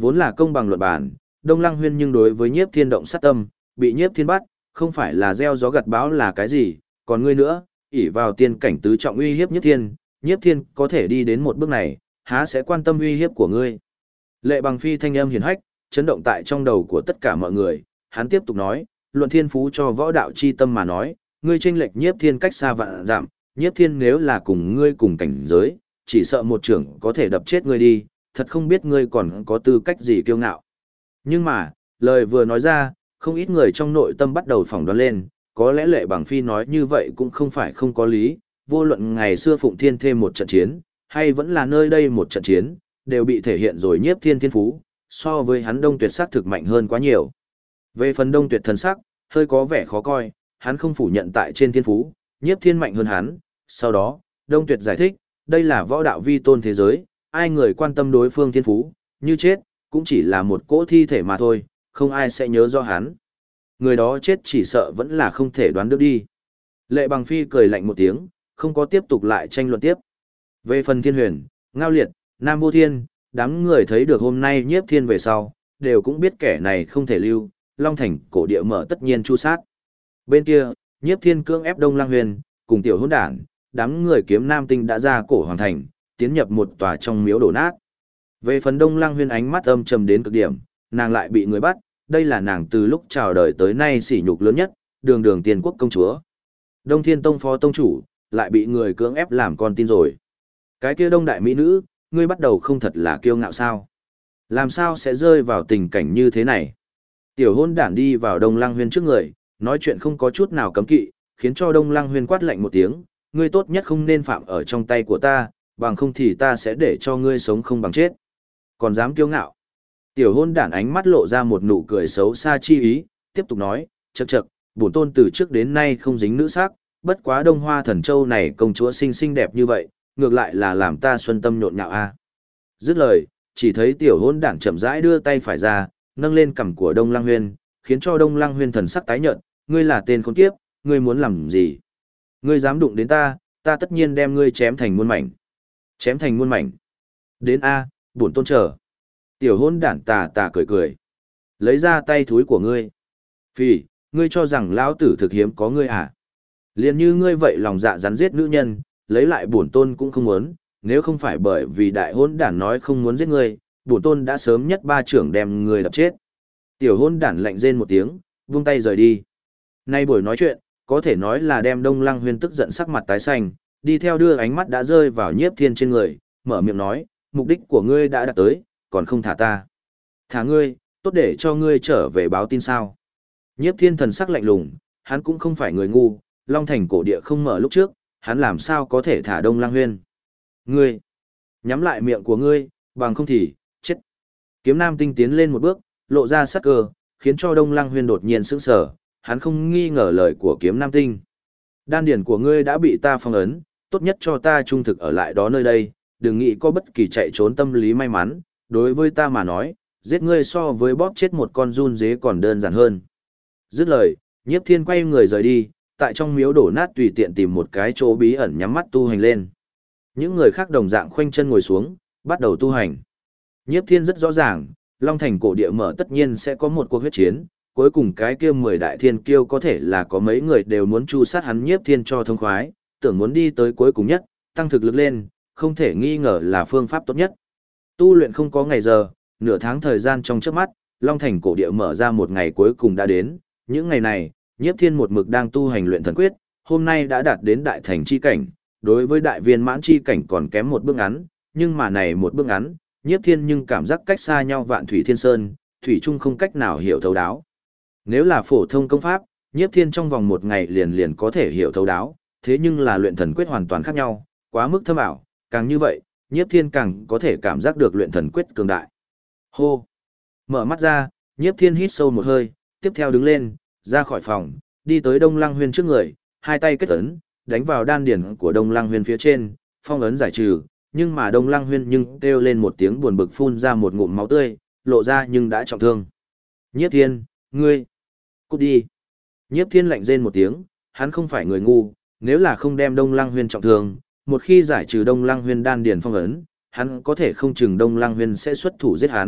A: Vốn là công bằng luận bản, Đông Lăng Huyên nhưng đối với Nhiếp Thiên động sát tâm, bị Nhiếp Thiên bắt, không phải là gieo gió gặt bão là cái gì, còn ngươi nữa, ỷ vào tiên cảnh tứ trọng uy hiếp Nhiếp Thiên có thể đi đến một bước này, há sẽ quan tâm uy hiếp của ngươi. Lệ Bằng Phi thanh âm hiền hách, chấn động tại trong đầu của tất cả mọi người, hắn tiếp tục nói, luận thiên phú cho võ đạo chi tâm mà nói, ngươi chênh lệch Nhiếp Thiên cách xa vạn dặm, Nhiếp Thiên nếu là cùng ngươi cùng cảnh giới, chỉ sợ một trưởng có thể đập chết ngươi đi, thật không biết ngươi còn có tư cách gì kiêu ngạo. Nhưng mà, lời vừa nói ra, không ít người trong nội tâm bắt đầu phỏng đoán lên, có lẽ Lệ Bằng Phi nói như vậy cũng không phải không có lý, vô luận ngày xưa Phụng Thiên thêm một trận chiến, hay vẫn là nơi đây một trận chiến, đều bị thể hiện rồi Nhiếp Thiên thiên phú, so với hắn Đông Tuyệt sắc thực mạnh hơn quá nhiều. Về phần Đông Tuyệt thần sắc, hơi có vẻ khó coi, hắn không phủ nhận tại trên thiên phú, Nhiếp Thiên mạnh hơn hắn, sau đó, Đông Tuyệt giải thích, đây là võ đạo vi tôn thế giới, ai người quan tâm đối phương thiên phú, như chết, cũng chỉ là một cỗ thi thể mà thôi, không ai sẽ nhớ do hắn. Người đó chết chỉ sợ vẫn là không thể đoán được đi. Lệ Bằng Phi cười lạnh một tiếng, không có tiếp tục lại tranh luận tiếp. Về phần Thiên Huyền, Ngao Liệt, Nam Vô Thiên, đám người thấy được hôm nay Nhiếp Thiên về sau, đều cũng biết kẻ này không thể lưu, Long Thành cổ địa mở tất nhiên chu sát. Bên kia, Nhiếp Thiên cưỡng ép Đông Lang Huyền, cùng tiểu hỗn đản, đám người kiếm Nam Tinh đã ra cổ hoàng thành, tiến nhập một tòa trong miếu đổ nát. Về phần Đông Lang Huyền ánh mắt âm trầm đến cực điểm, nàng lại bị người bắt, đây là nàng từ lúc chào đời tới nay sỉ nhục lớn nhất, đường đường tiền quốc công chúa. Đông Thiên Tông phó tông chủ, lại bị người cưỡng ép làm con tin rồi. Cái kia Đông đại mỹ nữ, ngươi bắt đầu không thật là kiêu ngạo sao? Làm sao sẽ rơi vào tình cảnh như thế này? Tiểu hôn đản đi vào Đông Lang Huyền trước người, nói chuyện không có chút nào cấm kỵ, khiến cho Đông Lang Huyền quát lạnh một tiếng, ngươi tốt nhất không nên phạm ở trong tay của ta, bằng không thì ta sẽ để cho ngươi sống không bằng chết. Còn dám kiêu ngạo? Tiểu hôn đản ánh mắt lộ ra một nụ cười xấu xa chi ý, tiếp tục nói, chậc chậc, bổn tôn từ trước đến nay không dính nữ sắc, bất quá Đông Hoa Thần Châu này công chúa xinh xinh đẹp như vậy, ngược lại là làm ta xuân tâm nhộn nhạo a. Dứt lời, chỉ thấy tiểu hôn đản chậm rãi đưa tay phải ra, nâng lên cằm của Đông Lang Huyên, khiến cho Đông Lang Huyên thần sắc tái nhợt, ngươi là tên khốn kiếp, ngươi muốn làm gì? Ngươi dám đụng đến ta, ta tất nhiên đem ngươi chém thành muôn mảnh. Chém thành muôn mảnh. Đến a, bổn tôn chờ. Tiểu hôn đản tà tà cười cười. Lấy ra tay thúi của ngươi. Phì, ngươi cho rằng lão tử thực hiếm có ngươi à? Liền như ngươi vậy lòng dạ rắn giết nữ nhân, lấy lại bổn tôn cũng không muốn, nếu không phải bởi vì đại hôn đản nói không muốn giết ngươi, bổn tôn đã sớm nhất ba trưởng đem ngươi đập chết. Tiểu hôn đản lạnh rên một tiếng, vung tay rời đi. Nay buổi nói chuyện, có thể nói là đem Đông Lăng Huyên tức giận sắc mặt tái xanh, đi theo đưa ánh mắt đã rơi vào Nhiếp Thiên trên người, mở miệng nói, mục đích của ngươi đã đạt tới, còn không thả ta. Thả ngươi, tốt để cho ngươi trở về báo tin sao. Nhiếp Thiên thần sắc lạnh lùng, hắn cũng không phải người ngu, Long Thành cổ địa không mở lúc trước, hắn làm sao có thể thả Đông Lang Huyên. Ngươi, nhắm lại miệng của ngươi, bằng không thì, chết. Kiếm Nam Tinh tiến lên một bước, lộ ra sắc cơ, khiến cho Đông Lang Huyên đột nhiên sững sờ, hắn không nghi ngờ lời của Kiếm Nam Tinh. Đan điển của ngươi đã bị ta phong ấn, tốt nhất cho ta trung thực ở lại đó nơi đây, đừng nghĩ có bất kỳ chạy trốn tâm lý may mắn, đối với ta mà nói, giết ngươi so với bóp chết một con giun dế còn đơn giản hơn. Dứt lời, Nhiếp Thiên quay người rời đi, tại trong miếu đổ nát tùy tiện tìm một cái chỗ bí ẩn nhắm mắt tu hành lên. Những người khác đồng dạng khoanh chân ngồi xuống, bắt đầu tu hành. Nhiếp Thiên rất rõ ràng, Long Thành cổ địa mở tất nhiên sẽ có một cuộc huyết chiến, cuối cùng cái kia 10 đại thiên kiêu có thể là có mấy người đều muốn chu sát hắn Nhiếp Thiên cho thông khoái, tưởng muốn đi tới cuối cùng nhất, tăng thực lực lên, không thể nghi ngờ là phương pháp tốt nhất. Tu luyện không có ngày giờ, nửa tháng thời gian trong chớp mắt, Long Thành cổ địa mở ra một ngày cuối cùng đã đến, những ngày này, Nhiếp Thiên một mực đang tu hành luyện thần quyết, hôm nay đã đạt đến đại thành chi cảnh, đối với đại viên mãn chi cảnh còn kém một bước ngắn, nhưng mà này một bước ngắn, Nhiếp Thiên nhưng cảm giác cách xa nhau vạn thủy thiên sơn, thủy chung không cách nào hiểu thấu đáo. Nếu là phổ thông công pháp, Nhiếp Thiên trong vòng một ngày liền có thể hiểu thấu đáo, thế nhưng là luyện thần quyết hoàn toàn khác nhau, quá mức thâm ảo, càng như vậy, Nhiếp Thiên càng có thể cảm giác được luyện thần quyết cường đại. Hô! Mở mắt ra, Nhiếp Thiên hít sâu một hơi, tiếp theo đứng lên, ra khỏi phòng, đi tới Đông Lăng Huyên trước người, hai tay kết ấn, đánh vào đan điển của Đông Lăng Huyên phía trên, phong ấn giải trừ, nhưng mà Đông Lăng Huyên nhưng kêu lên một tiếng buồn bực phun ra một ngụm máu tươi, lộ ra nhưng đã trọng thương. Nhiếp Thiên, ngươi, cút đi. Nhiếp Thiên lạnh rên một tiếng, hắn không phải người ngu, nếu là không đem Đông Lăng Huyên trọng thương, một khi giải trừ Đông Lăng Huyên đan điển phong ấn, hắn có thể không chừng Đông Lăng Huyên sẽ xuất thủ giết hắn,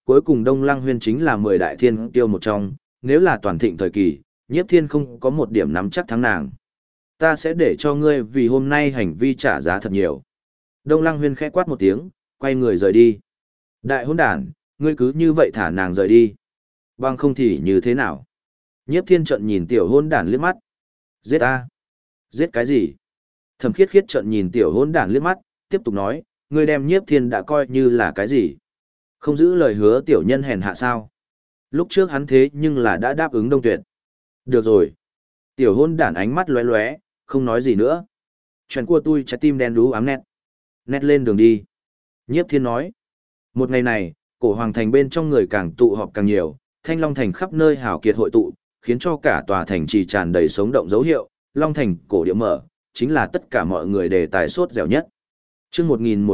A: cuối cùng Đông Lăng Huyên chính là 10 đại thiên tiêu một trong, nếu là toàn thịnh thời kỳ, Nhiếp Thiên không có một điểm nắm chắc thắng nàng. Ta sẽ để cho ngươi vì hôm nay hành vi trả giá thật nhiều. Đông Lăng Huyên khẽ quát một tiếng, quay người rời đi. Đại hỗn đản, ngươi cứ như vậy thả nàng rời đi. Bằng không thì như thế nào? Nhiếp Thiên trợn nhìn tiểu hỗn đản liếc mắt. Giết ta. Giết cái gì? Thẩm Khiết Khiết trợn nhìn tiểu hỗn đản liếc mắt, tiếp tục nói, ngươi đem Nhiếp Thiên đã coi như là cái gì? Không giữ lời hứa tiểu nhân hèn hạ sao? Lúc trước hắn thế nhưng là đã đáp ứng Đông Tuyệt. Được rồi. Tiểu hôn đản ánh mắt lóe lóe, không nói gì nữa. Chuyện của tôi trái tim đen đú ám nét. Nét lên đường đi. Nhiếp Thiên nói. Một ngày này, cổ hoàng thành bên trong người càng tụ họp càng nhiều, Thanh Long thành khắp nơi hào kiệt hội tụ, khiến cho cả tòa thành trì tràn đầy sống động dấu hiệu. Long thành cổ địa mở, chính là tất cả mọi người đề tài sốt dẻo nhất. Chương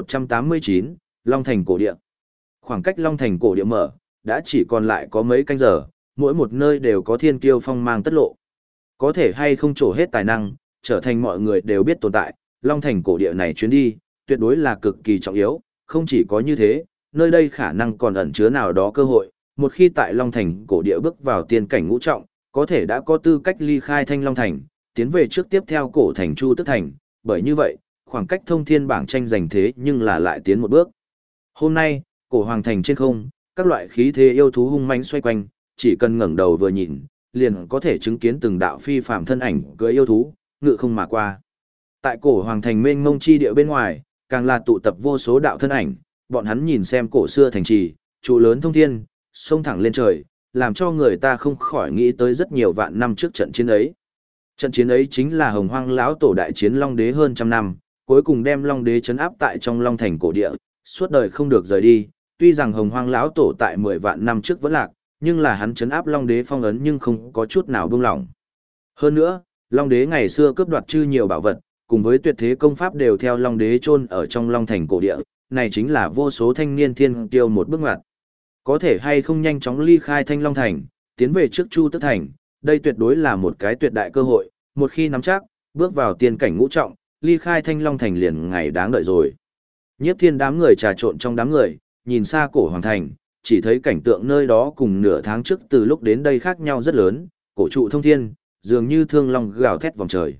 A: 1189, Long thành cổ địa. Khoảng cách Long thành cổ địa mở, đã chỉ còn lại có mấy canh giờ, mỗi một nơi đều có thiên kiêu phong mang tất lộ. Có thể hay không trổ hết tài năng, trở thành mọi người đều biết tồn tại, Long thành cổ địa này chuyến đi, tuyệt đối là cực kỳ trọng yếu, không chỉ có như thế, nơi đây khả năng còn ẩn chứa nào đó cơ hội, một khi tại Long thành cổ địa bước vào tiên cảnh ngũ trọng, có thể đã có tư cách ly khai Thanh Long thành, tiến về trước tiếp theo cổ thành Chu Tức thành, bởi như vậy, khoảng cách thông thiên bảng tranh giành thế nhưng là lại tiến một bước. Hôm nay, cổ hoàng thành trên không, các loại khí thế yêu thú hung mãnh xoay quanh, chỉ cần ngẩng đầu vừa nhìn, liền có thể chứng kiến từng đạo phi phàm thân ảnh cưỡi yêu thú, ngự không mà qua. Tại cổ hoàng thành mênh mông chi địa bên ngoài, càng là tụ tập vô số đạo thân ảnh, bọn hắn nhìn xem cổ xưa thành trì, trụ lớn thông thiên, sông thẳng lên trời, làm cho người ta không khỏi nghĩ tới rất nhiều vạn năm trước trận chiến ấy. Trận chiến ấy chính là Hồng Hoang lão tổ đại chiến Long Đế hơn trăm năm, cuối cùng đem Long Đế trấn áp tại trong Long thành cổ địa, suốt đời không được rời đi. Tuy rằng Hồng Hoang lão tổ tại 10 vạn năm trước vẫn lạc, nhưng là hắn trấn áp Long Đế phong ấn nhưng không có chút nào buông lỏng. Hơn nữa, Long Đế ngày xưa cướp đoạt chư nhiều bảo vật, cùng với tuyệt thế công pháp đều theo Long Đế chôn ở trong Long thành cổ địa, này chính là vô số thanh niên thiên kiêu một bước ngoặt. Có thể hay không nhanh chóng ly khai Thanh Long thành, tiến về trước Chu Tức thành, đây tuyệt đối là một cái tuyệt đại cơ hội, một khi nắm chắc, bước vào tiên cảnh ngũ trọng, ly khai Thanh Long thành liền ngày đáng đợi rồi. Nhiếp Thiên đám người trà trộn trong đám người, nhìn xa cổ hoàng thành, chỉ thấy cảnh tượng nơi đó cùng nửa tháng trước từ lúc đến đây khác nhau rất lớn, cổ trụ thông thiên, dường như thương long gào thét vòng trời.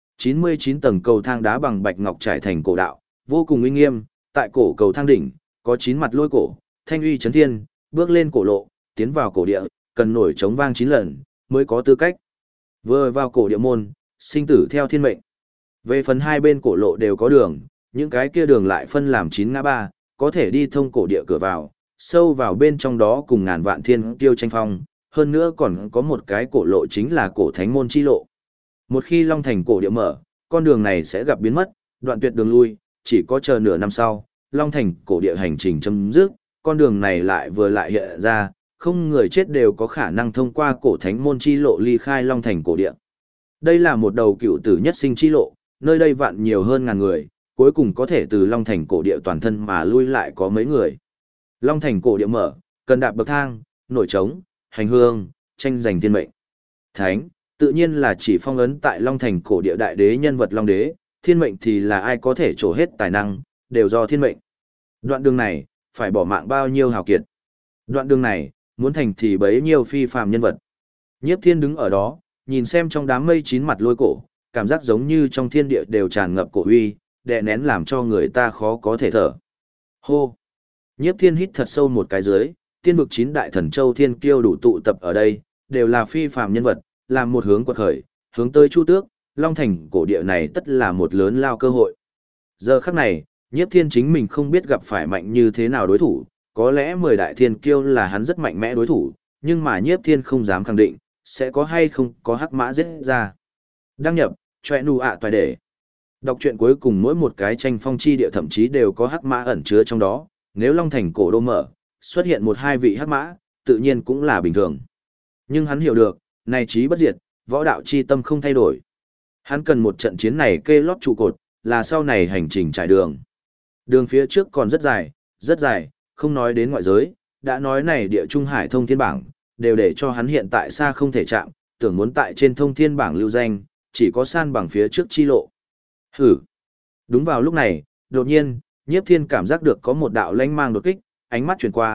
A: 99 tầng cầu thang đá bằng bạch ngọc trải thành cổ đạo, vô cùng uy nghiêm, tại cổ cầu thang đỉnh, có 9 mặt lôi cổ, thanh uy chấn thiên, bước lên cổ lộ, tiến vào cổ địa, cần nổi trống vang 9 lần, mới có tư cách. Vừa vào cổ địa môn, sinh tử theo thiên mệnh. Về phần hai bên cổ lộ đều có đường, những cái kia đường lại phân làm 9 ngã ba, có thể đi thông cổ địa cửa vào, sâu vào bên trong đó cùng ngàn vạn thiên tiêu tranh phong, hơn nữa còn có một cái cổ lộ chính là cổ thánh môn chi lộ. Một khi Long thành cổ địa mở, con đường này sẽ gặp biến mất, đoạn tuyệt đường lui, chỉ có chờ nửa năm sau, Long thành cổ địa hành trình chấm dứt, con đường này lại vừa lại hiện ra, không người chết đều có khả năng thông qua cổ thánh môn chi lộ ly khai Long thành cổ địa. Đây là một đầu cựu tử nhất sinh chi lộ, nơi đây vạn nhiều hơn ngàn người, cuối cùng có thể từ Long thành cổ địa toàn thân mà lui lại có mấy người. Long thành cổ địa mở, cần đạp bậc thang, nổi trống, hành hương, tranh giành thiên mệnh. Thánh, tự nhiên là chỉ phong ấn tại Long thành cổ địa đại đế nhân vật Long đế, thiên mệnh thì là ai có thể trổ hết tài năng, đều do thiên mệnh. Đoạn đường này, phải bỏ mạng bao nhiêu hào kiệt. Đoạn đường này, muốn thành thì bấy nhiêu phi phàm nhân vật. Nhiếp Thiên đứng ở đó, nhìn xem trong đám mây 9 mặt lôi cổ, cảm giác giống như trong thiên địa đều tràn ngập cổ uy, đè nén làm cho người ta khó có thể thở. Hô! Nhiếp Thiên hít thật sâu một cái dưới, tiên vực 9 đại thần châu thiên kiêu đủ tụ tập ở đây, đều là phi phàm nhân vật, làm một hướng quật khởi, hướng tới Chu Tước, Long thành cổ địa này tất là một lớn lao cơ hội. Giờ khắc này, Nhiếp Thiên chính mình không biết gặp phải mạnh như thế nào đối thủ, có lẽ 10 đại thiên kiêu là hắn rất mạnh mẽ đối thủ, nhưng mà Nhiếp Thiên không dám khẳng định, sẽ có hay không có hắc mã giết ra. Đăng nhập, choe nu ạ toài để. Đọc truyện cuối cùng mỗi một cái tranh phong chi địa thậm chí đều có hắc mã ẩn chứa trong đó, nếu Long thành cổ đô mở, xuất hiện một hai vị hắc mã, tự nhiên cũng là bình thường. Nhưng hắn hiểu được, này chí bất diệt, võ đạo chi tâm không thay đổi. Hắn cần một trận chiến này kê lót trụ cột, là sau này hành trình trải đường. Đường phía trước còn rất dài, không nói đến ngoại giới, đã nói này địa trung hải thông thiên bảng, đều để cho hắn hiện tại xa không thể chạm, tưởng muốn tại trên thông thiên bảng lưu danh, chỉ có san bằng phía trước chi lộ. Hử! Đúng vào lúc này, đột nhiên, Nhiếp Thiên cảm giác được có một đạo lanh mang đột kích, ánh mắt chuyển qua,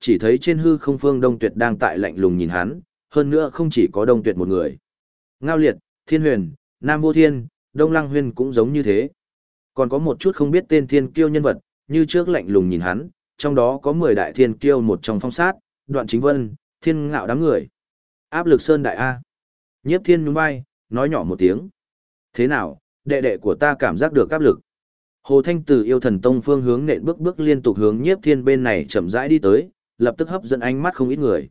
A: Chỉ thấy trên hư không Phương Đông Tuyệt đang tại lạnh lùng nhìn hắn, hơn nữa không chỉ có Đông Tuyệt một người. Ngao Liệt, Thiên Huyền, Nam Vô Thiên, Đông Lăng Huyên cũng giống như thế. Còn có một chút không biết tên thiên kiêu nhân vật, như trước lạnh lùng nhìn hắn, trong đó có 10 đại thiên kiêu một trong Phong Sát, Đoạn Chính Vân, Thiên Ngạo đám người. Áp lực sơn đại A. Nhiếp Thiên nhún vai, nói nhỏ một tiếng. Thế nào, đệ đệ của ta cảm giác được áp lực. Hồ Thanh từ Yêu Thần Tông phương hướng nện bước bước liên tục hướng Nhiếp Thiên bên này chậm rãi đi tới, lập tức hấp dẫn ánh mắt không ít người.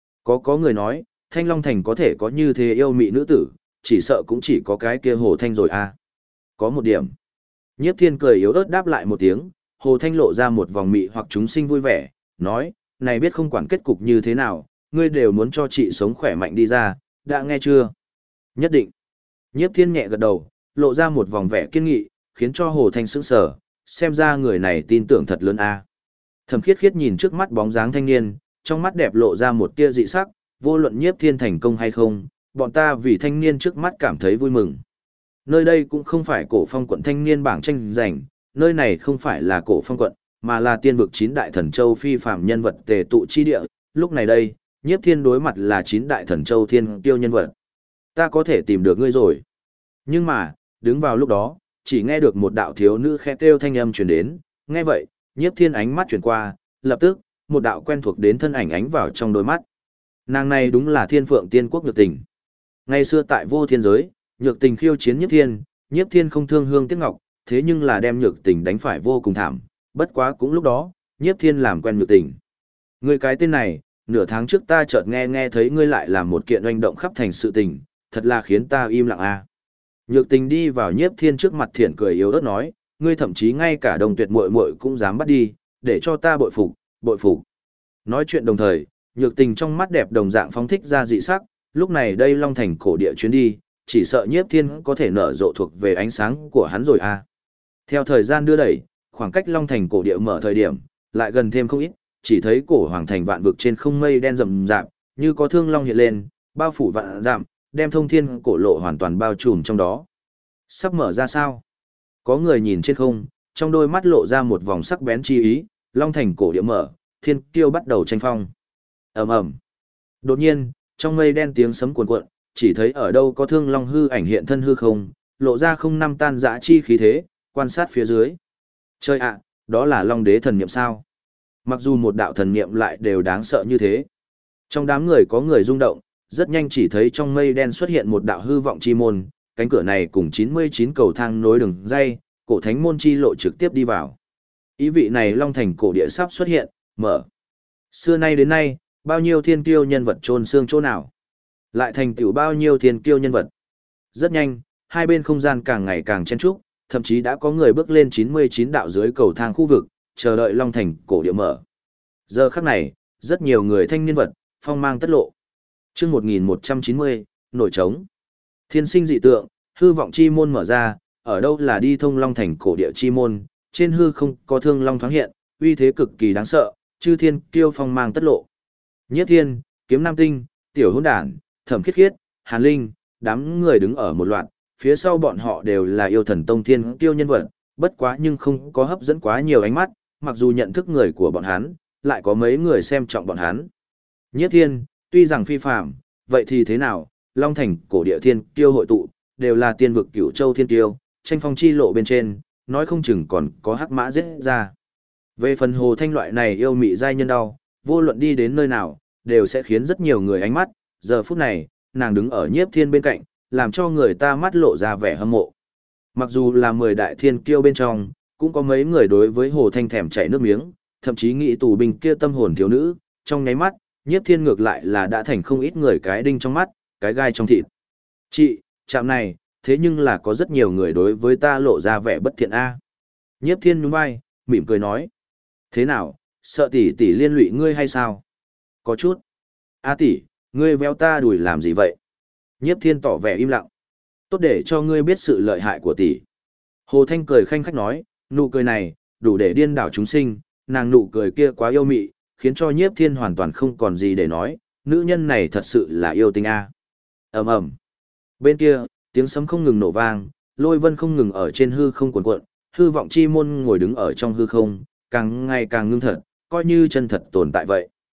A: Có người nói, Thanh Long Thành có thể có như thế yêu mị nữ tử, chỉ sợ cũng chỉ có cái kia Hồ Thanh rồi a. Có một điểm. Nhiếp Thiên cười yếu ớt đáp lại một tiếng, Hồ Thanh lộ ra một vòng mị hoặc chúng sinh vui vẻ, nói, này biết không quản kết cục như thế nào, ngươi đều muốn cho chị sống khỏe mạnh đi ra, đã nghe chưa? Nhất định. Nhiếp Thiên nhẹ gật đầu, lộ ra một vòng vẻ kiên nghị, khiến cho Hồ Thanh sững sờ, xem ra người này tin tưởng thật lớn a. Thẩm Khiết Khiết nhìn trước mắt bóng dáng thanh niên, trong mắt đẹp lộ ra một tia dị sắc, vô luận Nhiếp Thiên thành công hay không, bọn ta vì thanh niên trước mắt cảm thấy vui mừng. Nơi đây cũng không phải Cổ Phong quận thanh niên bảng tranh giành, nơi này không phải là Cổ Phong quận, mà là tiên vực 9 đại thần châu phi phàm nhân vật tề tụ chi địa, lúc này đây, Nhiếp Thiên đối mặt là 9 đại thần châu thiên tiêu nhân vật. Ta có thể tìm được ngươi rồi. Nhưng mà, đứng vào lúc đó, chỉ nghe được một đạo thiếu nữ khẽ kêu thanh âm truyền đến, nghe vậy, Nhiếp Thiên ánh mắt chuyển qua, lập tức, một đạo quen thuộc đến thân ảnh ánh vào trong đôi mắt. Nàng này đúng là Thiên Phượng Tiên Quốc Nhược Tình. Ngày xưa tại Vô Thiên giới, Nhược Tình khiêu chiến Nhiếp Thiên không thương hương tiếc ngọc, thế nhưng là đem Nhược Tình đánh phải vô cùng thảm, bất quá cũng lúc đó, Nhiếp Thiên làm quen Nhược Tình. Ngươi cái tên này, nửa tháng trước ta chợt nghe thấy ngươi lại làm một kiện oanh động khắp thành sự tình, thật là khiến ta im lặng a. Nhược Tình đi vào Nhiếp Thiên trước mặt thiện cười yếu ớt nói, ngươi thậm chí ngay cả Đồng Tuyệt muội muội cũng dám bắt đi, để cho ta bội phục, bội phục. Nói chuyện đồng thời, Nhược Tình trong mắt đẹp đồng dạng phóng thích ra dị sắc, lúc này đây Long Thành cổ địa chuyến đi, chỉ sợ Nhiếp Thiên có thể nở rộ thuộc về ánh sáng của hắn rồi a. Theo thời gian đưa đẩy, khoảng cách Long Thành cổ địa mở thời điểm, lại gần thêm không ít, chỉ thấy cổ hoàng thành vạn vực trên không mây đen rậm rạp, như có thương long hiện lên, bao phủ vạn dặm, đem thông thiên cổ lộ hoàn toàn bao trùm trong đó. Sắp mở ra sao? Có người nhìn trên không, trong đôi mắt lộ ra một vòng sắc bén chi ý, Long Thành cổ địa mở, thiên kiêu bắt đầu tranh phong. Ầm ầm. Đột nhiên, trong mây đen tiếng sấm cuồn cuộn, chỉ thấy ở đâu có thương long hư ảnh hiện thân hư không, lộ ra không năm tan dã chi khí thế, quan sát phía dưới. Chơi ạ, đó là Long Đế thần niệm sao? Mặc dù một đạo thần niệm lại đều đáng sợ như thế. Trong đám người có người rung động, rất nhanh chỉ thấy trong mây đen xuất hiện một đạo hư vọng chi môn, cánh cửa này cùng 99 cầu thang nối đường dây, cổ thánh môn chi lộ trực tiếp đi vào. Ý vị này Long Thành cổ địa sắp xuất hiện, mở. Xưa nay đến nay, bao nhiêu thiên kiêu nhân vật chôn xương chỗ nào? Lại thành tựu bao nhiêu thiên kiêu nhân vật? Rất nhanh, hai bên không gian càng ngày càng chen trúc, thậm chí đã có người bước lên 99 đạo dưới cầu thang khu vực, chờ đợi Long Thành cổ địa mở. Giờ khắc này, rất nhiều người thanh niên vật, phong mang tất lộ. Chương 1190, nổi trống. Thiên sinh dị tượng, hư vọng chi môn mở ra, ở đâu là đi thông Long Thành cổ địa chi môn, trên hư không có thương long thoáng hiện, uy thế cực kỳ đáng sợ, chư thiên kiêu phong mang tất lộ. Nhiếp Thiên, Kiếm Nam Tinh, Tiểu Hỗn Đản, Thẩm Khiết Khiết, Hàn Linh, đám người đứng ở một loạt, phía sau bọn họ đều là yêu thần tông thiên kiêu nhân vật, bất quá nhưng không có hấp dẫn quá nhiều ánh mắt, mặc dù nhận thức người của bọn hắn, lại có mấy người xem trọng bọn hắn. Nhiếp Thiên, tuy rằng phi phàm, vậy thì thế nào, Long Thành cổ địa thiên kiêu hội tụ, đều là tiên vực Cửu Châu thiên kiêu, tranh phong chi lộ bên trên, nói không chừng còn có hắc mã giết ra. Về phần Hồ Thanh loại này yêu mị giai nhân đau, vô luận đi đến nơi nào, đều sẽ khiến rất nhiều người ánh mắt, giờ phút này, nàng đứng ở Nhiếp Thiên bên cạnh, làm cho người ta mắt lộ ra vẻ hâm mộ. Mặc dù là 10 đại thiên kiêu bên trong, cũng có mấy người đối với Hồ Thanh thèm chảy nước miếng, thậm chí nghĩ tù binh kia tâm hồn thiếu nữ, trong nháy mắt, Nhiếp Thiên ngược lại là đã thành không ít người cái đinh trong mắt, cái gai trong thịt. Chị, chạm này, thế nhưng là có rất nhiều người đối với ta lộ ra vẻ bất thiện a. Nhiếp Thiên nhún vai, mỉm cười nói. Thế nào, sợ tỷ tỷ liên lụy ngươi hay sao? Có chút. A tỷ, ngươi véo ta đùi làm gì vậy? Nhiếp Thiên tỏ vẻ im lặng. Tốt để cho ngươi biết sự lợi hại của tỷ. Hồ Thanh cười khanh khách nói, nụ cười này, đủ để điên đảo chúng sinh, nàng nụ cười kia quá yêu mị, khiến cho Nhiếp Thiên hoàn toàn không còn gì để nói, nữ nhân này thật sự là yêu tinh a. Ầm ầm. Bên kia, tiếng sấm không ngừng nổ vang, lôi vân không ngừng ở trên hư không cuộn cuộn, hư vọng chi môn ngồi đứng ở trong hư không, càng ngày càng ngưng thật, coi như chân thật tồn tại vậy.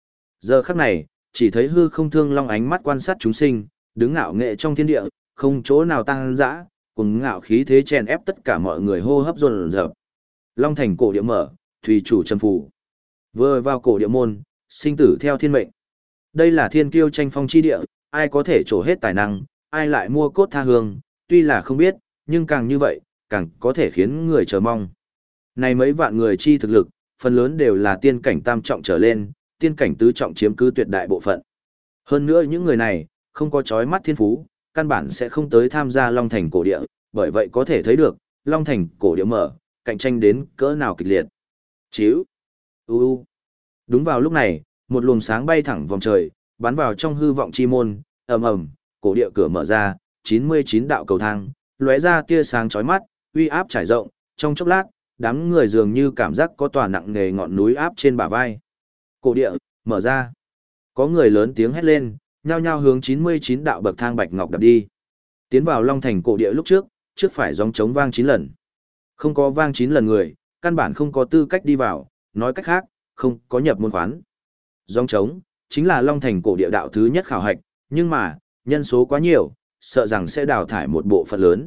A: Giờ khắc này, chỉ thấy hư không thương long ánh mắt quan sát chúng sinh, đứng ngạo nghệ trong thiên địa, không chỗ nào tăng dã, cùng ngạo khí thế chèn ép tất cả mọi người hô hấp dồn dập. Long thành cổ địa mở, thủy chủ trầm phù. Vừa vào cổ địa môn, sinh tử theo thiên mệnh. Đây là thiên kiêu tranh phong chi địa, ai có thể trổ hết tài năng, ai lại mua cốt tha hương, tuy là không biết, nhưng càng như vậy, càng có thể khiến người chờ mong. Này mấy vạn người chi thực lực, phần lớn đều là tiên cảnh tam trọng trở lên, tiên cảnh tứ trọng chiếm cứ tuyệt đại bộ phận. Hơn nữa những người này, không có chói mắt thiên phú, căn bản sẽ không tới tham gia Long Thành cổ địa, bởi vậy có thể thấy được, Long Thành cổ địa mở, cạnh tranh đến cỡ nào kịch liệt. Chíu. Đúng vào lúc này, một luồng sáng bay thẳng vòng trời, bắn vào trong hư vọng chi môn, ầm ầm, cổ địa cửa mở ra, 99 đạo cầu thang, lóe ra tia sáng chói mắt, uy áp trải rộng, trong chốc lát, đám người dường như cảm giác có tòa nặng nề ngọn núi áp trên bả vai. Cổ địa mở ra. Có người lớn tiếng hét lên, nhao nhao hướng 99 đạo bậc thang bạch ngọc đạp đi. Tiến vào Long Thành cổ địa lúc trước phải gióng trống vang 9 lần. Không có vang 9 lần người, căn bản không có tư cách đi vào, nói cách khác, không có nhập môn khoán. Gióng trống chính là Long Thành cổ địa đạo thứ nhất khảo hạch, nhưng mà, nhân số quá nhiều, sợ rằng sẽ đào thải một bộ phận lớn.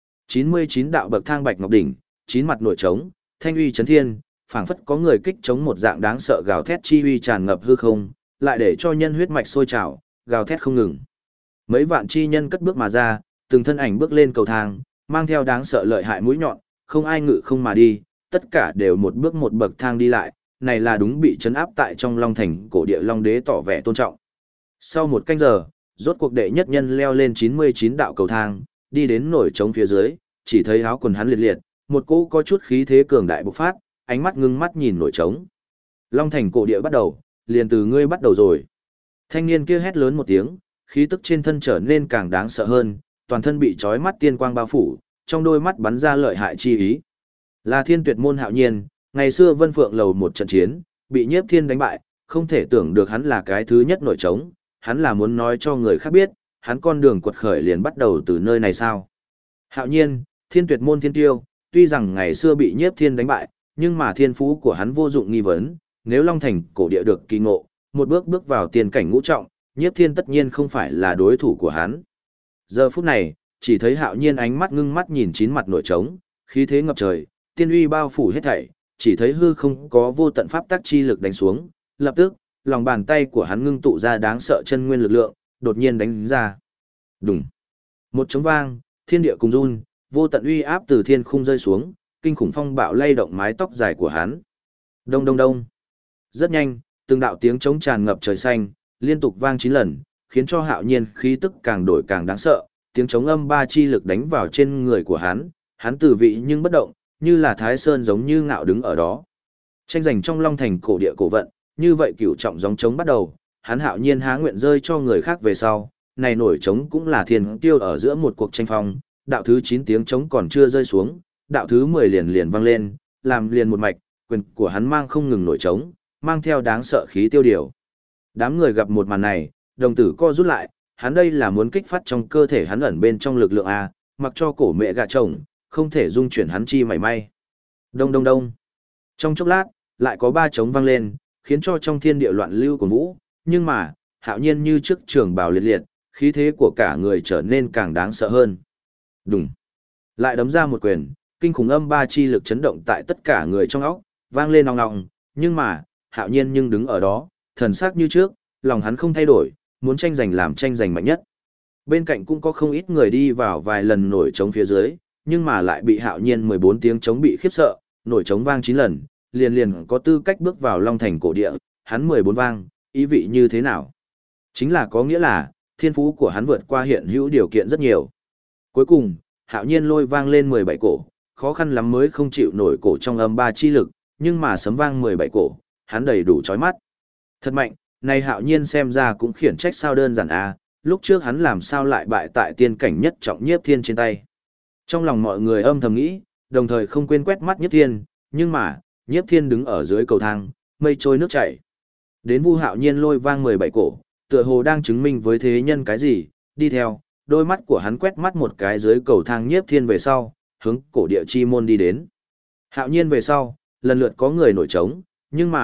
A: 99 đạo bậc thang bạch ngọc đỉnh, 9 mặt nổi trống, thanh uy chấn thiên, phảng phất có người kích chống một dạng đáng sợ gào thét chi uy tràn ngập hư không, lại để cho nhân huyết mạch sôi trào, gào thét không ngừng. Mấy vạn chi nhân cất bước mà ra, từng thân ảnh bước lên cầu thang, mang theo đáng sợ lợi hại mũi nhọn, không ai ngự không mà đi, tất cả đều một bước một bậc thang đi lại, này là đúng bị trấn áp tại trong Long Thành cổ địa Long Đế tỏ vẻ tôn trọng. Sau một canh giờ, rốt cuộc đệ nhất nhân leo lên 99 đạo cầu thang, đi đến nổi trống phía dưới, chỉ thấy áo quần hắn liệt liệt, một cỗ có chút khí thế cường đại bộc phát, ánh mắt ngưng mắt nhìn nổi trống. Long Thành cổ địa bắt đầu, liền từ ngươi bắt đầu rồi. Thanh niên kia hét lớn một tiếng, khí tức trên thân trở nên càng đáng sợ hơn, toàn thân bị trói mắt tiên quang bao phủ, trong đôi mắt bắn ra lợi hại chi ý. Là Thiên Tuyệt môn Hạo Nhiên, ngày xưa Vân Phượng lầu một trận chiến, bị Nhiếp Thiên đánh bại, không thể tưởng được hắn là cái thứ nhất nổi trống, hắn là muốn nói cho người khác biết, hắn con đường quật khởi liền bắt đầu từ nơi này sao. Hạo Nhiên, Thiên Tuyệt môn thiên tiêu, tuy rằng ngày xưa bị Nhiếp Thiên đánh bại, nhưng mà thiên phú của hắn vô dụng nghi vấn, nếu Long Thành cổ địa được kỳ ngộ, một bước bước vào tiên cảnh ngũ trọng, Nhiếp Thiên tất nhiên không phải là đối thủ của hắn. Giờ phút này, chỉ thấy Hạo Nhiên ánh mắt ngưng mắt nhìn 9 mặt nổi trống, khí thế ngập trời, tiên uy bao phủ hết thảy, chỉ thấy hư không có vô tận pháp tắc chi lực đánh xuống, lập tức, lòng bàn tay của hắn ngưng tụ ra đáng sợ chân nguyên lực lượng, đột nhiên đánh ra. Đùng. Một trống vang, thiên địa cùng run, vô tận uy áp từ thiên khung rơi xuống, kinh khủng phong bạo lay động mái tóc dài của hắn. Đông đông đông. Rất nhanh, từng đạo tiếng trống tràn ngập trời xanh, liên tục vang 9 lần, khiến cho Hạo Nhiên khí tức càng đổi càng đáng sợ, tiếng trống âm ba chi lực đánh vào trên người của hắn từ vị nhưng bất động, như là Thái Sơn giống như ngạo đứng ở đó. Tranh giành trong Long Thành cổ địa cổ vận, như vậy cửu trọng gióng trống bắt đầu, hắn Hạo Nhiên há nguyện rơi cho người khác về sau, này nổi trống cũng là thiên tiêu ở giữa một cuộc tranh phong, đạo thứ 9 tiếng trống còn chưa rơi xuống, đạo thứ 10 liền liền vang lên, làm liền một mạch, quyền của hắn mang không ngừng nổi trống, mang theo đáng sợ khí tiêu điều. Đám người gặp một màn này, đồng tử co rút lại, hắn đây là muốn kích phát trong cơ thể hắn ẩn bên trong lực lượng A, mặc cho cổ mẹ gạ chồng, không thể dung chuyển hắn chi mảy may. Đông đông đông. Trong chốc lát, lại có 3 trống vang lên, khiến cho trong thiên địa loạn lưu của vũ, nhưng mà, Hạo Nhiên như trước trường bào liệt liệt, khí thế của cả người trở nên càng đáng sợ hơn. Đùng. Lại đấm ra một quyền, kinh khủng âm ba chi lực chấn động tại tất cả người trong óc, vang lên ong ong, nhưng mà, Hạo Nhiên nhưng đứng ở đó, thần sắc như trước, lòng hắn không thay đổi, muốn tranh giành làm tranh giành mạnh nhất. Bên cạnh cũng có không ít người đi vào vài lần nổi trống phía dưới, nhưng mà lại bị Hạo Nhiên 14 tiếng trống bị khiếp sợ, nổi trống vang 9 lần, liền liền có tư cách bước vào Long Thành cổ địa, hắn 14 vang, ý vị như thế nào? Chính là có nghĩa là, thiên phú của hắn vượt qua hiện hữu điều kiện rất nhiều. Cuối cùng, Hạo Nhiên lôi vang lên 17 cổ, khó khăn lắm mới không chịu nổi cổ trong âm ba chi lực, nhưng mà sấm vang 17 cổ, hắn đầy đủ chói mắt. Thật mạnh, này Hạo Nhiên xem ra cũng khiển trách sao đơn giản à, lúc trước hắn làm sao lại bại tại tiên cảnh nhất trọng Nhiếp Thiên trên tay. Trong lòng mọi người âm thầm nghĩ, đồng thời không quên quét mắt Nhiếp Thiên, nhưng mà, Nhiếp Thiên đứng ở dưới cầu thang, mây trôi nước chảy. Đến Vu Hạo Nhiên lôi vang 17 cổ, tựa hồ đang chứng minh với thế nhân cái gì, đi theo, đôi mắt của hắn quét mắt một cái dưới cầu thang Nhiếp Thiên về sau, hướng cổ địa chi môn đi đến. Hạo Nhiên về sau, lần lượt có người nổi trống, nhưng mà,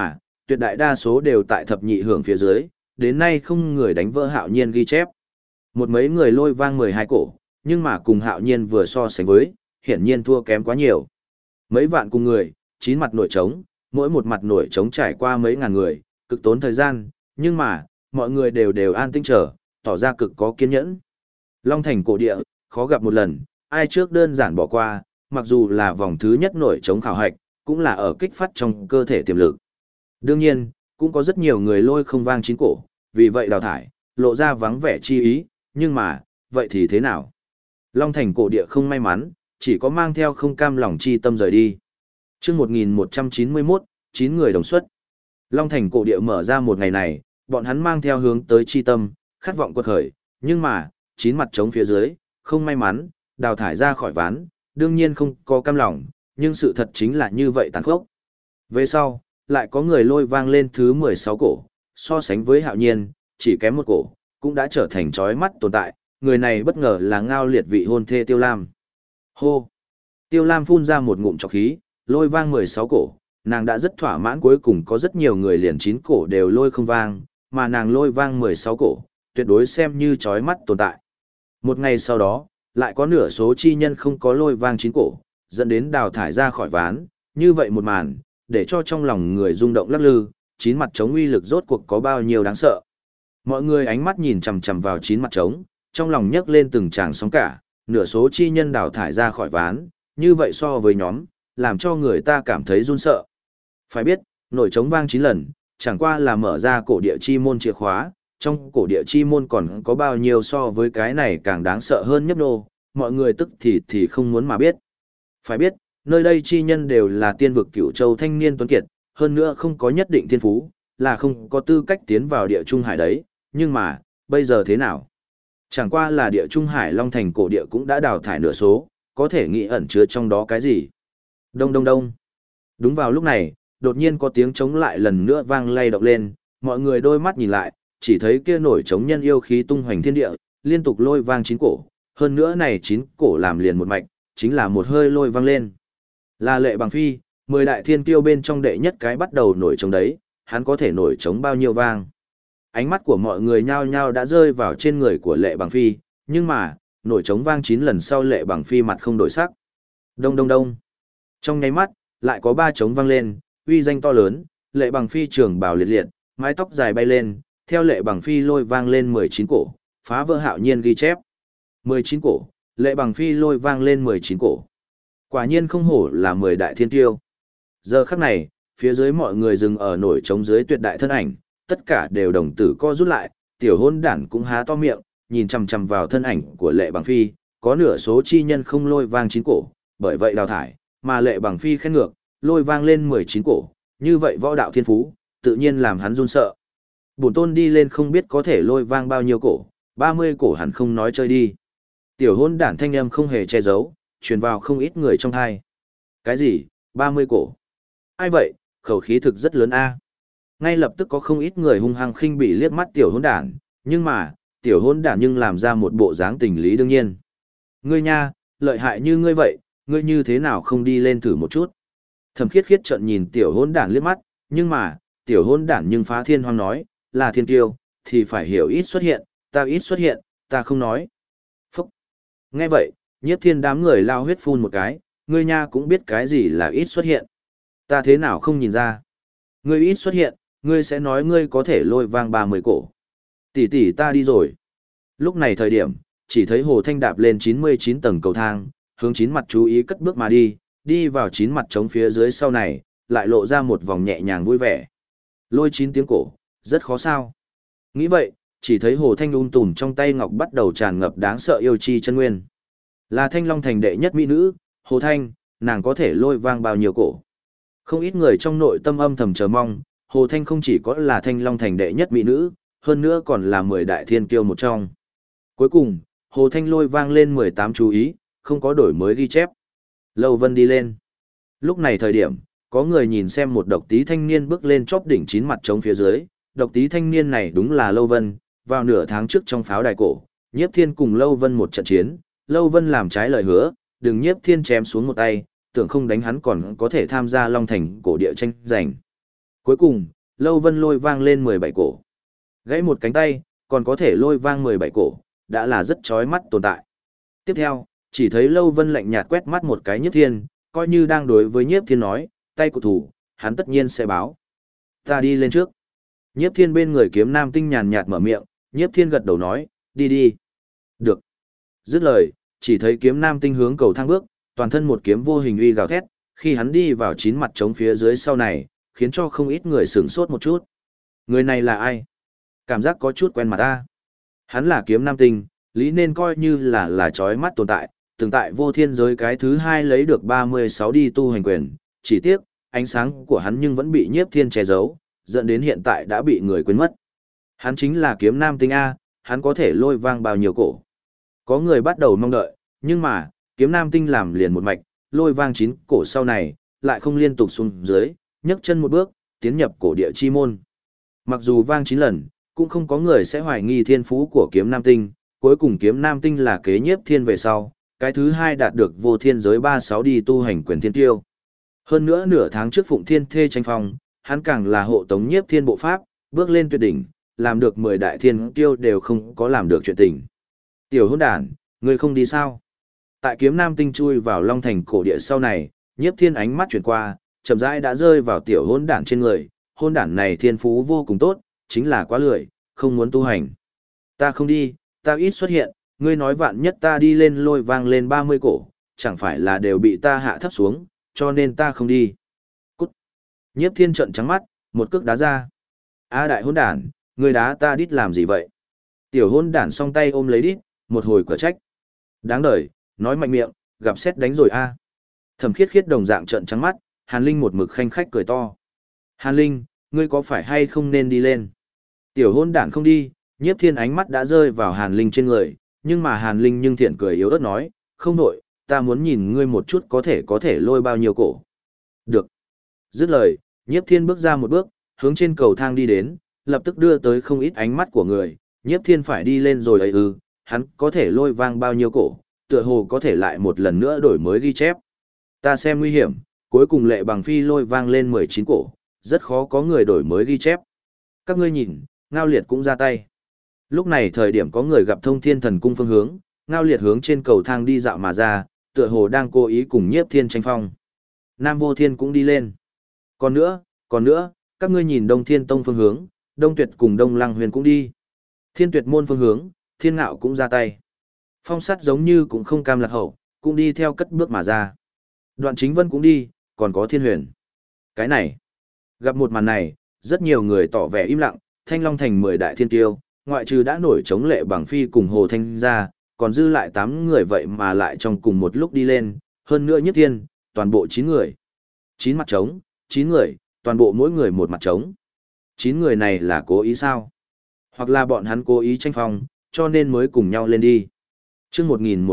A: tuyệt đại đa số đều tại thập nhị hưởng phía dưới, đến nay không người đánh vỡ Hạo Nhiên ghi chép. Một mấy người lôi vang 12 cổ, nhưng mà cùng Hạo Nhiên vừa so sánh với, hiển nhiên thua kém quá nhiều. Mấy vạn cùng người, 9 mặt nổi trống, mỗi một mặt nổi trống trải qua mấy ngàn người, cực tốn thời gian, nhưng mà, mọi người đều an tĩnh chờ, tỏ ra cực có kiên nhẫn. Long Thành cổ địa, khó gặp một lần, ai trước đơn giản bỏ qua, mặc dù là vòng thứ nhất nổi trống khảo hạch, cũng là ở kích phát trong cơ thể tiềm lực. Đương nhiên, cũng có rất nhiều người lôi không vang 9 cổ, vì vậy đào thải, lộ ra vắng vẻ chi ý, nhưng mà, vậy thì thế nào? Long Thành cổ địa không may mắn, chỉ có mang theo không cam lòng chi tâm rời đi. Chương 1191, 9 người đồng xuất. Long Thành cổ địa mở ra một ngày này, bọn hắn mang theo hướng tới chi tâm, khát vọng quật khởi, nhưng mà, 9 mặt trống phía dưới, không may mắn, đào thải ra khỏi ván, đương nhiên không có cam lòng, nhưng sự thật chính là như vậy tàn khốc. Về sau, lại có người lôi vang lên thứ 16 cổ, so sánh với Hạo Nhiên, chỉ kém một cổ, cũng đã trở thành chói mắt tồn tại, người này bất ngờ là Ngao Liệt vị hôn thê Tiêu Lam. Hô! Tiêu Lam phun ra một ngụm trọc khí, lôi vang 16 cổ, nàng đã rất thỏa mãn, cuối cùng có rất nhiều người liền 9 cổ đều lôi không vang, mà nàng lôi vang 16 cổ, tuyệt đối xem như chói mắt tồn tại. Một ngày sau đó, lại có nửa số chi nhân không có lôi vang 9 cổ, dẫn đến đào thải ra khỏi ván, như vậy một màn, để cho trong lòng người rung động lắc lư, 9 mặt trống uy lực rốt cuộc có bao nhiêu đáng sợ. Mọi người ánh mắt nhìn chằm chằm vào 9 mặt trống, trong lòng nhấc lên từng tràng sóng cả, nửa số chi nhân đào thải ra khỏi ván, như vậy so với nhóm, làm cho người ta cảm thấy run sợ. Phải biết, nổi trống vang 9 lần, chẳng qua là mở ra cổ địa chi môn chìa khóa, trong cổ địa chi môn còn có bao nhiêu so với cái này càng đáng sợ hơn nhấp nô, mọi người tức thì không muốn mà biết. Phải biết, nơi đây chi nhân đều là tiên vực Cửu Châu thanh niên tuấn kiệt, hơn nữa không có nhất định thiên phú, là không có tư cách tiến vào địa trung hải đấy, nhưng mà, bây giờ thế nào? Chẳng qua là địa trung hải Long Thành cổ địa cũng đã đào thải nửa số, có thể nghĩ ẩn chứa trong đó cái gì? Đông đông đông. Đúng vào lúc này, đột nhiên có tiếng trống lại lần nữa vang lay động lên, mọi người đôi mắt nhìn lại, chỉ thấy kia nổi trống nhân yêu khí tung hoành thiên địa, liên tục lôi vang 9 cổ, hơn nữa này 9 cổ làm liền một mạch, chính là một hơi lôi vang lên. Là Lệ Bằng Phi, 10 đại thiên kiêu bên trong đệ nhất cái bắt đầu nổi trống đấy, hắn có thể nổi trống bao nhiêu vang. Ánh mắt của mọi người nhao nhao đã rơi vào trên người của Lệ Bằng Phi, nhưng mà, nổi trống vang 9 lần sau Lệ Bằng Phi mặt không đổi sắc. Đông đông đông. Trong nháy mắt, lại có 3 trống vang lên, uy danh to lớn, Lệ Bằng Phi trường bào liệt liệt, mái tóc dài bay lên, theo Lệ Bằng Phi lôi vang lên 19 cổ, phá vỡ Hạo Nhiên ghi chép. 19 cổ, Lệ Bằng Phi lôi vang lên 19 cổ. Quả nhiên không hổ là 10 đại thiên tiêu. Giờ khắc này, phía dưới mọi người dừng ở nổi trống dưới tuyệt đại thân ảnh, tất cả đều đồng tử co rút lại, tiểu hôn đản cũng há to miệng, nhìn chằm chằm vào thân ảnh của Lệ Bằng Phi, có nửa số chi nhân không lôi vang 9 cổ, bởi vậy đào thải, mà Lệ Bằng Phi khen ngược, lôi vang lên 19 cổ, như vậy võ đạo thiên phú, tự nhiên làm hắn run sợ. Bổn tôn đi lên không biết có thể lôi vang bao nhiêu cổ, 30 cổ hẳn không nói chơi đi. Tiểu hôn đản thanh âm không hề che giấu, truyền vào không ít người trong thai. Cái gì, 30 cổ? Ai vậy, khẩu khí thực rất lớn a. Ngay lập tức có không ít người hung hăng khinh bỉ liếc mắt tiểu hôn đản, nhưng mà, tiểu hôn đản nhưng làm ra một bộ dáng tình lý đương nhiên. Ngươi nha, lợi hại như ngươi vậy, ngươi như thế nào không đi lên thử một chút? Thẩm Khiết Khiết trợn nhìn tiểu hôn đản liếc mắt, nhưng mà, tiểu hôn đản nhưng phá thiên hoang nói, là thiên kiêu, thì phải hiểu ít xuất hiện, ta ít xuất hiện, ta không nói. Phúc! Nghe vậy, Nhiếp Thiên đám người lao huyết phun một cái, ngươi nha cũng biết cái gì là ít xuất hiện. Ta thế nào không nhìn ra? Ngươi ít xuất hiện, ngươi sẽ nói ngươi có thể lôi vang 30 cổ. Tỷ tỷ ta đi rồi. Lúc này thời điểm, chỉ thấy Hồ Thanh đạp lên 99 tầng cầu thang, hướng 9 mặt chú ý cất bước mà đi, đi vào 9 mặt trống phía dưới sau này, lại lộ ra một vòng nhẹ nhàng vui vẻ. Lôi 9 tiếng cổ, rất khó sao. Nghĩ vậy, chỉ thấy Hồ Thanh tùm trong tay ngọc bắt đầu tràn ngập đáng sợ yêu chi chân nguyên. Là Thanh Long thành đệ nhất mỹ nữ, Hồ Thanh, nàng có thể lôi vang bao nhiêu cổ. Không ít người trong nội tâm âm thầm chờ mong, Hồ Thanh không chỉ có là Thanh Long thành đệ nhất mỹ nữ, hơn nữa còn là 10 đại thiên kiêu một trong. Cuối cùng, Hồ Thanh lôi vang lên 18 chú ý, không có đổi mới ghi chép. Lâu Vân đi lên. Lúc này thời điểm, có người nhìn xem một độc tí thanh niên bước lên chóp đỉnh 9 mặt trống phía dưới, độc tí thanh niên này đúng là Lâu Vân, vào nửa tháng trước trong pháo đài cổ, Nhiếp Thiên cùng Lâu Vân một trận chiến, Lâu Vân làm trái lời hứa, đừng Nhiếp Thiên chém xuống một tay, tưởng không đánh hắn còn có thể tham gia Long Thành cổ địa tranh giành. Cuối cùng, Lâu Vân lôi vang lên 17 cổ. Gãy một cánh tay, còn có thể lôi vang 17 cổ, đã là rất chói mắt tồn tại. Tiếp theo, chỉ thấy Lâu Vân lạnh nhạt quét mắt một cái Nhiếp Thiên, coi như đang đối với Nhiếp Thiên nói, tay của thủ, hắn tất nhiên sẽ báo. Ta đi lên trước. Nhiếp Thiên bên người Kiếm Nam Tinh nhàn nhạt mở miệng, Nhiếp Thiên gật đầu nói, đi đi. Được. Dứt lời, chỉ thấy Kiếm Nam Tinh hướng cầu thang bước, toàn thân một kiếm vô hình uy gào thét, khi hắn đi vào chín mặt trống phía dưới sau này, khiến cho không ít người sửng sốt một chút. Người này là ai? Cảm giác có chút quen mặt ta. Hắn là Kiếm Nam Tinh, lý nên coi như là chói mắt tồn tại, từng tại vô thiên giới cái thứ 2 lấy được 36 đi tu hành quyền, chỉ tiếc, ánh sáng của hắn nhưng vẫn bị Nhiếp Thiên che giấu, dẫn đến hiện tại đã bị người quên mất. Hắn chính là Kiếm Nam Tinh A, hắn có thể lôi vang bao nhiêu cổ. Có người bắt đầu mong đợi, nhưng mà, Kiếm Nam Tinh làm liền một mạch, lôi vang 9 cổ sau này, lại không liên tục xuống dưới, nhấc chân một bước, tiến nhập cổ địa chi môn. Mặc dù vang 9 lần, cũng không có người sẽ hoài nghi thiên phú của Kiếm Nam Tinh, cuối cùng Kiếm Nam Tinh là kế Nhiếp Thiên về sau, cái thứ 2 đạt được vô thiên giới 36 đi tu hành quyền thiên tiêu. Hơn nữa nửa tháng trước Phụng Thiên Thê tranh phong, hắn càng là hộ tống Nhiếp Thiên bộ pháp, bước lên tuyệt đỉnh, làm được 10 đại thiên tiêu đều không có làm được chuyện tình. Tiểu hôn đản, ngươi không đi sao? Tại Kiếm Nam Tinh chui vào Long Thành cổ địa sau này, Nhiếp Thiên ánh mắt chuyển qua, chậm rãi đã rơi vào tiểu hôn đản trên người, hôn đản này thiên phú vô cùng tốt, chính là quá lười, không muốn tu hành. Ta không đi, ta ít xuất hiện, ngươi nói vạn nhất ta đi lên lôi vang lên 30 cổ, chẳng phải là đều bị ta hạ thấp xuống, cho nên ta không đi. Cút. Nhiếp Thiên trợn trắng mắt, một cước đá ra. A đại hôn đản, ngươi đá ta đít làm gì vậy? Tiểu hôn đản song tay ôm lấy đít, một hồi quả trách. Đáng đời, nói mạnh miệng, gặp xét đánh rồi a. Thẩm Khiết Khiết đồng dạng trợn trắng mắt, Hàn Linh một mực khanh khách cười to. Hàn Linh, ngươi có phải hay không nên đi lên? Tiểu hôn đản không đi, Nhiếp Thiên ánh mắt đã rơi vào Hàn Linh trên người, nhưng mà Hàn Linh nhưng thiện cười yếu ớt nói, không nổi, ta muốn nhìn ngươi một chút có thể lôi bao nhiêu cổ. Được. Dứt lời, Nhiếp Thiên bước ra một bước, hướng trên cầu thang đi đến, lập tức đưa tới không ít ánh mắt của người, Nhiếp Thiên phải đi lên rồi ấy ư, hắn có thể lôi vang bao nhiêu cổ, tựa hồ có thể lại một lần nữa đổi mới ghi chép. Ta xem nguy hiểm, cuối cùng Lệ Bằng Phi lôi vang lên 19 cổ, rất khó có người đổi mới ghi chép. Các ngươi nhìn, Ngao Liệt cũng ra tay. Lúc này thời điểm có người gặp Thông Thiên Thần Cung phương hướng, Ngao Liệt hướng trên cầu thang đi dạo mà ra, tựa hồ đang cố ý cùng Nhiếp Thiên tranh phong. Nam Vô Thiên cũng đi lên. Còn nữa, các ngươi nhìn Đông Thiên Tông phương hướng, Đông Tuyệt cùng Đông Lăng Huyền cũng đi. Thiên Tuyệt môn phương hướng, Thiên Ngạo cũng ra tay. Phong Sắt giống như cũng không cam lạc hậu, cũng đi theo cất bước mà ra. Đoạn Chính Vân cũng đi, còn có Thiên Huyền. Cái này, gặp một màn này, rất nhiều người tỏ vẻ im lặng, Thanh Long Thành 10 đại thiên tiêu, ngoại trừ đã nổi chống Lệ Bằng Phi cùng Hồ Thanh ra, còn dư lại 8 người vậy mà lại trong cùng một lúc đi lên, hơn nữa Nhất Thiên, toàn bộ 9 người. 9 mặt trống, 9 người, toàn bộ mỗi người một mặt trống. 9 người này là cố ý sao? Hoặc là bọn hắn cố ý tranh phong, cho nên mới cùng nhau lên đi. Chương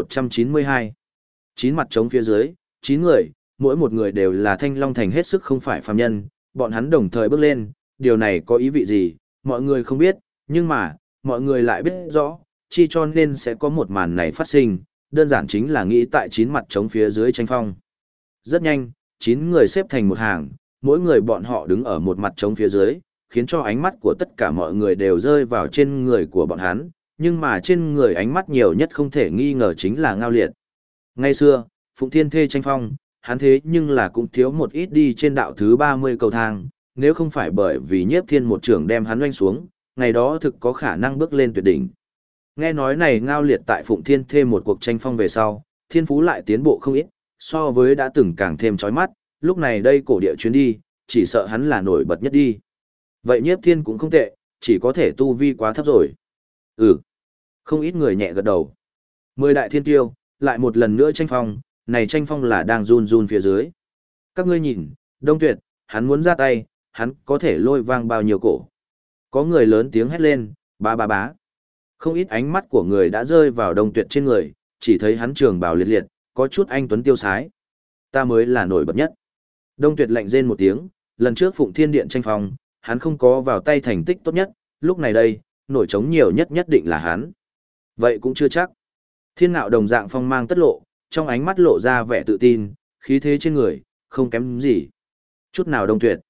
A: 1192. 9 mặt trống phía dưới, 9 người, mỗi một người đều là Thanh Long Thành hết sức không phải phàm nhân, bọn hắn đồng thời bước lên, điều này có ý vị gì, mọi người không biết, nhưng mà, mọi người lại biết rõ, chi cho nên sẽ có một màn này phát sinh, đơn giản chính là nghĩ tại 9 mặt trống phía dưới tranh phong. Rất nhanh, 9 người xếp thành một hàng, mỗi người bọn họ đứng ở một mặt trống phía dưới, khiến cho ánh mắt của tất cả mọi người đều rơi vào trên người của bọn hắn, nhưng mà trên người ánh mắt nhiều nhất không thể nghi ngờ chính là Ngao Liệt. Ngày xưa, Phụng Thiên Thê tranh phong, hắn thế nhưng là cũng thiếu một ít đi trên đạo thứ 30 cầu thang, nếu không phải bởi vì Nhiếp Thiên một trưởng đem hắn oanh xuống, ngày đó thực có khả năng bước lên tuyệt đỉnh. Nghe nói này Ngao Liệt tại Phụng Thiên Thê một cuộc tranh phong về sau, thiên phú lại tiến bộ không ít, so với đã từng càng thêm chói mắt, lúc này đây cổ địa chuyến đi, chỉ sợ hắn là nổi bật nhất đi. Vậy Nhiếp Thiên cũng không tệ, chỉ có thể tu vi quá thấp rồi. Không ít người nhẹ gật đầu. 10 đại thiên tiêu, lại một lần nữa tranh phong, này tranh phong là đang run run phía dưới. Các ngươi nhìn, Đông Tuyệt, hắn muốn ra tay, hắn có thể lôi vang bao nhiêu cổ. Có người lớn tiếng hét lên, bá bá bá. Không ít ánh mắt của người đã rơi vào Đông Tuyệt trên người, chỉ thấy hắn trường bào liệt liệt, có chút anh tuấn tiêu sái. Ta mới là nổi bật nhất. Đông Tuyệt lạnh rên một tiếng, lần trước Phụng Thiên Điện tranh phong, hắn không có vào tay thành tích tốt nhất, lúc này đây, nổi trống nhiều nhất nhất định là hắn. Vậy cũng chưa chắc. Thiên Ngạo đồng dạng phong mang tất lộ, trong ánh mắt lộ ra vẻ tự tin, khí thế trên người, không kém gì. Chút nào Đông Tuyệt.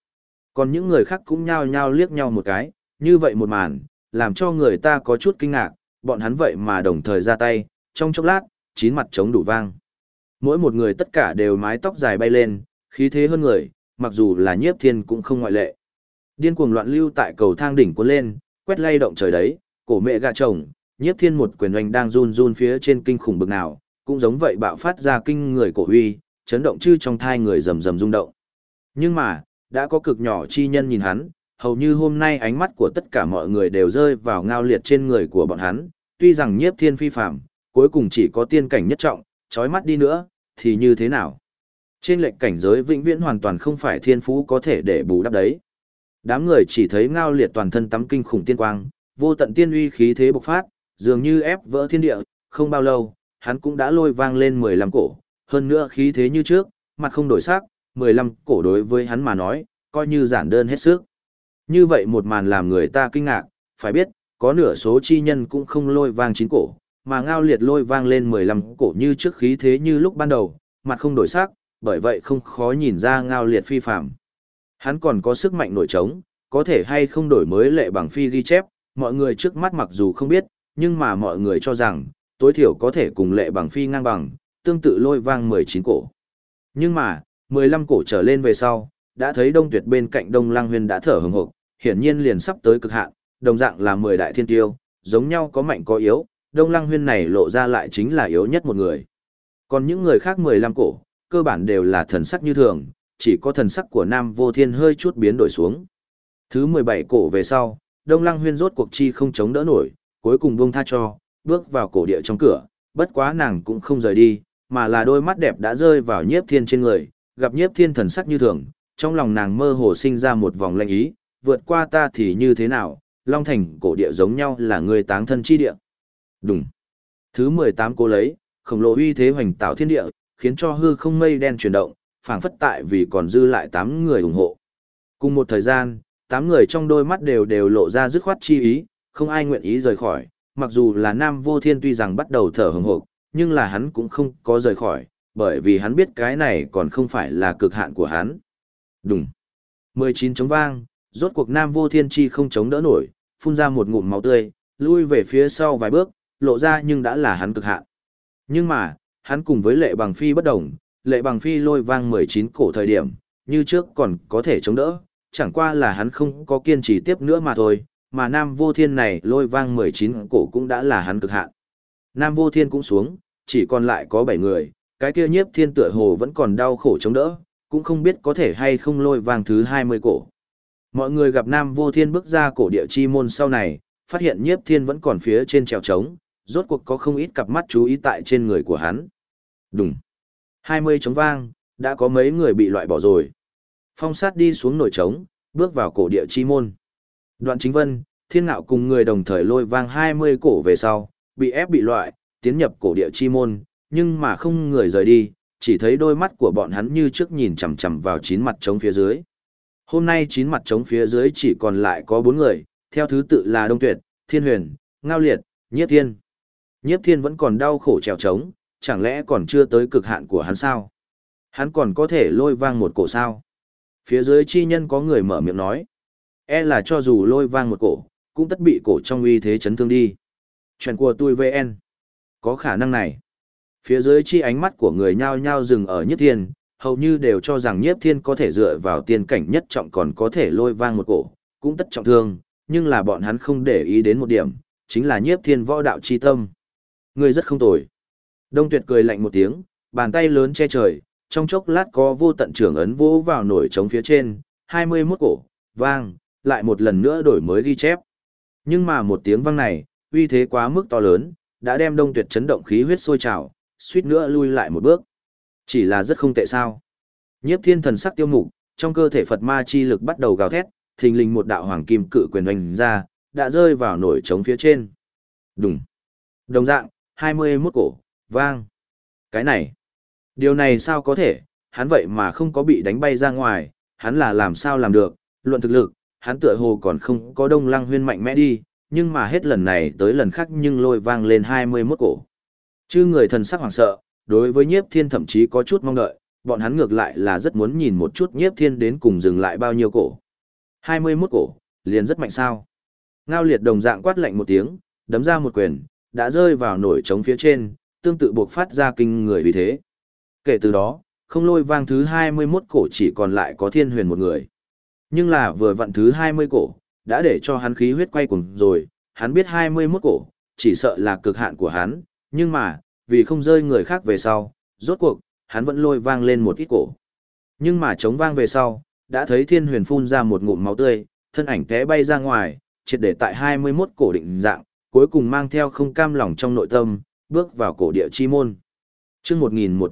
A: Còn những người khác cũng nhao nhao liếc nhau một cái, như vậy một màn, làm cho người ta có chút kinh ngạc, bọn hắn vậy mà đồng thời ra tay, trong chốc lát, chín mặt trống đủ vang. Mỗi một người tất cả đều mái tóc dài bay lên, khí thế hơn người, mặc dù là Nhiếp Thiên cũng không ngoại lệ. Điên cuồng loạn lưu tại cầu thang đỉnh cuốn lên, quét lay động trời đấy, cổ mẹ gạ chồng, Nhiếp Thiên một quyền oanh đang run run phía trên kinh khủng bực nào, cũng giống vậy bạo phát ra kinh người cổ uy, chấn động chư trong thai người rầm rầm rung động. Nhưng mà, đã có cực nhỏ chi nhân nhìn hắn, hầu như hôm nay ánh mắt của tất cả mọi người đều rơi vào Ngao Liệt trên người của bọn hắn, tuy rằng Nhiếp Thiên phi phàm, cuối cùng chỉ có tiên cảnh nhất trọng, chói mắt đi nữa, thì như thế nào? Trên lệnh cảnh giới vĩnh viễn hoàn toàn không phải thiên phú có thể để bù đắp đấy. Đám người chỉ thấy Ngao Liệt toàn thân tắm kinh khủng tiên quang, vô tận tiên uy khí thế bộc phát, dường như ép vỡ thiên địa, không bao lâu, hắn cũng đã lôi vang lên 15 cổ, hơn nữa khí thế như trước, mặt không đổi sắc, 15 cổ đối với hắn mà nói, coi như giản đơn hết sức. Như vậy một màn làm người ta kinh ngạc, phải biết, có nửa số chi nhân cũng không lôi vang 9 cổ, mà Ngao Liệt lôi vang lên 15 cổ như trước khí thế như lúc ban đầu, mặt không đổi sắc, bởi vậy không khó nhìn ra Ngao Liệt phi phàm. Hắn còn có sức mạnh nổi trống, có thể hay không đổi mới Lệ Bằng Phi ghi chép, mọi người trước mắt mặc dù không biết, nhưng mà mọi người cho rằng, tối thiểu có thể cùng Lệ Bằng Phi ngang bằng, tương tự lôi vang 19 cổ. Nhưng mà, 15 cổ trở lên về sau, đã thấy Đông Tuyệt bên cạnh Đông Lăng Huyên đã thở hừng hực, hiển nhiên liền sắp tới cực hạn, đồng dạng là 10 đại thiên tiêu, giống nhau có mạnh có yếu, Đông Lăng Huyên này lộ ra lại chính là yếu nhất một người. Còn những người khác 15 cổ, cơ bản đều là thần sắc như thường, chỉ có thần sắc của Nam Vô Thiên hơi chút biến đổi xuống. Thứ 17 cổ về sau, Đông Lăng Huyên rốt cuộc chi không chống đỡ nổi, cuối cùng buông tha cho, bước vào cổ địa trong cửa, bất quá nàng cũng không rời đi, mà là đôi mắt đẹp đã rơi vào Nhiếp Thiên trên người, gặp Nhiếp Thiên thần sắc như thường, trong lòng nàng mơ hồ sinh ra một vòng lanh ý, vượt qua ta thì như thế nào, Long Thành cổ địa giống nhau là người táng thân chi địa. Đúng. Thứ 18 cô lấy, khổng lồ uy thế hoành tạo thiên địa, khiến cho hư không mây đen chuyển động, phảng phất tại vì còn dư lại 8 người ủng hộ. Cùng một thời gian, 8 người trong đôi mắt đều lộ ra dứt khoát chi ý, không ai nguyện ý rời khỏi, mặc dù là Nam Vô Thiên tuy rằng bắt đầu thở hừng hực, nhưng là hắn cũng không có rời khỏi, bởi vì hắn biết cái này còn không phải là cực hạn của hắn. Đúng. 19 chống vang, rốt cuộc Nam Vô Thiên chi không chống đỡ nổi, phun ra một ngụm máu tươi, lui về phía sau vài bước, lộ ra nhưng đã là hắn cực hạn. Nhưng mà, hắn cùng với Lệ Bằng Phi bất đồng, Lệ Bằng Phi lôi vang 19 cổ thời điểm, như trước còn có thể chống đỡ, chẳng qua là hắn không có kiên trì tiếp nữa mà thôi, mà Nam Vô Thiên này lôi vang 19 cổ cũng đã là hắn cực hạn. Nam Vô Thiên cũng xuống, chỉ còn lại có 7 người, cái kia Nhiếp Thiên tựa hồ vẫn còn đau khổ chống đỡ, cũng không biết có thể hay không lôi vang thứ 20 cổ. Mọi người gặp Nam Vô Thiên bước ra cổ địa chi môn sau này, phát hiện Nhiếp Thiên vẫn còn phía trên trèo trống, rốt cuộc có không ít cặp mắt chú ý tại trên người của hắn. Đùng. 20 trống vang, đã có mấy người bị loại bỏ rồi. Phong sát đi xuống nổi trống, bước vào cổ địa chi môn. Đoạn Chính Vân, Thiên Ngạo cùng người đồng thời lôi vang 20 cổ về sau, bị ép bị loại, tiến nhập cổ địa chi môn, nhưng mà không người rời đi, chỉ thấy đôi mắt của bọn hắn như trước nhìn chằm chằm vào 9 mặt trống phía dưới. Hôm nay 9 mặt trống phía dưới chỉ còn lại có 4 người, theo thứ tự là Đông Tuyệt, Thiên Huyền, Ngao Liệt, Nhiếp Thiên. Nhiếp Thiên vẫn còn đau khổ trèo trống, chẳng lẽ còn chưa tới cực hạn của hắn sao? Hắn còn có thể lôi vang một cổ sao? Phía dưới chi nhân có người mở miệng nói. E là cho dù lôi vang một cổ, cũng tất bị cổ trong uy thế chấn thương đi. Chuyện của tôi VN. Có khả năng này. Phía dưới chi ánh mắt của người nhao nhao dừng ở Nhiếp Thiên, hầu như đều cho rằng Nhiếp Thiên có thể dựa vào tiên cảnh nhất trọng còn có thể lôi vang một cổ, cũng tất trọng thương, nhưng là bọn hắn không để ý đến một điểm, chính là Nhiếp Thiên võ đạo chi tâm. Người rất không tồi. Đông Tuyệt cười lạnh một tiếng, bàn tay lớn che trời, trong chốc lát có vô tận trưởng ấn vỗ vào nổi trống phía trên, 21 cổ, vang, lại một lần nữa đổi mới ghi chép. Nhưng mà một tiếng vang này, uy thế quá mức to lớn, đã đem Đông Tuyệt chấn động khí huyết sôi trào, suýt nữa lui lại một bước. Chỉ là rất không tệ sao. Nhiếp Thiên thần sắc tiêu mục, trong cơ thể Phật ma chi lực bắt đầu gào thét, thình lình một đạo hoàng kim cự quyền oanh ra, đã rơi vào nổi trống phía trên. Đùng. Đồng dạng, 21 cổ, vang. Cái này, điều này sao có thể, hắn vậy mà không có bị đánh bay ra ngoài, hắn là làm sao làm được, luận thực lực, hắn tựa hồ còn không có Đông Lăng Huyên mạnh mẽ đi, nhưng mà hết lần này tới lần khác nhưng lôi vang lên 21 cổ. Chư người thần sắc hoảng sợ, đối với Nhiếp Thiên thậm chí có chút mong đợi, bọn hắn ngược lại là rất muốn nhìn một chút Nhiếp Thiên đến cùng dừng lại bao nhiêu cổ. 21 cổ, liền rất mạnh sao. Ngao liệt đồng dạng quát lạnh một tiếng, đấm ra một quyền, đã rơi vào nổi trống phía trên, tương tự buộc phát ra kinh người vì thế. Kể từ đó, không lôi vang thứ 21 cổ chỉ còn lại có thiên huyền một người. Nhưng là vừa vặn thứ 20 cổ, đã để cho hắn khí huyết quay cuồng rồi, hắn biết 21 cổ, chỉ sợ là cực hạn của hắn, nhưng mà, vì không rơi người khác về sau, rốt cuộc, hắn vẫn lôi vang lên một ít cổ. Nhưng mà chống vang về sau, đã thấy thiên huyền phun ra một ngụm máu tươi, thân ảnh té bay ra ngoài, triệt để tại 21 cổ định dạng, cuối cùng mang theo không cam lòng trong nội tâm, bước vào cổ địa chi môn. Chương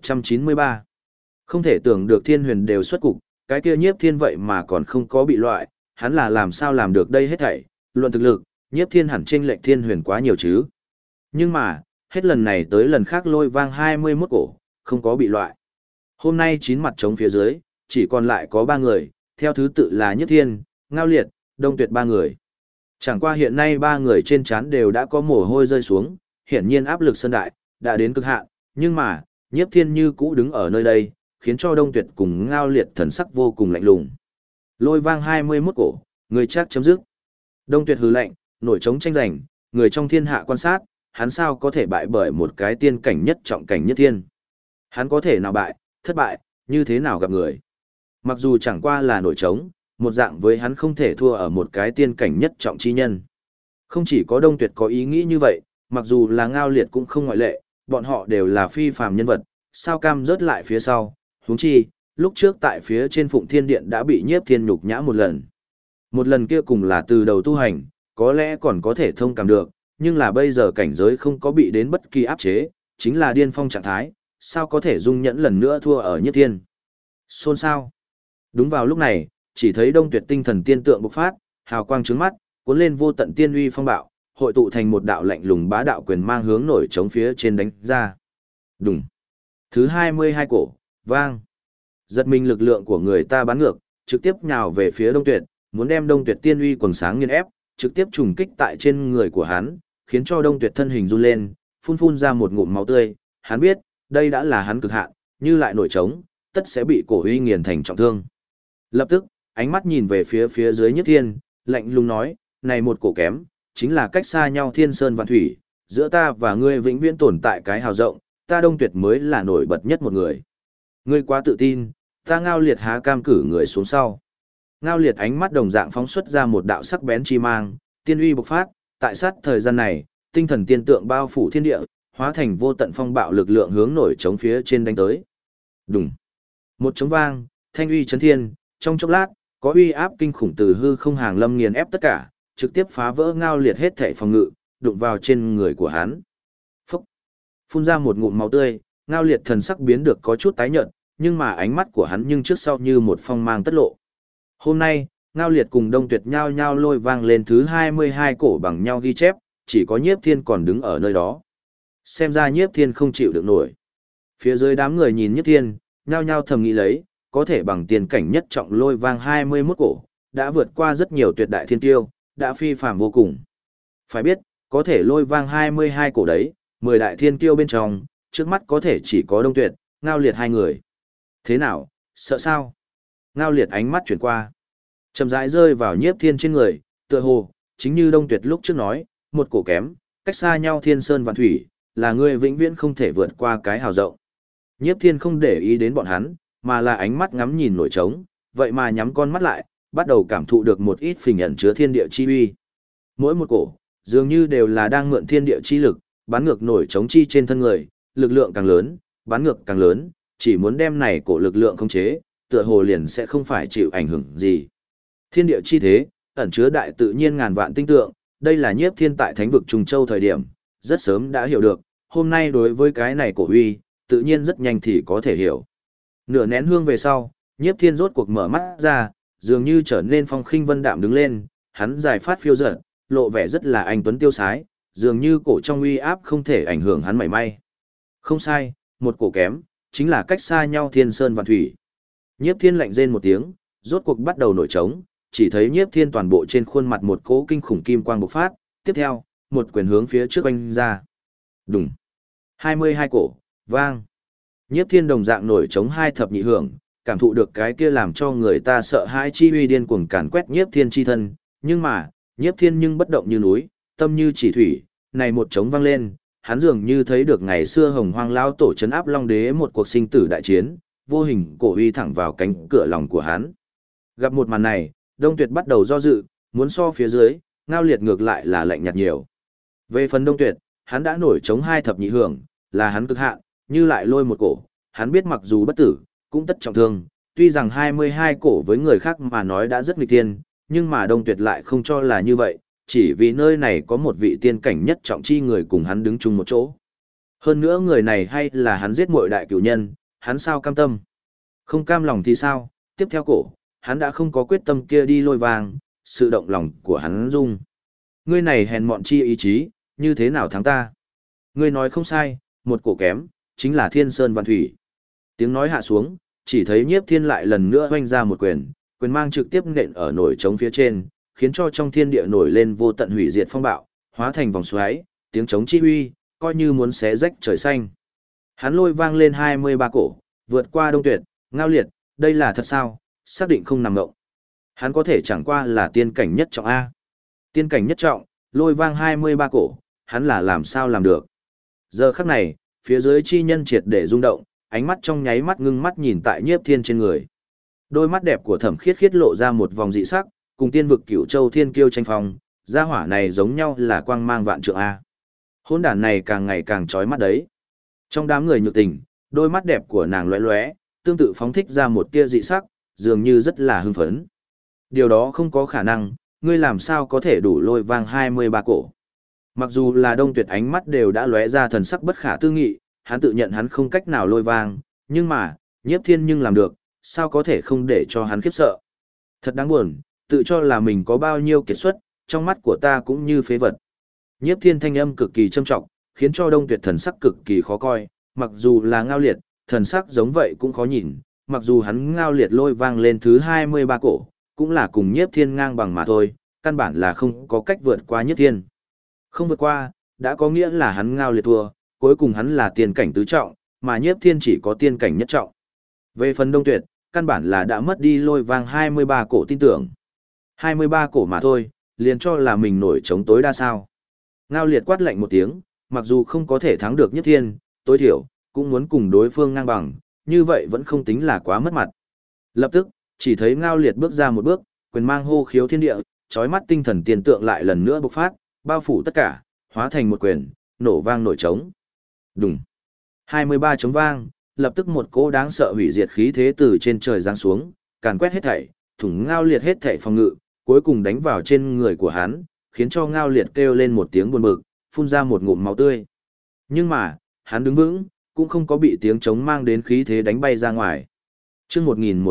A: 1193. Không thể tưởng được thiên huyền đều xuất cục, cái kia nhiếp thiên vậy mà còn không có bị loại, hắn là làm sao làm được đây hết thảy, luận thực lực, nhiếp thiên hẳn chênh lệch thiên huyền quá nhiều chứ. Nhưng mà, hết lần này tới lần khác lôi vang 21 cổ, không có bị loại. Hôm nay 9 mặt trống phía dưới, chỉ còn lại có 3 người, theo thứ tự là nhiếp thiên, ngao liệt, đông tuyệt 3 người. Chẳng qua hiện nay 3 người trên trán đều đã có mồ hôi rơi xuống, hiển nhiên áp lực sân đại, đã đến cực hạn, nhưng mà, nhiếp thiên như cũ đứng ở nơi đây, khiến cho đông tuyệt cùng ngao liệt thần sắc vô cùng lạnh lùng. Lôi vang 21 cổ, người chắc chấm dứt. Đông tuyệt hừ lạnh, nổi trống tranh giành, người trong thiên hạ quan sát, hắn sao có thể bại bởi một cái tiên cảnh nhất trọng cảnh nhất thiên. Hắn có thể nào bại, thất bại, như thế nào gặp người. Mặc dù chẳng qua là nổi trống, một dạng với hắn không thể thua ở một cái tiên cảnh nhất trọng chi nhân. Không chỉ có đông tuyệt có ý nghĩ như vậy, mặc dù là ngao liệt cũng không ngoại lệ, bọn họ đều là phi phàm nhân vật, sao cam rớt lại phía sau, huống chi, lúc trước tại phía trên Phụng Thiên Điện đã bị nhiếp thiên nhục nhã một lần. Một lần kia cùng là từ đầu tu hành, có lẽ còn có thể thông cảm được, nhưng là bây giờ cảnh giới không có bị đến bất kỳ áp chế, chính là điên phong trạng thái, sao có thể dung nhẫn lần nữa thua ở nhiếp thiên. Xôn xao. Đúng vào lúc này, chỉ thấy đông tuyệt tinh thần tiên tượng bộc phát, hào quang trướng mắt, cuốn lên vô tận tiên uy phong bạo, hội tụ thành một đạo lạnh lùng bá đạo quyền mang hướng nổi trống phía trên đánh ra. Đùng. Thứ 22 cổ, vang. Giật mình lực lượng của người ta bắn ngược, trực tiếp nhào về phía đông tuyệt, muốn đem đông tuyệt tiên uy quần sáng nghiền ép, trực tiếp trùng kích tại trên người của hắn, khiến cho đông tuyệt thân hình run lên, phun ra một ngụm máu tươi. Hắn biết, đây đã là hắn cực hạn, như lại nổi trống, tất sẽ bị cổ uy nghiền thành trọng thương. Lập tức, ánh mắt nhìn về phía dưới nhất thiên, lạnh lùng nói, này một cổ kém, chính là cách xa nhau thiên sơn vạn thủy, giữa ta và ngươi vĩnh viễn tồn tại cái hào rộng, ta đông tuyệt mới là nổi bật nhất một người. Ngươi quá tự tin, ta ngao liệt há cam cử người xuống sau. Ngao liệt ánh mắt đồng dạng phóng xuất ra một đạo sắc bén chi mang, tiên uy bộc phát, tại sát thời gian này, tinh thần tiên tượng bao phủ thiên địa, hóa thành vô tận phong bạo lực lượng hướng nổi trống phía trên đánh tới. Đùng. Một trống vang, thanh uy chấn thiên, trong chốc lát, có uy áp kinh khủng từ hư không hàng lâm nghiền ép tất cả, trực tiếp phá vỡ ngao liệt hết thảy phòng ngự, đụng vào trên người của hắn. Phúc. Phun ra một ngụm máu tươi, ngao liệt thần sắc biến được có chút tái nhợt, nhưng mà ánh mắt của hắn nhưng trước sau như một phong mang tất lộ. Hôm nay, ngao liệt cùng đông tuyệt nhao nhao lôi vang lên thứ 22 cổ bằng nhau ghi chép, chỉ có nhiếp thiên còn đứng ở nơi đó. Xem ra nhiếp thiên không chịu được nổi. Phía dưới đám người nhìn nhiếp thiên, nhao nhao thầm nghĩ lấy, có thể bằng tiền cảnh nhất trọng lôi vang 21 cổ, đã vượt qua rất nhiều tuyệt đại thiên tiêu, đã phi phàm vô cùng. Phải biết, có thể lôi vang 22 cổ đấy, 10 đại thiên tiêu bên trong, trước mắt có thể chỉ có đông tuyệt, ngao liệt hai người. Thế nào, sợ sao? Ngao liệt ánh mắt chuyển qua, chậm rãi rơi vào nhiếp thiên trên người, tựa hồ, chính như đông tuyệt lúc trước nói, một cổ kém, cách xa nhau thiên sơn vạn thủy, là người vĩnh viễn không thể vượt qua cái hào rộng. Nhiếp thiên không để ý đến bọn hắn, mà là ánh mắt ngắm nhìn nổi trống, vậy mà nhắm con mắt lại, bắt đầu cảm thụ được một ít phình ẩn chứa thiên địa chi uy. Mỗi một cổ, dường như đều là đang mượn thiên địa chi lực, bắn ngược nổi trống chi trên thân người, lực lượng càng lớn, bắn ngược càng lớn, chỉ muốn đem này cổ lực lượng khống chế, tựa hồ liền sẽ không phải chịu ảnh hưởng gì. Thiên địa chi thế, ẩn chứa đại tự nhiên ngàn vạn tinh tượng, đây là nhiếp thiên tại thánh vực Trùng Châu thời điểm, rất sớm đã hiểu được, hôm nay đối với cái này cổ uy, tự nhiên rất nhanh thì có thể hiểu. Nửa nén hương về sau, nhiếp thiên rốt cuộc mở mắt ra, dường như trở nên phong khinh vân đạm đứng lên, hắn dài phát phiêu dật, lộ vẻ rất là anh tuấn tiêu sái, dường như cổ trong uy áp không thể ảnh hưởng hắn mảy may. Không sai, một cổ kém, chính là cách xa nhau thiên sơn vạn thủy. Nhiếp thiên lạnh rên một tiếng, rốt cuộc bắt đầu nổi trống, chỉ thấy nhiếp thiên toàn bộ trên khuôn mặt một cỗ kinh khủng kim quang bộc phát, tiếp theo, một quyền hướng phía trước oanh ra. Đùng. 22 cổ, vang. Nhiếp thiên đồng dạng nổi trống hai thập nhị hưởng, cảm thụ được cái kia làm cho người ta sợ hãi chi uy điên cuồng càn quét Nhiếp Thiên chi thân, nhưng mà, Nhiếp Thiên nhưng bất động như núi, tâm như chỉ thủy, này một trống vang lên, hắn dường như thấy được ngày xưa Hồng Hoang lão tổ trấn áp Long Đế một cuộc sinh tử đại chiến, vô hình cổ uy thẳng vào cánh cửa lòng của hắn. Gặp một màn này, Đông Tuyệt bắt đầu do dự, muốn so phía dưới, Ngao Liệt ngược lại là lạnh nhạt nhiều. Về phần Đông Tuyệt, hắn đã nổi chống hai thập nhị hưởng, là hắn cực hạn, như lại lôi một cổ, hắn biết mặc dù bất tử, cũng tất trọng thương, tuy rằng 22 cổ với người khác mà nói đã rất nghịch tiên, nhưng mà Đông Tuyệt lại không cho là như vậy, chỉ vì nơi này có một vị tiên cảnh nhất trọng chi người cùng hắn đứng chung một chỗ. Hơn nữa người này hay là hắn giết muội đại cửu nhân, hắn sao cam tâm? Không cam lòng thì sao? Tiếp theo cổ, hắn đã không có quyết tâm kia đi lôi vàng, sự động lòng của hắn rung. Ngươi này hèn mọn chi ý chí, như thế nào thắng ta? Ngươi nói không sai, một cổ kém, chính là Thiên Sơn Vạn Thủy. Tiếng nói hạ xuống, chỉ thấy Nhiếp Thiên lại lần nữa hoanh ra một quyền, quyền mang trực tiếp nện ở nổi trống phía trên, khiến cho trong thiên địa nổi lên vô tận hủy diệt phong bạo, hóa thành vòng xoáy, tiếng trống chi uy, coi như muốn xé rách trời xanh. Hắn lôi vang lên 23 cổ, vượt qua Đông Tuyệt, Ngao Liệt, đây là thật sao? Xác định không nằm ngộng. Hắn có thể chẳng qua là tiên cảnh nhất trọng A. Tiên cảnh nhất trọng, lôi vang 23 cổ, hắn là làm sao làm được. Giờ khắc này, phía dưới chi nhân triệt để rung động, ánh mắt trong nháy mắt ngưng mắt nhìn tại Nhiếp Thiên trên người. Đôi mắt đẹp của Thẩm Khiết Khiết lộ ra một vòng dị sắc, cùng tiên vực Cửu Châu Thiên Kiêu tranh phong, gia hỏa này giống nhau là quang mang vạn trượng A. Hôn đản này càng ngày càng chói mắt đấy. Trong đám người nhược tình, đôi mắt đẹp của nàng lóe lóe, tương tự phóng thích ra một tia dị sắc, dường như rất là hưng phấn. Điều đó không có khả năng, ngươi làm sao có thể đủ lôi vang 23 cổ. Mặc dù là Đông Tuyệt ánh mắt đều đã lóe ra thần sắc bất khả tư nghị, hắn tự nhận hắn không cách nào lôi vang, nhưng mà, Nhiếp Thiên nhưng làm được, sao có thể không để cho hắn khiếp sợ. Thật đáng buồn, tự cho là mình có bao nhiêu kiệt xuất, trong mắt của ta cũng như phế vật. Nhiếp Thiên thanh âm cực kỳ trầm trọng, khiến cho Đông Tuyệt thần sắc cực kỳ khó coi, mặc dù là Ngao Liệt, thần sắc giống vậy cũng khó nhìn, mặc dù hắn Ngao Liệt lôi vang lên thứ 23 cổ, cũng là cùng Nhiếp Thiên ngang bằng mà thôi, căn bản là không có cách vượt qua Nhiếp Thiên. Không vượt qua, đã có nghĩa là hắn Ngao Liệt thua, cuối cùng hắn là tiên cảnh tứ trọng, mà Nhiếp Thiên chỉ có tiên cảnh nhất trọng. Về phần Đông Tuyệt, căn bản là đã mất đi lôi vang 23 cổ tin tưởng. 23 cổ mà thôi, liền cho là mình nổi chống tối đa sao. Ngao Liệt quát lạnh một tiếng, mặc dù không có thể thắng được Nhiếp Thiên, tối thiểu, cũng muốn cùng đối phương ngang bằng, như vậy vẫn không tính là quá mất mặt. Lập tức, chỉ thấy Ngao Liệt bước ra một bước, quyền mang hô khiếu thiên địa, chói mắt tinh thần tiền tượng lại lần nữa bộc phát, bao phủ tất cả, hóa thành một quyền, nổ vang nổi trống. Đùng. 23 trống vang, lập tức một cỗ đáng sợ hủy diệt khí thế từ trên trời giáng xuống, càn quét hết thảy, thủng Ngao Liệt hết thảy phòng ngự, cuối cùng đánh vào trên người của hắn, khiến cho Ngao Liệt kêu lên một tiếng buồn bực, phun ra một ngụm máu tươi. Nhưng mà, hắn đứng vững, cũng không có bị tiếng trống mang đến khí thế đánh bay ra ngoài. Chương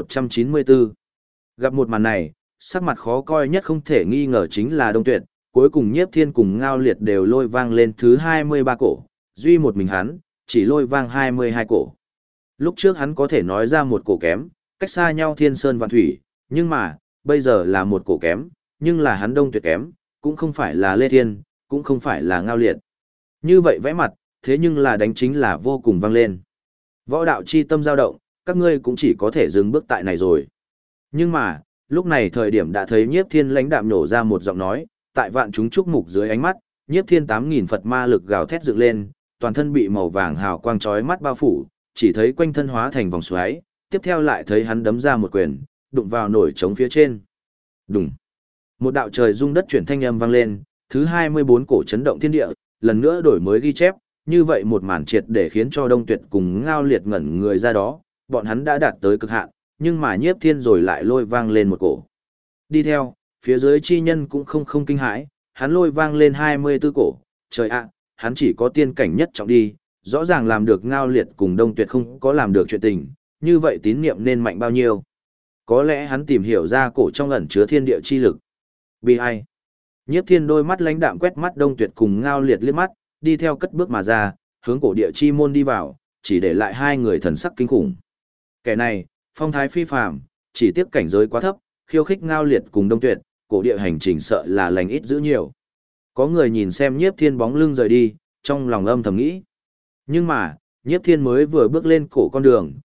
A: 1194. Gặp một màn này, sắc mặt khó coi nhất không thể nghi ngờ chính là Đông Tuyệt, cuối cùng Nhiếp Thiên cùng Ngao Liệt đều lôi vang lên thứ 23 cổ, duy một mình hắn, chỉ lôi vang 22 cổ. Lúc trước hắn có thể nói ra một cổ kém, cách xa nhau thiên sơn vạn thủy, nhưng mà, bây giờ là một cổ kém, nhưng là hắn Đông Tuyệt kém, cũng không phải là Lê Thiên, cũng không phải là Ngao Liệt. Như vậy vẽ mặt, thế nhưng là đánh chính là vô cùng vang lên. Võ đạo chi tâm dao động, các ngươi cũng chỉ có thể dừng bước tại này rồi. Nhưng mà, lúc này thời điểm đã thấy Nhiếp Thiên lãnh đạm nổ ra một giọng nói, tại vạn chúng chúc mục dưới ánh mắt, Nhiếp Thiên 8000 Phật ma lực gào thét dựng lên, toàn thân bị màu vàng hào quang chói mắt bao phủ, chỉ thấy quanh thân hóa thành vòng xoáy, tiếp theo lại thấy hắn đấm ra một quyền, đụng vào nổi trống phía trên. Đùng. Một đạo trời rung đất chuyển thanh âm vang lên, thứ 24 cổ chấn động thiên địa, lần nữa đổi mới ghi chép, như vậy một màn triệt để khiến cho Đông Tuyệt cùng Ngao Liệt ngẩn người ra đó, bọn hắn đã đạt tới cực hạn, nhưng mà Nhiếp Thiên rồi lại lôi vang lên một cổ. Đi theo, phía dưới chi nhân cũng không kinh hãi, hắn lôi vang lên 24 cổ, trời ạ, hắn chỉ có tiên cảnh nhất trọng đi, rõ ràng làm được Ngao Liệt cùng Đông Tuyệt không có làm được chuyện tình, như vậy tín niệm nên mạnh bao nhiêu. Có lẽ hắn tìm hiểu ra cổ trong ẩn chứa thiên địa chi lực. Bi ai. Nhiếp Thiên đôi mắt lãnh đạm quét mắt Đông Tuyệt cùng Ngao Liệt liếc mắt, đi theo cất bước mà ra, hướng cổ địa chi môn đi vào, chỉ để lại hai người thần sắc kinh khủng. Kẻ này, phong thái phi phàm, chỉ tiếc cảnh giới quá thấp, khiêu khích Ngao Liệt cùng Đông Tuyệt, cổ địa hành trình sợ là lành ít dữ nhiều. Có người nhìn xem Nhiếp Thiên bóng lưng rời đi, trong lòng âm thầm nghĩ. Nhưng mà, Nhiếp Thiên mới vừa bước lên cổ con đường,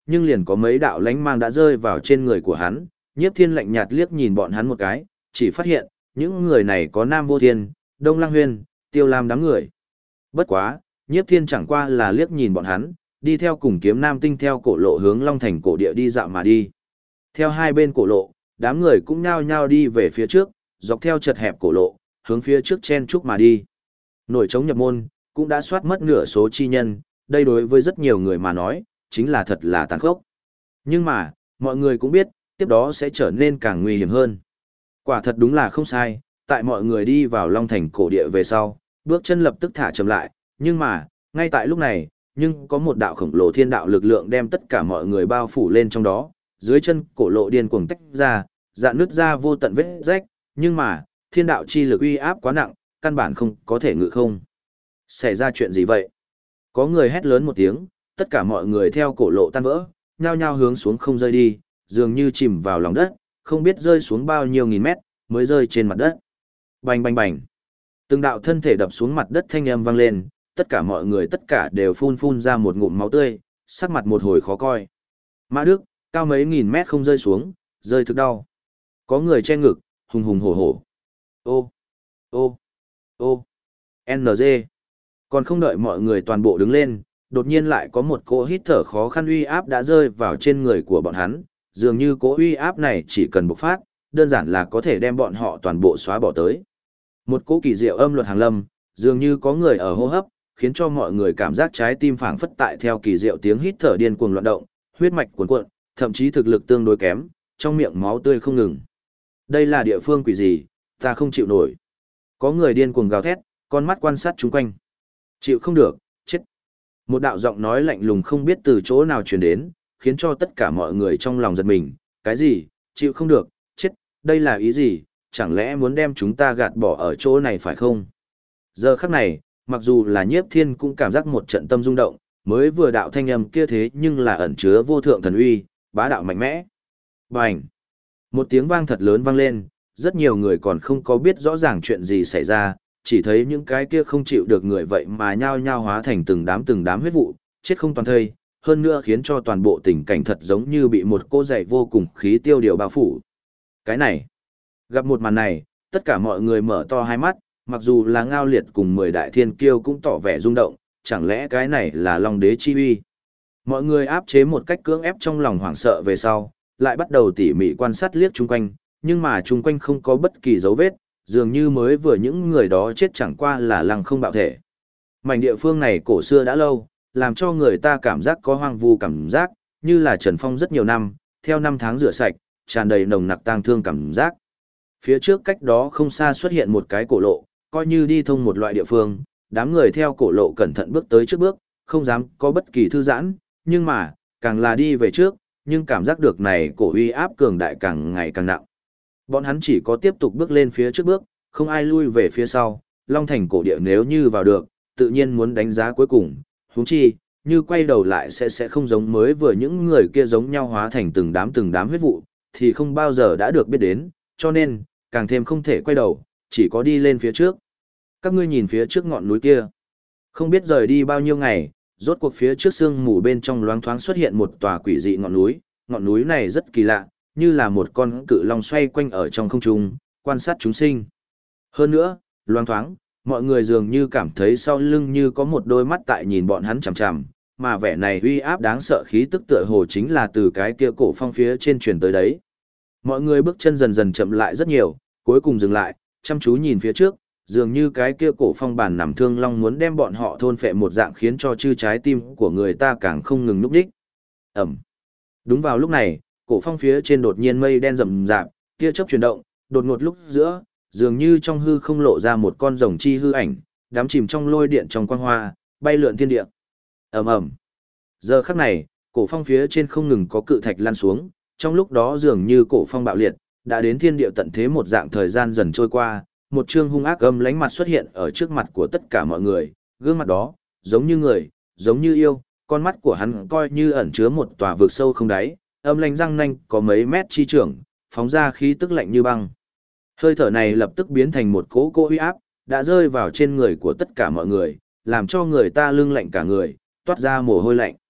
A: nhưng liền có mấy đạo lánh mang đã rơi vào trên người của hắn, Nhiếp Thiên lạnh nhạt liếc nhìn bọn hắn một cái, chỉ phát hiện, những người này có Nam Vô Thiên, Đông Lăng Huyên, Tiêu Lam đám người. Bất quá, Nhiếp Thiên chẳng qua là liếc nhìn bọn hắn, đi theo cùng Kiếm Nam Tinh theo cổ lộ hướng Long Thành cổ địa đi dạo mà đi. Theo hai bên cổ lộ, đám người cũng nhao nhao đi về phía trước, dọc theo chật hẹp cổ lộ, hướng phía trước chen chúc mà đi. Nổi trống nhập môn, cũng đã soát mất nửa số chi nhân, đây đối với rất nhiều người mà nói, chính là thật là tàn khốc. Nhưng mà, mọi người cũng biết, tiếp đó sẽ trở nên càng nguy hiểm hơn. Quả thật đúng là không sai, tại mọi người đi vào Long Thành cổ địa về sau, bước chân lập tức thả chậm lại, nhưng mà, ngay tại lúc này, nhưng có một đạo khổng lồ thiên đạo lực lượng đem tất cả mọi người bao phủ lên trong đó, dưới chân cổ lộ điên cuồng tách ra, dạn nứt ra vô tận vết rách, nhưng mà, thiên đạo chi lực uy áp quá nặng, căn bản không có thể ngự không. Xảy ra chuyện gì vậy? Có người hét lớn một tiếng, tất cả mọi người theo cổ lộ tan vỡ, nhao nhao hướng xuống không rơi đi, dường như chìm vào lòng đất, không biết rơi xuống bao nhiêu nghìn mét, mới rơi trên mặt đất. Bành bành bành. Từng đạo thân thể đập xuống mặt đất thanh âm vang lên, tất cả mọi người tất cả đều phun ra một ngụm máu tươi, sắc mặt một hồi khó coi. Mã Đức, cao mấy nghìn mét không rơi xuống, rơi thực đau. Có người che ngực, hùng hùng hổ hổ. Ô, ô, ô, NG. Còn không đợi mọi người toàn bộ đứng lên, đột nhiên lại có một cỗ hít thở khó khăn uy áp đã rơi vào trên người của bọn hắn, dường như cỗ uy áp này chỉ cần bộc phát, đơn giản là có thể đem bọn họ toàn bộ xóa bỏ tới. Một cỗ kỳ diệu âm luật hàng lâm, dường như có người ở hô hấp, khiến cho mọi người cảm giác trái tim phảng phất tại theo kỳ diệu tiếng hít thở điên cuồng loạn động, huyết mạch cuồn cuộn, thậm chí thực lực tương đối kém, trong miệng máu tươi không ngừng. Đây là địa phương quỷ gì, ta không chịu nổi. Có người điên cuồng gào thét, con mắt quan sát chung quanh. Chịu không được, chết. Một đạo giọng nói lạnh lùng không biết từ chỗ nào truyền đến, khiến cho tất cả mọi người trong lòng giật mình. Cái gì, chịu không được, chết, đây là ý gì, chẳng lẽ muốn đem chúng ta gạt bỏ ở chỗ này phải không? Giờ khắc này, mặc dù là Nhiếp Thiên cũng cảm giác một trận tâm rung động, mới vừa đạo thanh âm kia thế nhưng là ẩn chứa vô thượng thần uy, bá đạo mạnh mẽ. Bành! Một tiếng vang thật lớn vang lên, rất nhiều người còn không có biết rõ ràng chuyện gì xảy ra, chỉ thấy những cái kia không chịu được người vậy mà nhao nhao hóa thành từng đám huyết vụ, chết không toàn thây, hơn nữa khiến cho toàn bộ tình cảnh thật giống như bị một cô dậy vô cùng khí tiêu điều bao phủ. Cái này, gặp một màn này, tất cả mọi người mở to hai mắt, mặc dù là Ngao Liệt cùng 10 đại thiên kiêu cũng tỏ vẻ rung động, chẳng lẽ cái này là Long Đế chi uy? Mọi người áp chế một cách cưỡng ép trong lòng hoảng sợ về sau, lại bắt đầu tỉ mỉ quan sát liếc chung quanh, nhưng mà chung quanh không có bất kỳ dấu vết, dường như mới vừa những người đó chết chẳng qua là lăng không bạo thể. Mảnh địa phương này cổ xưa đã lâu, làm cho người ta cảm giác có hoang vu cảm giác, như là trần phong rất nhiều năm, theo năm tháng rửa sạch, tràn đầy nồng nặc tang thương cảm giác. Phía trước cách đó không xa xuất hiện một cái cổ lộ, coi như đi thông một loại địa phương, đám người theo cổ lộ cẩn thận bước tới trước bước, không dám có bất kỳ thư giãn, nhưng mà, càng là đi về trước, nhưng cảm giác được này cổ uy áp cường đại càng ngày càng nặng. Bọn hắn chỉ có tiếp tục bước lên phía trước bước, không ai lui về phía sau, Long Thành cổ địa nếu như vào được, tự nhiên muốn đánh giá cuối cùng, huống chi, như quay đầu lại sẽ không giống mới vừa những người kia giống nhau hóa thành từng đám huyết vụ, thì không bao giờ đã được biết đến, cho nên, càng thêm không thể quay đầu, chỉ có đi lên phía trước. Các ngươi nhìn phía trước ngọn núi kia. Không biết rời đi bao nhiêu ngày, rốt cuộc phía trước sương mù bên trong loáng thoáng xuất hiện một tòa quỷ dị ngọn núi này rất kỳ lạ, như là một con cự long xoay quanh ở trong không trung, quan sát chúng sinh. Hơn nữa, loáng thoáng, mọi người dường như cảm thấy sau lưng như có một đôi mắt tại nhìn bọn hắn chằm chằm, mà vẻ này uy áp đáng sợ khí tức tựa hồ chính là từ cái kia cổ phong phía trên truyền tới đấy. Mọi người bước chân dần dần chậm lại rất nhiều, cuối cùng dừng lại, chăm chú nhìn phía trước, dường như cái kia cổ phong bản nằm thương long muốn đem bọn họ thôn phệ một dạng khiến cho chư trái tim của người ta càng không ngừng núp đích. Ẩm. Đúng vào lúc này, cổ phong phía trên đột nhiên mây đen rậm rạp, tia chớp chuyển động, đột ngột lúc giữa, dường như trong hư không lộ ra một con rồng chi hư ảnh, đắm chìm trong lôi điện trong quang hoa, bay lượn thiên địa. Ầm ầm. Giờ khắc này, cổ phong phía trên không ngừng có cự thạch lăn xuống, trong lúc đó dường như cổ phong bạo liệt, đã đến thiên địa tận thế một dạng thời gian dần trôi qua, một trương hung ác âm lánh mặt xuất hiện ở trước mặt của tất cả mọi người, gương mặt đó, giống như người, giống như yêu, con mắt của hắn coi như ẩn chứa một tòa vực sâu không đáy, âm lánh răng nanh có mấy mét chi trưởng, phóng ra khí tức lạnh như băng. Hơi thở này lập tức biến thành một cỗ uy áp, đã rơi vào trên người của tất cả mọi người, làm cho người ta lưng lạnh cả người, toát ra mồ hôi lạnh.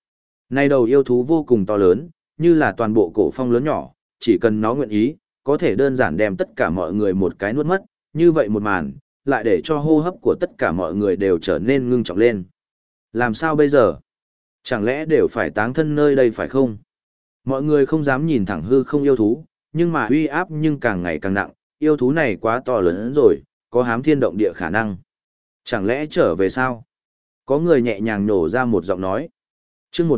A: Này đầu yêu thú vô cùng to lớn, như là toàn bộ cổ phong lớn nhỏ, chỉ cần nó nguyện ý, có thể đơn giản đem tất cả mọi người một cái nuốt mất, như vậy một màn, lại để cho hô hấp của tất cả mọi người đều trở nên ngưng trọng lên. Làm sao bây giờ? Chẳng lẽ đều phải táng thân nơi đây phải không? Mọi người không dám nhìn thẳng hư không yêu thú, nhưng mà uy áp nhưng càng ngày càng nặng, yêu thú này quá to lớn rồi, có hám thiên động địa khả năng. Chẳng lẽ trở về sao? Có người nhẹ nhàng nổ ra một giọng nói. Chương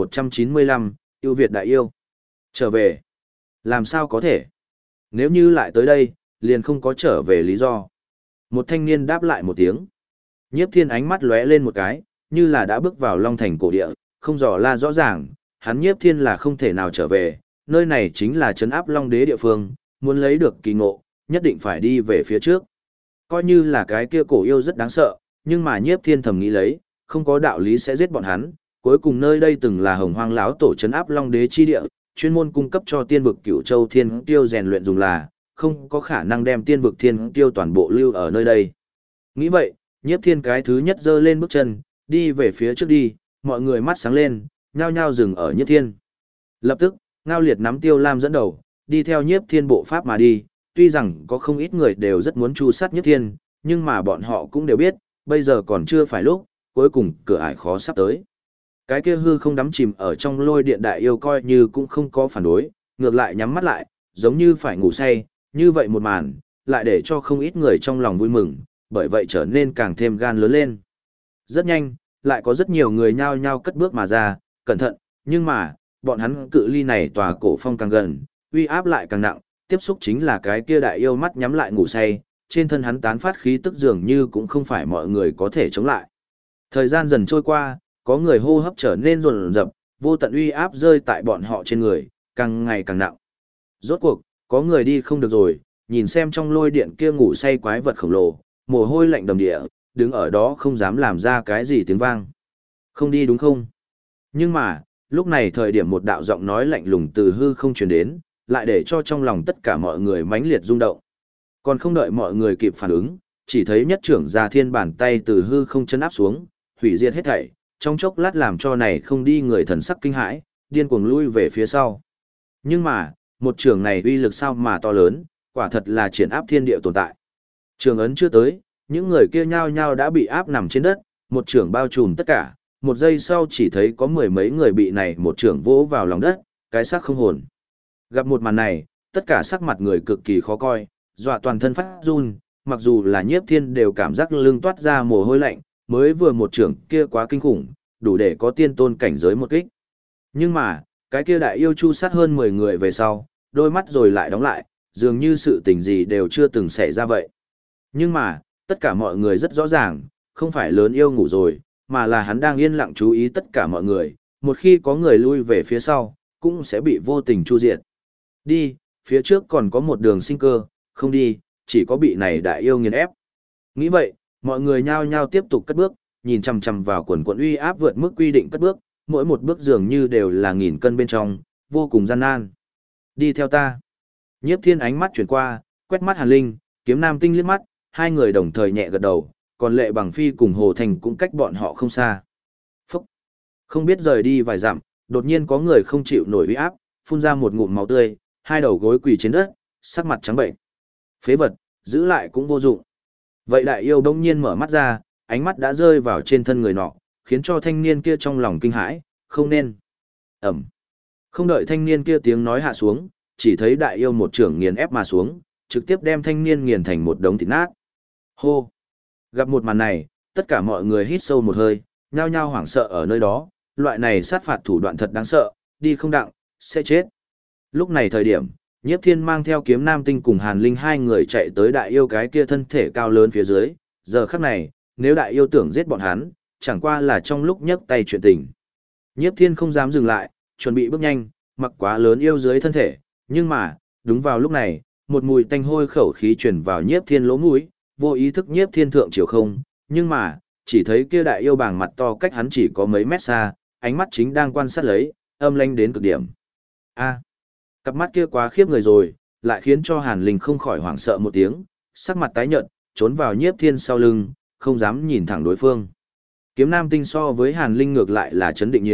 A: 1195, yêu Việt đại yêu. Trở về. Làm sao có thể? Nếu như lại tới đây, liền không có trở về lý do. Một thanh niên đáp lại một tiếng. Nhiếp Thiên ánh mắt lóe lên một cái, như là đã bước vào Long Thành cổ địa, không dò la rõ ràng, hắn Nhiếp Thiên là không thể nào trở về, nơi này chính là trấn áp Long Đế địa phương, muốn lấy được kỳ ngộ, nhất định phải đi về phía trước. Coi như là cái kia cổ yêu rất đáng sợ, nhưng mà Nhiếp Thiên thầm nghĩ lấy, không có đạo lý sẽ giết bọn hắn, cuối cùng nơi đây từng là Hồng Hoang lão tổ trấn áp Long Đế chi địa, chuyên môn cung cấp cho tiên vực Cửu Châu Thiên Tiêu rèn luyện dùng là, không có khả năng đem tiên vực Thiên Tiêu toàn bộ lưu ở nơi đây. Nghĩ vậy, Nhiếp Thiên cái thứ nhất giơ lên bước chân, đi về phía trước đi, mọi người mắt sáng lên, nhao nhao dừng ở Nhiếp Thiên. Lập tức, Ngao Liệt nắm Tiêu Lam dẫn đầu, đi theo Nhiếp Thiên bộ pháp mà đi, tuy rằng có không ít người đều rất muốn tru sát Nhiếp Thiên, nhưng mà bọn họ cũng đều biết, bây giờ còn chưa phải lúc, cuối cùng cửa ải khó sắp tới. Cái kia hư không đắm chìm ở trong lôi điện đại yêu coi như cũng không có phản đối, ngược lại nhắm mắt lại, giống như phải ngủ say, như vậy một màn, lại để cho không ít người trong lòng vui mừng, bởi vậy trở nên càng thêm gan lớn lên. Rất nhanh, lại có rất nhiều người nhao nhao cất bước mà ra, cẩn thận, nhưng mà, bọn hắn cự ly này tòa cổ phong càng gần, uy áp lại càng nặng, tiếp xúc chính là cái kia đại yêu mắt nhắm lại ngủ say, trên thân hắn tán phát khí tức dường như cũng không phải mọi người có thể chống lại. Thời gian dần trôi qua, có người hô hấp trở nên rồn rập, vô tận uy áp rơi tại bọn họ trên người, càng ngày càng nặng. Rốt cuộc, có người đi không được rồi, nhìn xem trong lôi điện kia ngủ say quái vật khổng lồ, mồ hôi lạnh đầm địa, đứng ở đó không dám làm ra cái gì tiếng vang. Không đi đúng không? Nhưng mà, lúc này thời điểm một đạo giọng nói lạnh lùng từ hư không truyền đến, lại để cho trong lòng tất cả mọi người mãnh liệt rung động. Còn không đợi mọi người kịp phản ứng, chỉ thấy nhất trưởng Già Thiên bàn tay từ hư không chân áp xuống, hủy diệt hết thảy, trong chốc lát làm cho này không đi người thần sắc kinh hãi, điên cuồng lui về phía sau. Nhưng mà, một trường này uy lực sao mà to lớn, quả thật là triển áp thiên địa tồn tại. Trường ấn chưa tới, những người kia nhao nhao đã bị áp nằm trên đất, một trường bao trùm tất cả, một giây sau chỉ thấy có mười mấy người bị này một trường vỗ vào lòng đất, cái xác không hồn. Gặp một màn này, tất cả sắc mặt người cực kỳ khó coi, dọa toàn thân phát run, mặc dù là Nhiếp Thiên đều cảm giác lưng toát ra mồ hôi lạnh, mới vừa một trường kia quá kinh khủng, đủ để có tiên tôn cảnh giới một kích. Nhưng mà, cái kia đại yêu chu sát hơn 10 người về sau, đôi mắt rồi lại đóng lại, dường như sự tình gì đều chưa từng xảy ra vậy. Nhưng mà, tất cả mọi người rất rõ ràng, không phải lớn yêu ngủ rồi, mà là hắn đang yên lặng chú ý tất cả mọi người, một khi có người lui về phía sau, cũng sẽ bị vô tình chu diệt. Đi, phía trước còn có một đường sinh cơ, không đi, chỉ có bị này đại yêu nghiền ép. Nghĩ vậy, mọi người nhao nhao tiếp tục cất bước, nhìn chằm chằm vào quần quần uy áp vượt mức quy định cất bước, mỗi một bước dường như đều là nghìn cân bên trong, vô cùng gian nan. Đi theo ta. Nhiếp Thiên ánh mắt chuyển qua, quét mắt Hàn Linh, Kiếm Nam Tinh liếc mắt, hai người đồng thời nhẹ gật đầu, còn Lệ Bằng Phi cùng Hồ Thành cũng cách bọn họ không xa. Phúc! Không biết rời đi vài dặm, đột nhiên có người không chịu nổi uy áp, phun ra một ngụm máu tươi, hai đầu gối quỳ trên đất, sắc mặt trắng bệnh. Phế vật, giữ lại cũng vô dụng. Vậy đại yêu đông nhiên mở mắt ra, ánh mắt đã rơi vào trên thân người nọ, khiến cho thanh niên kia trong lòng kinh hãi, không nên. Ẩm. Không đợi thanh niên kia tiếng nói hạ xuống, chỉ thấy đại yêu một trưởng nghiền ép mà xuống, trực tiếp đem thanh niên nghiền thành một đống thịt nát. Hô. Gặp một màn này, tất cả mọi người hít sâu một hơi, nhao nhao hoảng sợ ở nơi đó, loại này sát phạt thủ đoạn thật đáng sợ, đi không đặng, sẽ chết. Lúc này thời điểm, Nhiếp Thiên mang theo Kiếm Nam Tinh cùng Hàn Linh hai người chạy tới đại yêu cái kia thân thể cao lớn phía dưới, giờ khắc này, nếu đại yêu tưởng giết bọn hắn, chẳng qua là trong lúc nhấc tay chuyện tình. Nhiếp Thiên không dám dừng lại, chuẩn bị bước nhanh, mặc quá lớn yêu dưới thân thể, nhưng mà, đúng vào lúc này, một mùi tanh hôi khẩu khí truyền vào Nhiếp Thiên lỗ mũi, vô ý thức Nhiếp Thiên thượng chiều không, nhưng mà, chỉ thấy kia đại yêu bàng mặt to cách hắn chỉ có mấy mét xa, ánh mắt chính đang quan sát lấy, âm lãnh đến cực điểm. A. Cặp mắt kia quá khiếp người rồi, lại khiến cho Hàn Linh không khỏi hoảng sợ một tiếng, sắc mặt tái nhợt, trốn vào Nhiếp Thiên sau lưng, không dám nhìn thẳng đối phương. Kiếm Nam Tinh so với Hàn Linh ngược lại là chấn định nhiều,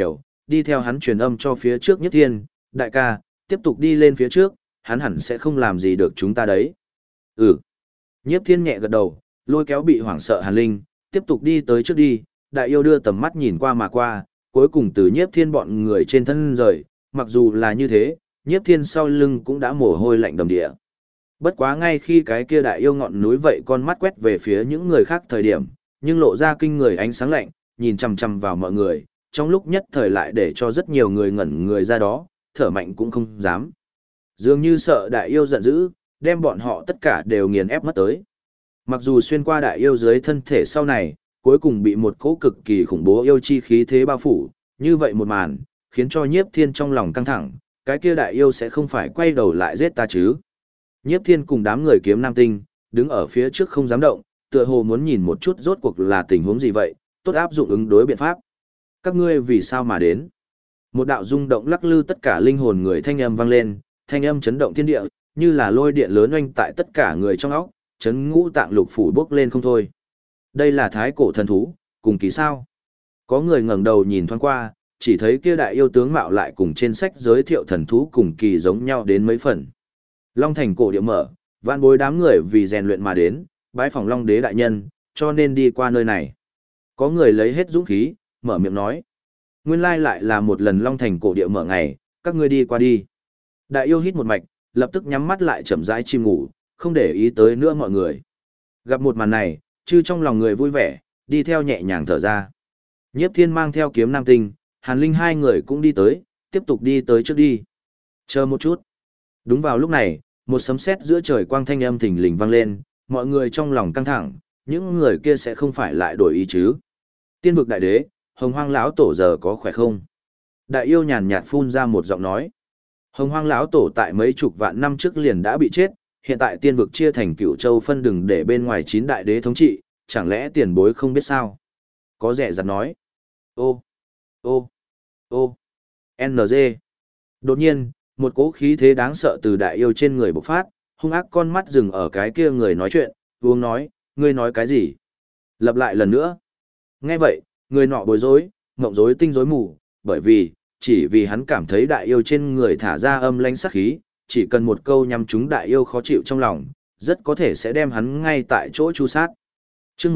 A: đi theo hắn truyền âm cho phía trước Nhiếp Thiên, đại ca, tiếp tục đi lên phía trước, hắn hẳn sẽ không làm gì được chúng ta đấy. Ừ. Nhiếp Thiên nhẹ gật đầu, lôi kéo bị hoảng sợ Hàn Linh, tiếp tục đi tới trước đi, đại yêu đưa tầm mắt nhìn qua mà qua, cuối cùng từ Nhiếp Thiên bọn người trên thân rời, mặc dù là như thế, Nhiếp Thiên sau lưng cũng đã mồ hôi lạnh đầm địa. Bất quá ngay khi cái kia đại yêu ngọn núi vậy con mắt quét về phía những người khác thời điểm, nhưng lộ ra kinh người ánh sáng lạnh, nhìn chằm chằm vào mọi người, trong lúc nhất thời lại để cho rất nhiều người ngẩn người ra đó, thở mạnh cũng không dám. Dường như sợ đại yêu giận dữ, đem bọn họ tất cả đều nghiền ép mất tới. Mặc dù xuyên qua đại yêu dưới thân thể sau này, cuối cùng bị một cỗ cực kỳ khủng bố yêu chi khí thế bao phủ, như vậy một màn, khiến cho Nhiếp Thiên trong lòng căng thẳng, cái kia đại yêu sẽ không phải quay đầu lại giết ta chứ. Nhiếp Thiên cùng đám người kiếm nam tinh, đứng ở phía trước không dám động, tựa hồ muốn nhìn một chút rốt cuộc là tình huống gì vậy, tốt áp dụng ứng đối biện pháp. Các ngươi vì sao mà đến? Một đạo rung động lắc lư tất cả linh hồn người thanh âm vang lên, thanh âm chấn động thiên địa, như là lôi điện lớn oanh tại tất cả người trong óc, chấn ngũ tạng lục phủ bốc lên không thôi. Đây là thái cổ thần thú, cùng kỳ sao? Có người ngẩng đầu nhìn thoáng qua, chỉ thấy kia đại yêu tướng mạo lại cùng trên sách giới thiệu thần thú cùng kỳ giống nhau đến mấy phần. Long thành cổ địa mở, vạn bối đám người vì rèn luyện mà đến, bái phỏng Long đế đại nhân, cho nên đi qua nơi này. Có người lấy hết dũng khí, mở miệng nói. Nguyên lai lại là một lần Long thành cổ địa mở ngày, các ngươi đi qua đi. Đại yêu hít một mạch, lập tức nhắm mắt lại chậm rãi chìm ngủ, không để ý tới nữa mọi người. Gặp một màn này, chư trong lòng người vui vẻ, đi theo nhẹ nhàng thở ra. Nhiếp Thiên mang theo kiếm nam tinh, Hàn Linh hai người cũng đi tới, tiếp tục đi tới trước đi. Chờ một chút. Đúng vào lúc này, một sấm sét giữa trời quang thanh âm thình lình vang lên, mọi người trong lòng căng thẳng, những người kia sẽ không phải lại đổi ý chứ. Tiên vực đại đế, Hồng Hoang lão tổ giờ có khỏe không? Đại yêu nhàn nhạt phun ra một giọng nói. Hồng Hoang lão tổ tại mấy chục vạn năm trước liền đã bị chết, hiện tại tiên vực chia thành Cửu Châu phân đừng để bên ngoài 9 đại đế thống trị, chẳng lẽ tiền bối không biết sao? Có rẻ rặt nói. Ô, ô, ô, NG. Đột nhiên, một cỗ khí thế đáng sợ từ đại yêu trên người bộc phát, hung ác con mắt dừng ở cái kia người nói chuyện, uống nói, ngươi nói cái gì? Lặp lại lần nữa. Nghe vậy, người nọ bối rối, ngộng rối tinh rối mù, bởi vì, chỉ vì hắn cảm thấy đại yêu trên người thả ra âm lãnh sát khí, chỉ cần một câu nhằm trúng đại yêu khó chịu trong lòng, rất có thể sẽ đem hắn ngay tại chỗ chu sát. Chương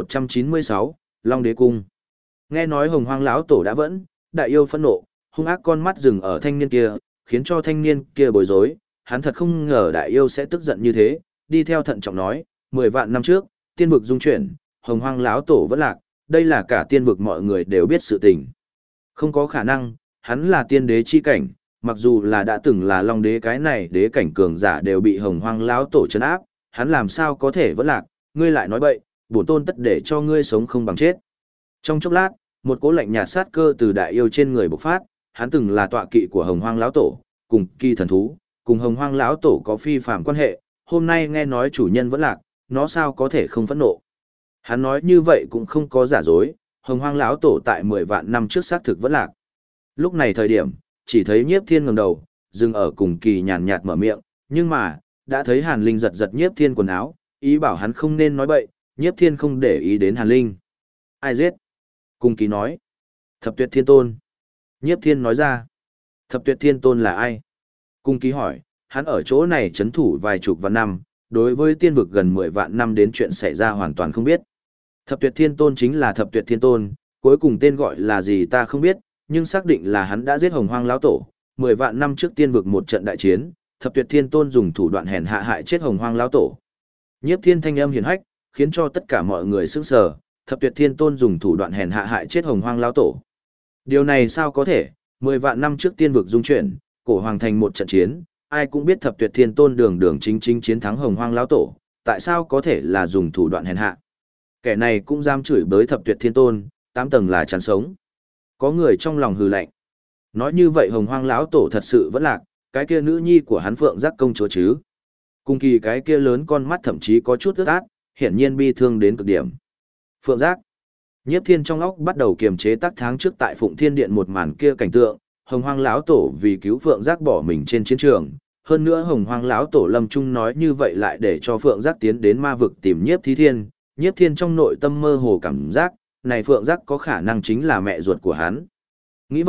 A: 1196, Long Đế Cung. Nghe nói Hồng Hoang lão tổ đã vẫn, đại yêu phẫn nộ, hung ác con mắt dừng ở thanh niên kia, khiến cho thanh niên kia bối rối, hắn thật không ngờ đại yêu sẽ tức giận như thế, đi theo thận trọng nói, 10 vạn năm trước, tiên vực dung chuyển, Hồng Hoang lão tổ vẫn lạc, đây là cả tiên vực mọi người đều biết sự tình. Không có khả năng, hắn là tiên đế chi cảnh, mặc dù là đã từng là Long đế cái này đế cảnh cường giả đều bị Hồng Hoang lão tổ trấn áp, hắn làm sao có thể vẫn lạc, ngươi lại nói bậy, bổn tôn tất để cho ngươi sống không bằng chết. Trong chốc lát, một cỗ lạnh nhạt sát cơ từ đại yêu trên người bộc phát, hắn từng là tọa kỵ của Hồng Hoang lão tổ, cùng kỳ thần thú, cùng Hồng Hoang lão tổ có phi phàm quan hệ, hôm nay nghe nói chủ nhân vẫn lạc, nó sao có thể không phẫn nộ. Hắn nói như vậy cũng không có giả dối, Hồng Hoang lão tổ tại 10 vạn năm trước xác thực vẫn lạc. Lúc này thời điểm, chỉ thấy Nhiếp Thiên ngẩng đầu, dừng ở cùng kỳ nhàn nhạt mở miệng, nhưng mà, đã thấy Hàn Linh giật giật Nhiếp Thiên quần áo, ý bảo hắn không nên nói bậy, Nhiếp Thiên không để ý đến Hàn Linh. Ai giết? Cùng kỳ nói. Thập Tuyệt Thiên Tôn. Nhiếp Thiên nói ra. Thập Tuyệt Thiên Tôn là ai? Cung kỳ hỏi, hắn ở chỗ này chấn thủ vài chục vạn năm, đối với tiên vực gần 10 vạn năm đến chuyện xảy ra hoàn toàn không biết. Thập Tuyệt Thiên Tôn chính là Thập Tuyệt Thiên Tôn, cuối cùng tên gọi là gì ta không biết, nhưng xác định là hắn đã giết Hồng Hoang lão tổ. 10 vạn năm trước tiên vực một trận đại chiến, Thập Tuyệt Thiên Tôn dùng thủ đoạn hèn hạ hại chết Hồng Hoang lão tổ. Nhiếp Thiên thanh âm hiển hách, khiến cho tất cả mọi người sững sờ, Thập Tuyệt Thiên Tôn dùng thủ đoạn hèn hạ hại chết Hồng Hoang lão tổ. Điều này sao có thể? 10 vạn năm trước tiên vực dung chuyển, cổ hoàng thành một trận chiến, ai cũng biết Thập Tuyệt Thiên Tôn đường đường chính chính chiến thắng Hồng Hoang lão tổ, tại sao có thể là dùng thủ đoạn hèn hạ? Kẻ này cũng dám chửi bới Thập Tuyệt Thiên Tôn, 8 tầng là chán sống. Có người trong lòng hừ lạnh. Nói như vậy Hồng Hoang lão tổ thật sự vẫn lạc, cái kia nữ nhi của hắn Phượng Giác công chúa chứ? Cùng kỳ cái kia lớn con mắt thậm chí có chút ướt át, hiển nhiên bi thương đến cực điểm. Phượng Giác. Nhiếp Thiên trong óc bắt đầu kiềm chế tác tháng trước tại Phụng Thiên Điện một màn kia cảnh tượng, Hồng Hoang lão tổ vì cứu Phượng Giác bỏ mình trên chiến trường, hơn nữa Hồng Hoang lão tổ lâm trung nói như vậy lại để cho Phượng Giác tiến đến ma vực tìm Nhiếp Thí Thiên, Nhiếp Thiên trong nội tâm mơ hồ cảm giác, này Phượng Giác có khả năng chính là mẹ ruột của hắn. Nghĩ vậy,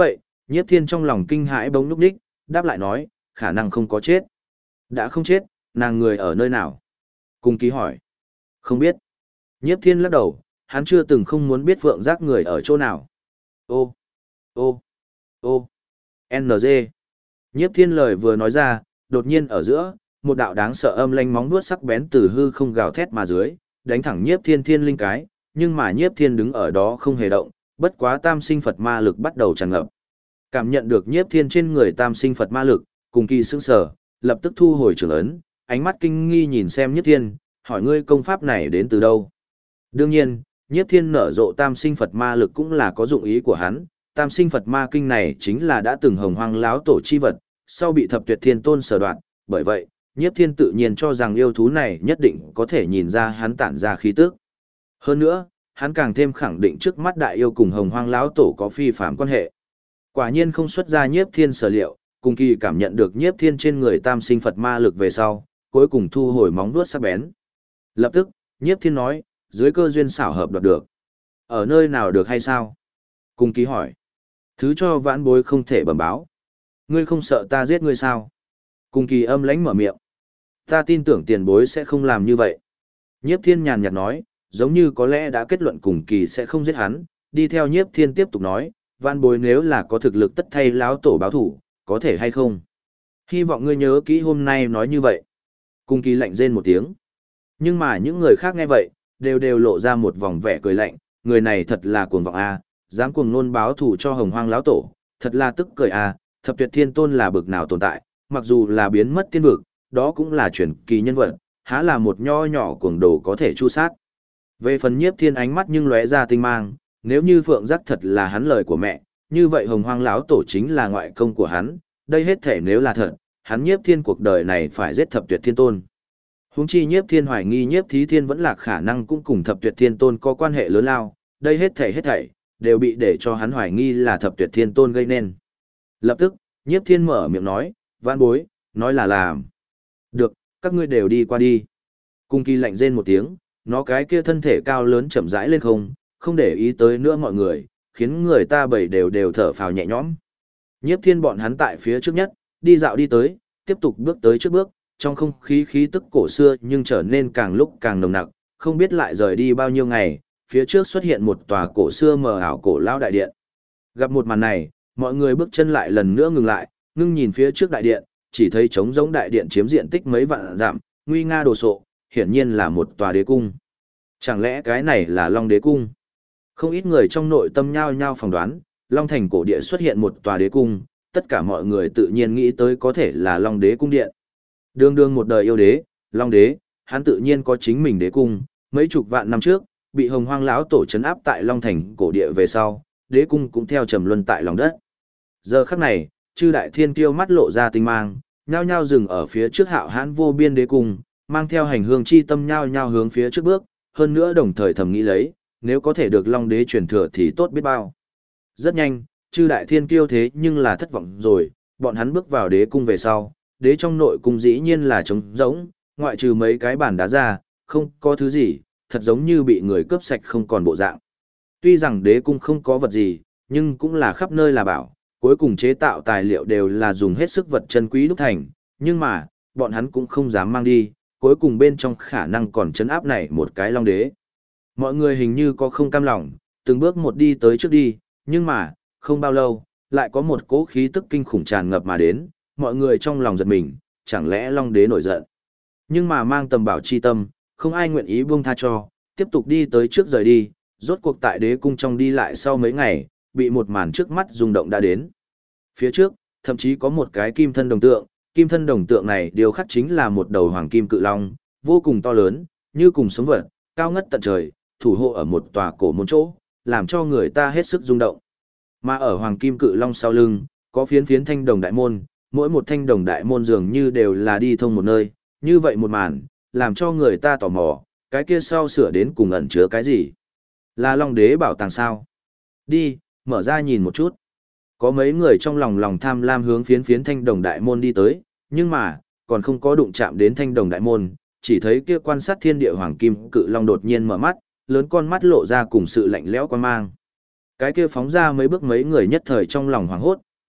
A: Nhiếp Thiên trong lòng kinh hãi bỗng núp đích, đáp lại nói, khả năng không có chết. Đã không chết, nàng người ở nơi nào? Cung Kỳ hỏi. Không biết. Nhiếp Thiên lắc đầu, hắn chưa từng không muốn biết Phượng Giác người ở chỗ nào. Ô, ô, ô, NG. Nhiếp Thiên lời vừa nói ra, đột nhiên ở giữa, một đạo đáng sợ âm lanh móng vuốt sắc bén từ hư không gào thét mà dưới, đánh thẳng Nhiếp Thiên thiên linh cái, nhưng mà Nhiếp Thiên đứng ở đó không hề động, bất quá tam sinh Phật ma lực bắt đầu tràn ngập. Cảm nhận được Nhiếp Thiên trên người tam sinh Phật ma lực, Cung Kỳ sững sờ, lập tức thu hồi trường ấn, ánh mắt kinh nghi nhìn xem Nhiếp Thiên, hỏi ngươi công pháp này đến từ đâu? Đương nhiên, Nhiếp Thiên nở rộ tam sinh Phật ma lực cũng là có dụng ý của hắn, tam sinh Phật ma kinh này chính là đã từng hồng hoang láo tổ chi vật, sau bị thập tuyệt thiên tôn sở đoạt, bởi vậy, Nhiếp Thiên tự nhiên cho rằng yêu thú này nhất định có thể nhìn ra hắn tản ra khí tức. Hơn nữa, hắn càng thêm khẳng định trước mắt đại yêu cùng hồng hoang láo tổ có phi phạm quan hệ. Quả nhiên không xuất ra Nhiếp Thiên sở liệu, Cung Kỳ cảm nhận được Nhiếp Thiên trên người tam sinh Phật ma lực về sau, cuối cùng thu hồi móng vuốt sắc bén. Lập tức, Nhiếp Thiên nói, dưới cơ duyên xảo hợp đoạt được. Ở nơi nào được hay sao? Cung Kỳ hỏi. Thứ cho vãn bối không thể bẩm báo. Ngươi không sợ ta giết ngươi sao? Cung Kỳ âm lãnh mở miệng. Ta tin tưởng tiền bối sẽ không làm như vậy. Nhiếp Thiên nhàn nhạt nói, giống như có lẽ đã kết luận Cung Kỳ sẽ không giết hắn, đi theo Nhiếp Thiên tiếp tục nói, vãn bối nếu là có thực lực tất thay láo tổ báo thủ, có thể hay không? Hy vọng ngươi nhớ kỹ hôm nay nói như vậy. Cung Kỳ lạnh rên một tiếng. Nhưng mà những người khác nghe vậy, đều lộ ra một vòng vẻ cười lạnh, người này thật là cuồng vọng a, dám cuồng nôn báo thù cho hồng hoang lão tổ, thật là tức cười a, thập tuyệt thiên tôn là bực nào tồn tại, mặc dù là biến mất tiên vực, đó cũng là truyền kỳ nhân vật, há là một nho nhỏ cuồng đồ có thể chu sát. Về phần Nhiếp Thiên ánh mắt nhưng lóe ra tinh mang, nếu như Phượng Giác thật là hắn lời của mẹ, như vậy hồng hoang lão tổ chính là ngoại công của hắn, đây hết thể nếu là thật, hắn Nhiếp Thiên cuộc đời này phải giết thập tuyệt thiên tôn. Huống chi Nhiếp Thiên hoài nghi Nhiếp Thí Thiên vẫn là khả năng cũng cùng thập tuyệt thiên tôn có quan hệ lớn lao, đây hết thảy đều bị để cho hắn hoài nghi là thập tuyệt thiên tôn gây nên. Lập tức, Nhiếp Thiên mở miệng nói, vãn bối, nói là làm. Được, các ngươi đều đi qua đi. Cung Kỳ lạnh rên một tiếng, nó cái kia thân thể cao lớn chậm rãi lên không để ý tới nữa mọi người, khiến người ta bầy đều thở phào nhẹ nhõm. Nhiếp Thiên bọn hắn tại phía trước nhất, đi dạo đi tới, tiếp tục bước tới trước bước, trong không khí khí tức cổ xưa nhưng trở nên càng lúc càng nồng nặc, không biết lại rời đi bao nhiêu ngày, phía trước xuất hiện một tòa cổ xưa mờ ảo cổ lao đại điện. Gặp một màn này, mọi người bước chân lại lần nữa ngừng lại, ngưng nhìn phía trước đại điện, chỉ thấy trống rỗng đại điện chiếm diện tích mấy vạn dặm, nguy nga đồ sộ, hiển nhiên là một tòa đế cung. Chẳng lẽ cái này là Long Đế cung? Không ít người trong nội tâm nhao nhao phỏng đoán, Long Thành cổ địa xuất hiện một tòa đế cung, tất cả mọi người tự nhiên nghĩ tới có thể là Long Đế cung điện. Đương đương một đời yêu đế, Long Đế, hắn tự nhiên có chính mình đế cung, mấy chục vạn năm trước, bị Hồng Hoang lão tổ trấn áp tại Long Thành cổ địa về sau, đế cung cũng theo trầm luân tại lòng đất. Giờ khắc này, chư đại thiên kiêu mắt lộ ra tinh mang, nhao nhao dừng ở phía trước hạo hãn vô biên đế cung, mang theo hành hương chi tâm nhao nhao hướng phía trước bước, hơn nữa đồng thời thầm nghĩ lấy, nếu có thể được Long Đế truyền thừa thì tốt biết bao. Rất nhanh, chư đại thiên kiêu thế nhưng là thất vọng rồi, bọn hắn bước vào đế cung về sau, đế trong nội cung dĩ nhiên là trống rỗng, ngoại trừ mấy cái bàn đá ra, không có thứ gì, thật giống như bị người cướp sạch không còn bộ dạng. Tuy rằng đế cung không có vật gì, nhưng cũng là khắp nơi là bảo, cuối cùng chế tạo tài liệu đều là dùng hết sức vật chân quý đúc thành, nhưng mà, bọn hắn cũng không dám mang đi, cuối cùng bên trong khả năng còn trấn áp này một cái Long Đế. Mọi người hình như có không cam lòng, từng bước một đi tới trước đi, nhưng mà, không bao lâu, lại có một cỗ khí tức kinh khủng tràn ngập mà đến, mọi người trong lòng giật mình, chẳng lẽ Long Đế nổi giận. Nhưng mà mang tầm bảo chi tâm, không ai nguyện ý buông tha cho, tiếp tục đi tới trước rời đi, rốt cuộc tại đế cung trong đi lại sau mấy ngày, bị một màn trước mắt rung động đã đến. Phía trước, thậm chí có một cái kim thân đồng tượng này điều khắc chính là một đầu hoàng kim cự long, vô cùng to lớn, như cùng sống vật, cao ngất tận trời, thủ hộ ở một tòa cổ môn chỗ, làm cho người ta hết sức rung động. Mà ở hoàng kim cự long sau lưng, có phiến phiến thanh đồng đại môn, mỗi một thanh đồng đại môn dường như đều là đi thông một nơi, như vậy một màn, làm cho người ta tò mò, cái kia sau sửa đến cùng ẩn chứa cái gì? Là Long Đế bảo tàng sao? Đi, mở ra nhìn một chút. Có mấy người trong lòng tham lam hướng phiến phiến thanh đồng đại môn đi tới, nhưng mà, còn không có đụng chạm đến thanh đồng đại môn, chỉ thấy kia quan sát thiên địa hoàng kim cự long đột nhiên mở mắt, lớn con mắt lộ ra cùng sự lạnh lẽo quan mang. Cái kia phóng ra mấy bước mấy người nhất thời trong lòng hoảng hốt,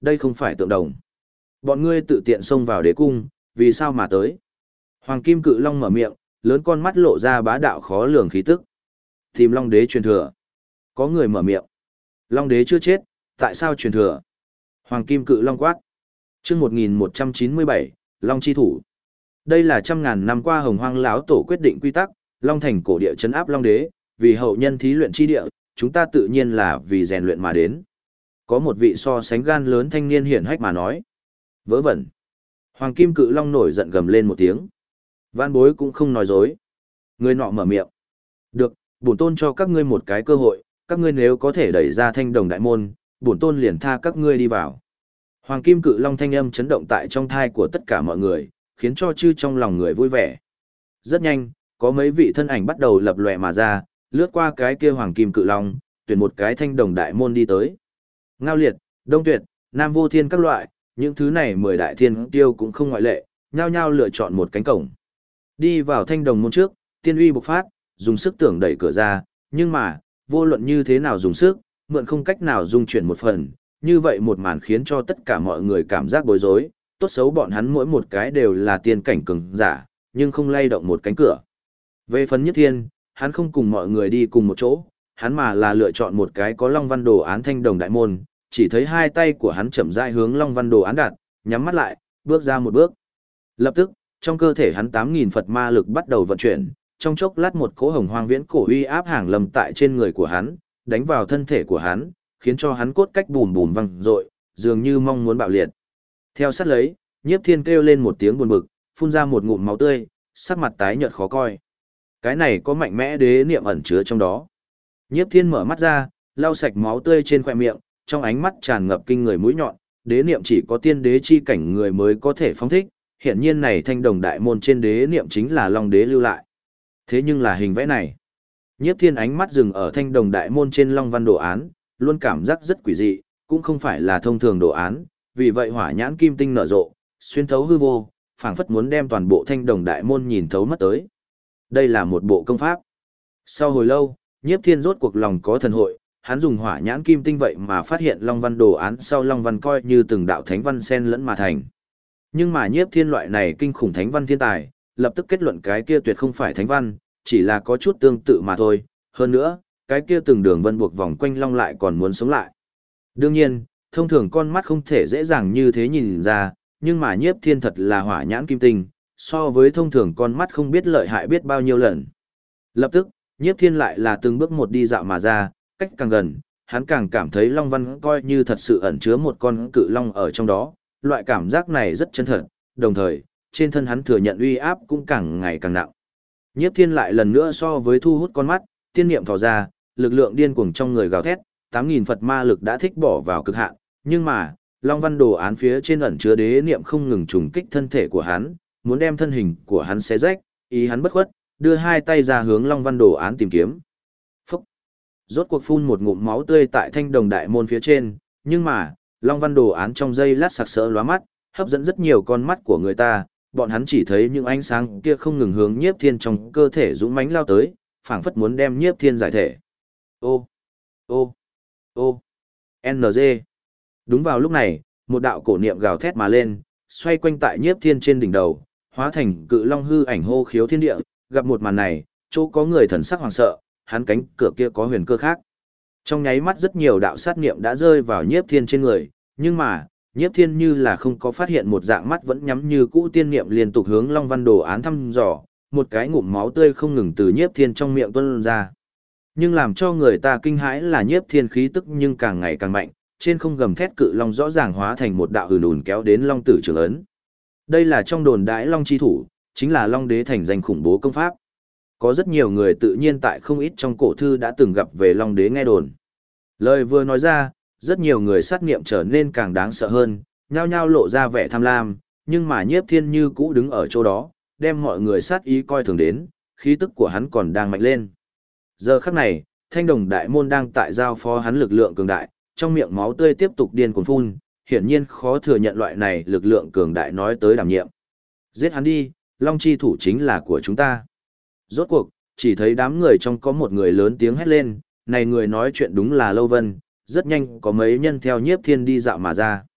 A: đây không phải tượng đồng. Bọn ngươi tự tiện xông vào đế cung, vì sao mà tới? Hoàng Kim Cự Long mở miệng, lớn con mắt lộ ra bá đạo khó lường khí tức. Tìm Long Đế truyền thừa. Có người mở miệng. Long Đế chưa chết, tại sao truyền thừa? Hoàng Kim Cự Long quát. Chương 1197, Long chi thủ. Đây là trăm ngàn năm qua Hồng Hoang lão tổ quyết định quy tắc, Long Thành cổ địa trấn áp Long Đế, vì hậu nhân thí luyện chi địa, chúng ta tự nhiên là vì rèn luyện mà đến. Có một vị so sánh gan lớn thanh niên hiển hách mà nói. Vớ vẩn. Hoàng Kim Cự Long nổi giận gầm lên một tiếng. Vãn bối cũng không nói dối. Người nọ mở miệng. Được, bổn tôn cho các ngươi một cái cơ hội, các ngươi nếu có thể đẩy ra thanh đồng đại môn, bổn tôn liền tha các ngươi đi vào. Hoàng Kim Cự Long thanh âm chấn động tại trong thai của tất cả mọi người, khiến cho chư trong lòng người vui vẻ. Rất nhanh, có mấy vị thân ảnh bắt đầu lập lòe mà ra, lướt qua cái kia Hoàng Kim Cự Long, tuyển một cái thanh đồng đại môn đi tới. Ngao Liệt, Đông Tuyệt, Nam Vô Thiên các loại, những thứ này 10 đại thiên tiêu cũng không ngoại lệ, nhao nhao lựa chọn một cánh cổng. Đi vào thanh đồng môn trước, tiên uy bộc phát, dùng sức tưởng đẩy cửa ra, nhưng mà, vô luận như thế nào dùng sức, mượn không cách nào dung chuyển một phần, như vậy một màn khiến cho tất cả mọi người cảm giác bối rối, tốt xấu bọn hắn mỗi một cái đều là tiên cảnh cường giả, nhưng không lay động một cánh cửa. Về phần Nhất Thiên, hắn không cùng mọi người đi cùng một chỗ, hắn mà là lựa chọn một cái có long văn đồ án thanh đồng đại môn, chỉ thấy hai tay của hắn chậm rãi hướng long văn đồ án đặt, nhắm mắt lại, bước ra một bước. Lập tức, trong cơ thể hắn 8.000 Phật ma lực bắt đầu vận chuyển, trong chốc lát một cỗ hồng hoang viễn cổ uy áp hàng lâm tại trên người của hắn, đánh vào thân thể của hắn, khiến cho hắn cốt cách bùm bùm vang dội, dường như mong muốn bạo liệt. Theo sát lấy, Nhiếp Thiên kêu lên một tiếng buồn bực, phun ra một ngụm máu tươi, sắc mặt tái nhợt khó coi. Cái này có mạnh mẽ đế niệm ẩn chứa trong đó. Nhiếp Thiên mở mắt ra, lau sạch máu tươi trên khóe miệng, trong ánh mắt tràn ngập kinh người mũi nhọn, đế niệm chỉ có tiên đế chi cảnh người mới có thể phóng thích, hiện nhiên này thanh đồng đại môn trên đế niệm chính là Long Đế lưu lại. Thế nhưng là hình vẽ này. Nhiếp Thiên ánh mắt dừng ở thanh đồng đại môn trên long văn đồ án, luôn cảm giác rất quỷ dị, cũng không phải là thông thường đồ án, vì vậy hỏa nhãn kim tinh nở rộ, xuyên thấu hư vô, phảng phất muốn đem toàn bộ thanh đồng đại môn nhìn thấu mất tới. Đây là một bộ công pháp. Sau hồi lâu, Nhiếp Thiên rốt cuộc lòng có thần hội, hắn dùng hỏa nhãn kim tinh vậy mà phát hiện long văn đồ án sau long văn coi như từng đạo thánh văn xen lẫn mà thành. Nhưng mà Nhiếp Thiên loại này kinh khủng thánh văn thiên tài, lập tức kết luận cái kia tuyệt không phải thánh văn, chỉ là có chút tương tự mà thôi. Hơn nữa, cái kia từng đường vân buộc vòng quanh long lại còn muốn sống lại. Đương nhiên, thông thường con mắt không thể dễ dàng như thế nhìn ra, nhưng mà Nhiếp Thiên thật là hỏa nhãn kim tinh, so với thông thường con mắt không biết lợi hại biết bao nhiêu lần. Lập tức, Nhiếp Thiên lại là từng bước một đi dạo mà ra, cách càng gần, hắn càng cảm thấy long văn coi như thật sự ẩn chứa một con cự long ở trong đó, loại cảm giác này rất chân thật, đồng thời, trên thân hắn thừa nhận uy áp cũng càng ngày càng nặng. Nhiếp Thiên lại lần nữa so với thu hút con mắt, tiên niệm thò ra, lực lượng điên cuồng trong người gào thét, 8.000 Phật ma lực đã thích bỏ vào cực hạn, nhưng mà, long văn đồ án phía trên ẩn chứa đế niệm không ngừng trùng kích thân thể của hắn, muốn đem thân hình của hắn xé rách, ý hắn bất khuất, đưa hai tay ra hướng long văn đồ án tìm kiếm. Phúc! Rốt cuộc phun một ngụm máu tươi tại thanh đồng đại môn phía trên, nhưng mà, long văn đồ án trong giây lát sặc sỡ lóa mắt, hấp dẫn rất nhiều con mắt của người ta, bọn hắn chỉ thấy những ánh sáng kia không ngừng hướng Nhiếp Thiên trong cơ thể dũng mãnh lao tới, phảng phất muốn đem Nhiếp Thiên giải thể. Ô, ô, ô, NG. Đúng vào lúc này, một đạo cổ niệm gào thét mà lên, xoay quanh tại Nhiếp Thiên trên đỉnh đầu, hóa thành cự long hư ảnh hô khiếu thiên địa, gặp một màn này, chỗ có người thần sắc hoảng sợ, hắn cánh cửa kia có huyền cơ khác. Trong nháy mắt rất nhiều đạo sát niệm đã rơi vào Nhiếp Thiên trên người, nhưng mà, Nhiếp Thiên như là không có phát hiện một dạng mắt vẫn nhắm như cũ tiên niệm liên tục hướng long văn đồ án thăm dò, một cái ngụm máu tươi không ngừng từ Nhiếp Thiên trong miệng tuôn ra. Nhưng làm cho người ta kinh hãi là Nhiếp Thiên khí tức nhưng càng ngày càng mạnh, trên không gầm thét cự long rõ ràng hóa thành một đạo huyền ùn kéo đến long tử trường ấn. Đây là trong đồn đãi long chi thủ, chính là long đế thành danh khủng bố công pháp. Có rất nhiều người tự nhiên tại không ít trong cổ thư đã từng gặp về long đế nghe đồn. Lời vừa nói ra, rất nhiều người sát nghiệm trở nên càng đáng sợ hơn, nhao nhao lộ ra vẻ tham lam, nhưng mà Nhiếp Thiên như cũ đứng ở chỗ đó, đem mọi người sát ý coi thường đến, khí tức của hắn còn đang mạnh lên. Giờ khắc này, thanh đồng đại môn đang tại giao phó hắn lực lượng cường đại, trong miệng máu tươi tiếp tục điên cuồng phun, hiển nhiên khó thừa nhận loại này lực lượng cường đại nói tới đảm nhiệm. Giết hắn đi, long chi thủ chính là của chúng ta. Rốt cuộc, chỉ thấy đám người trong có một người lớn tiếng hét lên, này người nói chuyện đúng là Lâu Vân, rất nhanh có mấy nhân theo Nhiếp Thiên đi dạo mà ra.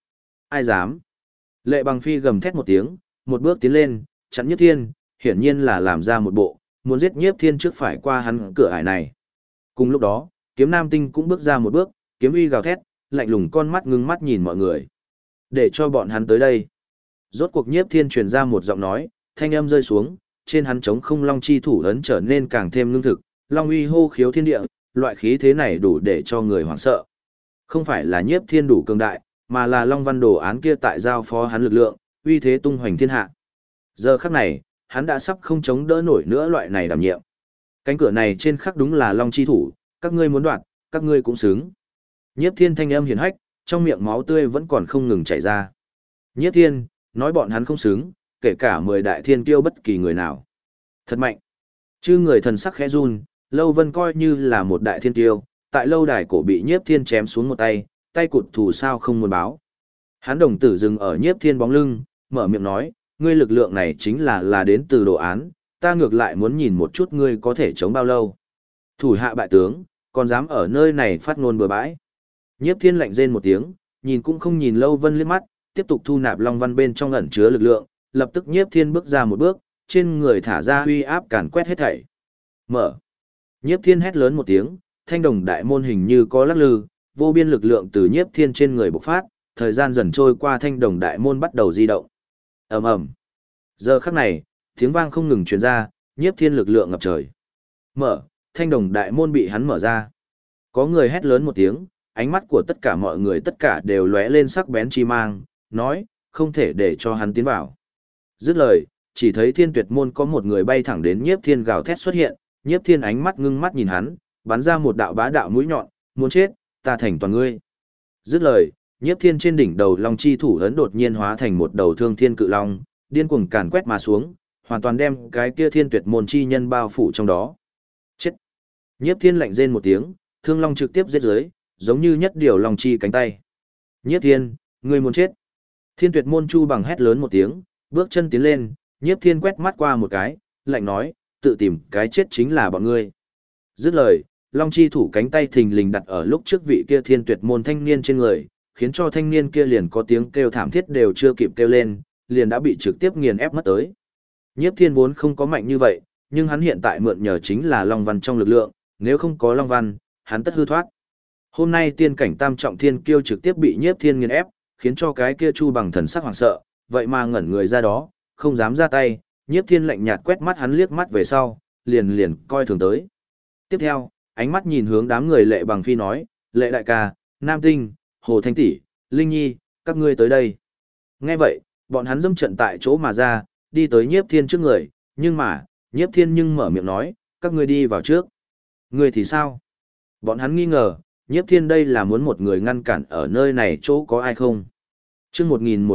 A: Ai dám? Lệ Bằng Phi gầm thét một tiếng, một bước tiến lên, chặn Nhiếp Thiên, hiển nhiên là làm ra một bộ, muốn giết Nhiếp Thiên trước phải qua hắn cửa ải này. Cùng lúc đó, Kiếm Nam Tinh cũng bước ra một bước, kiếm uy gào thét, lạnh lùng con mắt ngưng mắt nhìn mọi người. Để cho bọn hắn tới đây. Rốt cuộc Nhiếp Thiên truyền ra một giọng nói, thanh âm rơi xuống, trên hắn trống không long chi thủ ấn trở nên càng thêm lương thực, long uy hô khiếu thiên địa, loại khí thế này đủ để cho người hoảng sợ. Không phải là Nhiếp Thiên đủ cường đại, mà là long văn đồ án kia tại giao phó hắn lực lượng, uy thế tung hoành thiên hạ. Giờ khắc này, hắn đã sắp không chống đỡ nổi nữa loại này đảm nhiệm. Cánh cửa này trên khắc đúng là long chi thủ, các ngươi muốn đoạt, các ngươi cũng xứng. Nhiếp Thiên thanh âm hiển hách, trong miệng máu tươi vẫn còn không ngừng chảy ra. Nhiếp Thiên, nói bọn hắn không xứng, kể cả 10 đại thiên kiêu bất kỳ người nào. Thật mạnh. Chư người thần sắc khẽ run, Lâu Vân coi như là một đại thiên kiêu, tại lâu đài cổ bị Nhiếp Thiên chém xuống một tay, tay cụt thù sao không muốn báo. Hắn đồng tử dừng ở Nhiếp Thiên bóng lưng, mở miệng nói, ngươi lực lượng này chính là đến từ đồ án, ta ngược lại muốn nhìn một chút ngươi có thể chống bao lâu. Thủ hạ bại tướng, còn dám ở nơi này phát ngôn bừa bãi. Nhiếp Thiên lạnh rên một tiếng, nhìn cũng không nhìn Lâu Vân liếc mắt, tiếp tục thu nạp long văn bên trong ẩn chứa lực lượng, lập tức Nhiếp Thiên bước ra một bước, trên người thả ra uy áp càn quét hết thảy. Mở. Nhiếp Thiên hét lớn một tiếng, thanh đồng đại môn hình như có lắc lư, vô biên lực lượng từ Nhiếp Thiên trên người bộc phát, thời gian dần trôi qua thanh đồng đại môn bắt đầu di động. Ầm ầm. Giờ khắc này, tiếng vang không ngừng truyền ra, Nhiếp Thiên lực lượng ngập trời. Mở, thanh đồng đại môn bị hắn mở ra. Có người hét lớn một tiếng, ánh mắt của tất cả mọi người tất cả đều lóe lên sắc bén chi mang, nói, không thể để cho hắn tiến vào. Dứt lời, chỉ thấy Thiên Tuyệt môn có một người bay thẳng đến Nhiếp Thiên gào thét xuất hiện, Nhiếp Thiên ánh mắt ngưng mắt nhìn hắn, bắn ra một đạo bá đạo mũi nhọn, muốn chết, ta thành toàn ngươi. Dứt lời, Nhiếp Thiên trên đỉnh đầu long chi thủ ấn đột nhiên hóa thành một đầu thương thiên cự long, điên cuồng càn quét mà xuống, hoàn toàn đem cái kia Thiên Tuyệt môn chi nhân bao phủ trong đó. Chết. Nhiếp Thiên lạnh rên một tiếng, thương long trực tiếp giết dưới, giống như nhất điều long chi cánh tay. Nhiếp Thiên, ngươi muốn chết. Thiên Tuyệt môn chu bằng hét lớn một tiếng, bước chân tiến lên, Nhiếp Thiên quét mắt qua một cái, lạnh nói, tự tìm cái chết chính là bọn ngươi. Dứt lời, long chi thủ cánh tay thình lình đặt ở lúc trước vị kia Thiên Tuyệt môn thanh niên trên người, khiến cho thanh niên kia liền có tiếng kêu thảm thiết đều chưa kịp kêu lên, liền đã bị trực tiếp nghiền ép mất tới. Nhiếp Thiên vốn không có mạnh như vậy, nhưng hắn hiện tại mượn nhờ chính là long văn trong lực lượng, nếu không có long văn, hắn tất hư thoát. Hôm nay tiên cảnh tam trọng thiên kiêu trực tiếp bị Nhiếp Thiên nghiền ép, khiến cho cái kia chu bằng thần sắc hoảng sợ, vậy mà ngẩn người ra đó, không dám ra tay, Nhiếp Thiên lạnh nhạt quét mắt hắn liếc mắt về sau, liền coi thường tới. Tiếp theo, ánh mắt nhìn hướng đám người Lệ Bằng Phi nói, Lệ đại ca, Nam Tinh, Hồ Thanh Tỷ, Linh Nhi, các ngươi tới đây. Nghe vậy, bọn hắn dâm trận tại chỗ mà ra, đi tới Nhiếp Thiên trước người, nhưng mà, Nhiếp Thiên nhưng mở miệng nói, các ngươi đi vào trước. Ngươi thì sao? Bọn hắn nghi ngờ, Nhiếp Thiên đây là muốn một người ngăn cản ở nơi này chỗ có ai không? Chương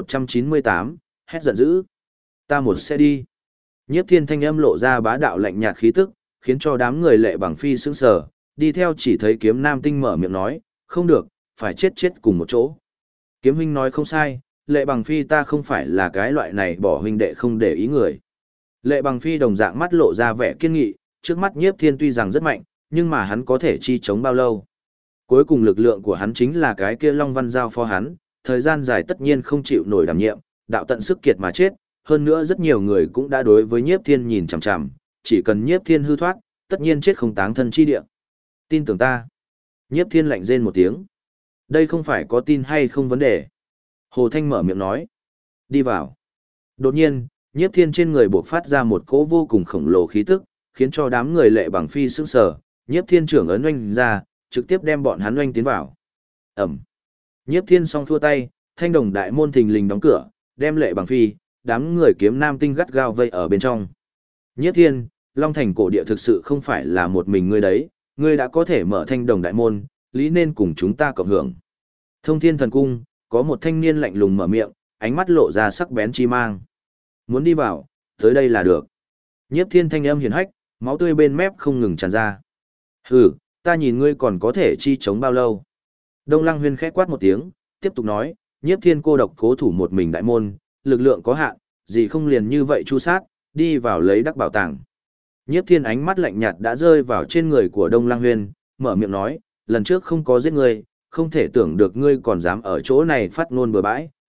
A: 1198, hét giận dữ. Ta một xe đi. Nhiếp Thiên thanh âm lộ ra bá đạo lạnh nhạt khí tức, khiến cho đám người Lệ Bằng Phi sững sờ, đi theo chỉ thấy Kiếm Nam Tinh mở miệng nói, không được, phải chết cùng một chỗ. Kiếm huynh nói không sai, Lệ Bằng Phi ta không phải là cái loại này bỏ huynh đệ không để ý người. Lệ Bằng Phi đồng dạng mắt lộ ra vẻ kiên nghị, trước mắt Nhiếp Thiên tuy rằng rất mạnh, nhưng mà hắn có thể chi chống bao lâu. Cuối cùng lực lượng của hắn chính là cái kia Long Văn giao phó hắn, thời gian dài tất nhiên không chịu nổi đảm nhiệm, đạo tận sức kiệt mà chết, hơn nữa rất nhiều người cũng đã đối với Nhiếp Thiên nhìn chằm chằm, chỉ cần Nhiếp Thiên hư thoát, tất nhiên chết không táng thân chi địa. Tin tưởng ta. Nhiếp Thiên lạnh rên một tiếng. Đây không phải có tin hay không vấn đề. Hồ Thanh mở miệng nói. Đi vào. Đột nhiên, Nhiếp Thiên trên người bộc phát ra một cỗ vô cùng khổng lồ khí tức, khiến cho đám người Lệ Bằng Phi sững sờ. Nhiếp Thiên trưởng ấn oanh ra, trực tiếp đem bọn hắn oanh tiến vào. Ẩm. Nhiếp Thiên song thua tay, thanh đồng đại môn thình lình đóng cửa, đem Lệ Bằng Phi, đám người Kiếm Nam Tinh gắt gao vây ở bên trong. Nhiếp Thiên, Long Thành cổ địa thực sự không phải là một mình ngươi đấy, ngươi đã có thể mở thanh đồng đại môn, lý nên cùng chúng ta cộng hưởng. Thông Thiên Thần Cung, có một thanh niên lạnh lùng mở miệng, ánh mắt lộ ra sắc bén chi mang. Muốn đi vào, tới đây là được. Nhiếp Thiên thanh âm hiền hách, máu tươi bên mép không ngừng tràn ra. Hừ, ta nhìn ngươi còn có thể chi chống bao lâu. Đông Lăng Huyên khẽ quát một tiếng, tiếp tục nói, Nhiếp Thiên cô độc cố thủ một mình đại môn, lực lượng có hạn, gì không liền như vậy chu sát, đi vào lấy đắc bảo tàng. Nhiếp Thiên ánh mắt lạnh nhạt đã rơi vào trên người của Đông Lăng Huyên, mở miệng nói, lần trước không có giết ngươi, không thể tưởng được ngươi còn dám ở chỗ này phát ngôn bừa bãi,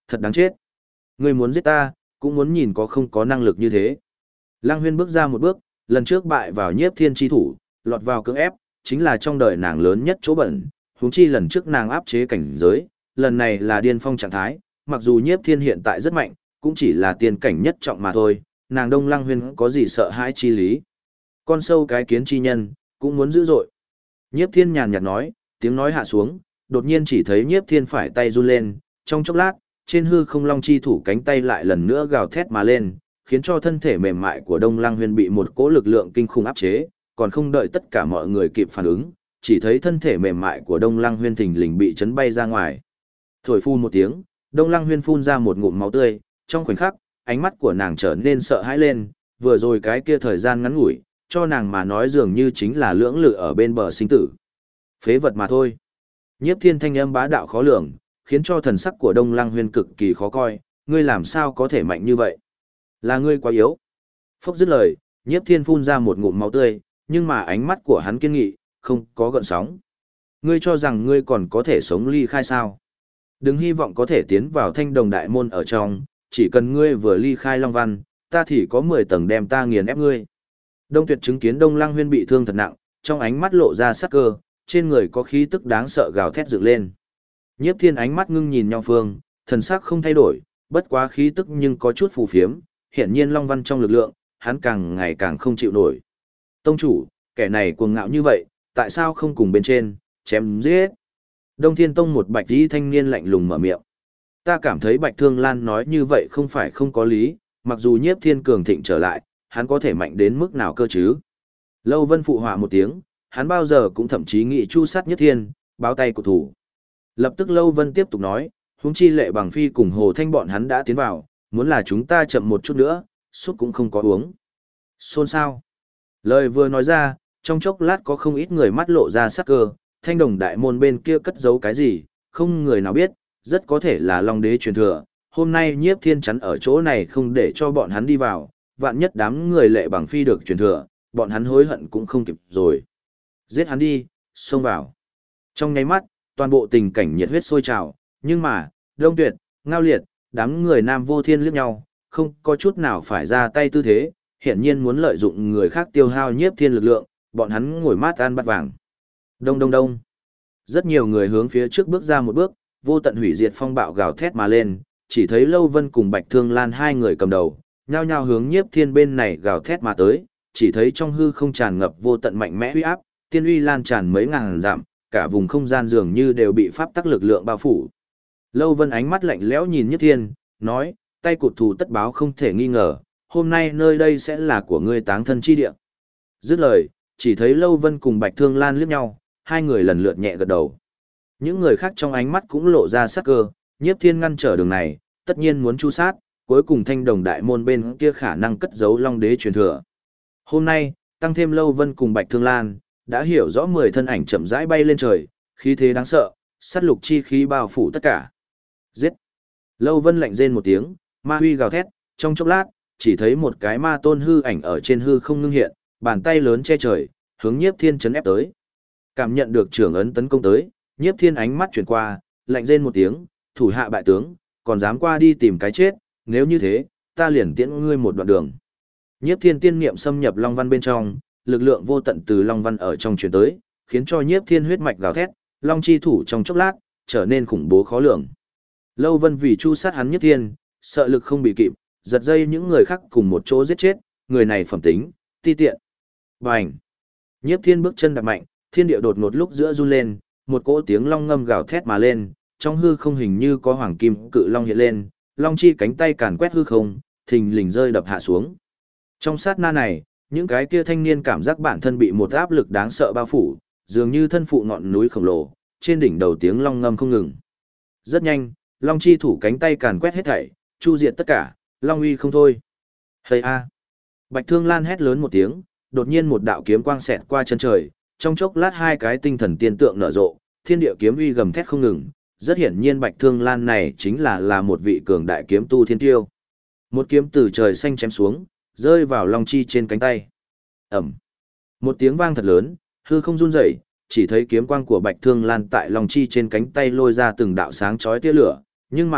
A: Thật đáng chết. Ngươi muốn giết ta, cũng muốn nhìn có không có năng lực như thế. Lăng Huyên bước ra một bước, lần trước bại vào Nhiếp Thiên chi thủ, lọt vào cưỡng ép, chính là trong đời nàng lớn nhất chỗ bẩn, huống chi lần trước nàng áp chế cảnh giới, lần này là điên phong trạng thái, mặc dù Nhiếp Thiên hiện tại rất mạnh, cũng chỉ là tiên cảnh nhất trọng mà thôi, nàng Đông Lăng Huyên có gì sợ hãi chi lý. Con sâu cái kiến chi nhân, cũng muốn dữ dội. Nhiếp Thiên nhàn nhạt nói, tiếng nói hạ xuống, đột nhiên chỉ thấy Nhiếp Thiên phải tay run lên, trong chốc lát, trên hư không long chi thủ cánh tay lại lần nữa gào thét mà lên, khiến cho thân thể mềm mại của Đông Lăng Huyên bị một cỗ lực lượng kinh khủng áp chế, còn không đợi tất cả mọi người kịp phản ứng, chỉ thấy thân thể mềm mại của Đông Lăng Huyên thình lình bị chấn bay ra ngoài. Thổi phu một tiếng, Đông Lăng Huyên phun ra một ngụm máu tươi, trong khoảnh khắc, ánh mắt của nàng trở nên sợ hãi lên, vừa rồi cái kia thời gian ngắn ngủi, cho nàng mà nói dường như chính là lưỡng lự ở bên bờ sinh tử. Phế vật mà thôi. Nhiếp Thiên thanh âm bá đạo khó lường, khiến cho thần sắc của Đông Lăng Huyên cực kỳ khó coi, ngươi làm sao có thể mạnh như vậy? Là ngươi quá yếu. Phốc dứt lời, Nhiếp Thiên phun ra một ngụm máu tươi, nhưng mà ánh mắt của hắn kiên nghị, không có gợn sóng. Ngươi cho rằng ngươi còn có thể sống ly khai sao? Đừng hy vọng có thể tiến vào Thanh Đồng Đại Môn ở trong, chỉ cần ngươi vừa ly khai Long Văn, ta thì có 10 tầng đem ta nghiền ép ngươi. Đông Tuyệt chứng kiến Đông Lăng Huyên bị thương thật nặng, trong ánh mắt lộ ra sắc cơ, trên người có khí tức đáng sợ gào thét dựng lên. Nhiếp Thiên ánh mắt ngưng nhìn nhau phương, thần sắc không thay đổi, bất quá khí tức nhưng có chút phù phiếm, hiển nhiên Long Văn trong lực lượng, hắn càng ngày càng không chịu nổi. Tông chủ, kẻ này cuồng ngạo như vậy, tại sao không cùng bên trên, chém giết? Đông Thiên Tông một bạch y thanh niên lạnh lùng mở miệng. Ta cảm thấy Bạch Thương Lan nói như vậy không phải không có lý, mặc dù Nhiếp Thiên cường thịnh trở lại, hắn có thể mạnh đến mức nào cơ chứ? Lâu Vân phụ họa một tiếng, hắn bao giờ cũng thậm chí nghĩ chu sát Nhiếp Thiên, báo tay của thủ. Lập tức Lâu Vân tiếp tục nói, huống chi Lệ Bằng Phi cùng Hồ Thanh bọn hắn đã tiến vào, muốn là chúng ta chậm một chút nữa, suốt cũng không có uống. Xôn xao. Lời vừa nói ra, trong chốc lát có không ít người mắt lộ ra sắc cơ, Thanh Đồng Đại Môn bên kia cất giấu cái gì, không người nào biết, rất có thể là Long Đế truyền thừa. Hôm nay Nhiếp Thiên chắn ở chỗ này không để cho bọn hắn đi vào, vạn nhất đám người Lệ Bằng Phi được truyền thừa, bọn hắn hối hận cũng không kịp rồi. Giết hắn đi, xông vào. Trong nháy mắt, toàn bộ tình cảnh nhiệt huyết sôi trào, nhưng mà, Đông Tuyệt, Ngao Liệt, đám người Nam Vô Thiên liếc nhau, không có chút nào phải ra tay tư thế, hiển nhiên muốn lợi dụng người khác tiêu hao Nhiếp Thiên lực lượng, bọn hắn ngồi mát ăn bát vàng. Đông đông đông. Rất nhiều người hướng phía trước bước ra một bước, vô tận hủy diệt phong bạo gào thét mà lên, chỉ thấy Lâu Vân cùng Bạch Thương Lan hai người cầm đầu, nhao nhao hướng Nhiếp Thiên bên này gào thét mà tới, chỉ thấy trong hư không tràn ngập vô tận mạnh mẽ uy áp, tiên uy lan tràn mấy ngàn dặm, cả vùng không gian dường như đều bị pháp tắc lực lượng bao phủ. Lâu Vân ánh mắt lạnh lẽo nhìn Nhiếp Thiên, nói, tay cụt thù tất báo không thể nghi ngờ, hôm nay nơi đây sẽ là của ngươi táng thân chi địa. Dứt lời, chỉ thấy Lâu Vân cùng Bạch Thương Lan liếc nhau, hai người lần lượt nhẹ gật đầu. Những người khác trong ánh mắt cũng lộ ra sắc cơ, Nhiếp Thiên ngăn trở đường này, tất nhiên muốn chu sát, cuối cùng Thanh Đồng Đại Môn bên kia khả năng cất giấu Long Đế truyền thừa. Hôm nay, tăng thêm Lâu Vân cùng Bạch Thương Lan, đã hiểu rõ 10 thân ảnh chậm rãi bay lên trời, khí thế đáng sợ, sát lục chi khí bao phủ tất cả. Giết! Lâu Vân lạnh rên một tiếng, ma huy gào thét, trong chốc lát, chỉ thấy một cái ma tôn hư ảnh ở trên hư không ngưng hiện, bàn tay lớn che trời, hướng Nhiếp Thiên chấn ép tới. Cảm nhận được trưởng ấn tấn công tới, Nhiếp Thiên ánh mắt chuyển qua, lạnh rên một tiếng, thủ hạ bại tướng, còn dám qua đi tìm cái chết, nếu như thế, ta liền tiễn ngươi một đoạn đường. Nhiếp Thiên tiên niệm xâm nhập Long Văn bên trong, lực lượng vô tận từ Long Văn ở trong truyền tới, khiến cho Nhiếp Thiên huyết mạch gào thét, Long chi thủ trong chốc lát, trở nên khủng bố khó lường. Lâu Vân vì chu sát hắn Nhiếp Thiên, sợ lực không bị kịp, giật dây những người khác cùng một chỗ giết chết, người này phẩm tính, ti tiện. Bành! Nhiếp Thiên bước chân đạp mạnh, thiên địa đột ngột lúc giữa run lên, một cỗ tiếng long ngâm gào thét mà lên, trong hư không hình như có hoàng kim cự long hiện lên, long chi cánh tay càn quét hư không, thình lình rơi đập hạ xuống. Trong sát na này, những cái kia thanh niên cảm giác bản thân bị một áp lực đáng sợ bao phủ, dường như thân phụ ngọn núi khổng lồ, trên đỉnh đầu tiếng long ngâm không ngừng. Rất nhanh, long chi thủ cánh tay càn quét hết thảy, chu diệt tất cả, long uy không thôi. Hây a! Bạch Thương Lan hét lớn một tiếng, đột nhiên một đạo kiếm quang xẹt qua chân trời, trong chốc lát hai cái tinh thần tiên tượng nở rộ, thiên địa kiếm uy gầm thét không ngừng, rất hiển nhiên Bạch Thương Lan này chính là một vị cường đại kiếm tu thiên tiêu. Một kiếm từ trời xanh chém xuống, rơi vào long chi trên cánh tay. Ầm. Một tiếng vang thật lớn, hư không run rẩy, chỉ thấy kiếm quang của Bạch Thương Lan tại long chi trên cánh tay lôi ra từng đạo sáng chói tia lửa, nhưng mà,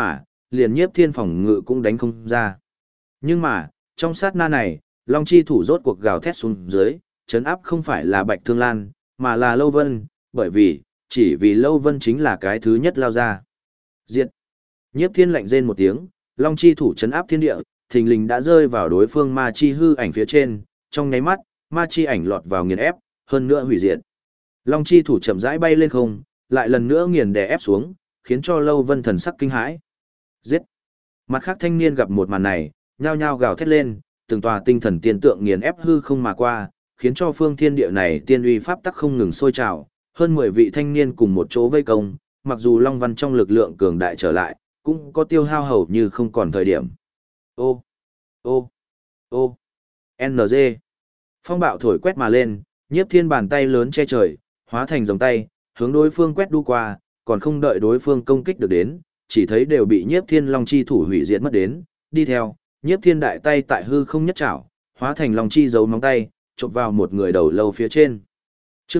A: liền nhiếp thiên phòng ngự cũng đánh không ra. Nhưng mà, trong sát na này, Long chi thủ rốt cuộc gào thét xuống dưới, chấn áp không phải là Bạch Thương Lan, mà là Lâu Vân, bởi vì, chỉ vì Lâu Vân chính là cái thứ nhất lao ra. Diệt! Nhiếp thiên lạnh rên một tiếng, Long chi thủ chấn áp thiên địa, thình lình đã rơi vào đối phương ma chi hư ảnh phía trên, trong nháy mắt, ma chi ảnh lọt vào nghiền ép, hơn nữa hủy diệt. Long chi thủ chậm rãi bay lên không, lại lần nữa nghiền đè ép xuống, khiến cho Lâu Vân thần sắc kinh hãi. Giết! Mặt khác thanh niên gặp một màn này, nhao nhao gào thét lên, từng tòa tinh thần tiên tượng nghiền ép hư không mà qua, khiến cho phương thiên địa này tiên uy pháp tắc không ngừng sôi trào, hơn 10 vị thanh niên cùng một chỗ vây công, mặc dù Long Văn trong lực lượng cường đại trở lại, cũng có tiêu hao hầu như không còn thời điểm. Ô, ô, ô, NG. Phong bạo thổi quét mà lên, nhiếp thiên bàn tay lớn che trời, hóa thành dòng tay, hướng đối phương quét đu qua, còn không đợi đối phương công kích được đến, chỉ thấy đều bị nhiếp thiên long chi thủ hủy diệt mất đến, đi theo, nhiếp thiên đại tay tại hư không nhất chảo, hóa thành long chi giấu móng tay, chộp vào một người đầu lâu phía trên. Chương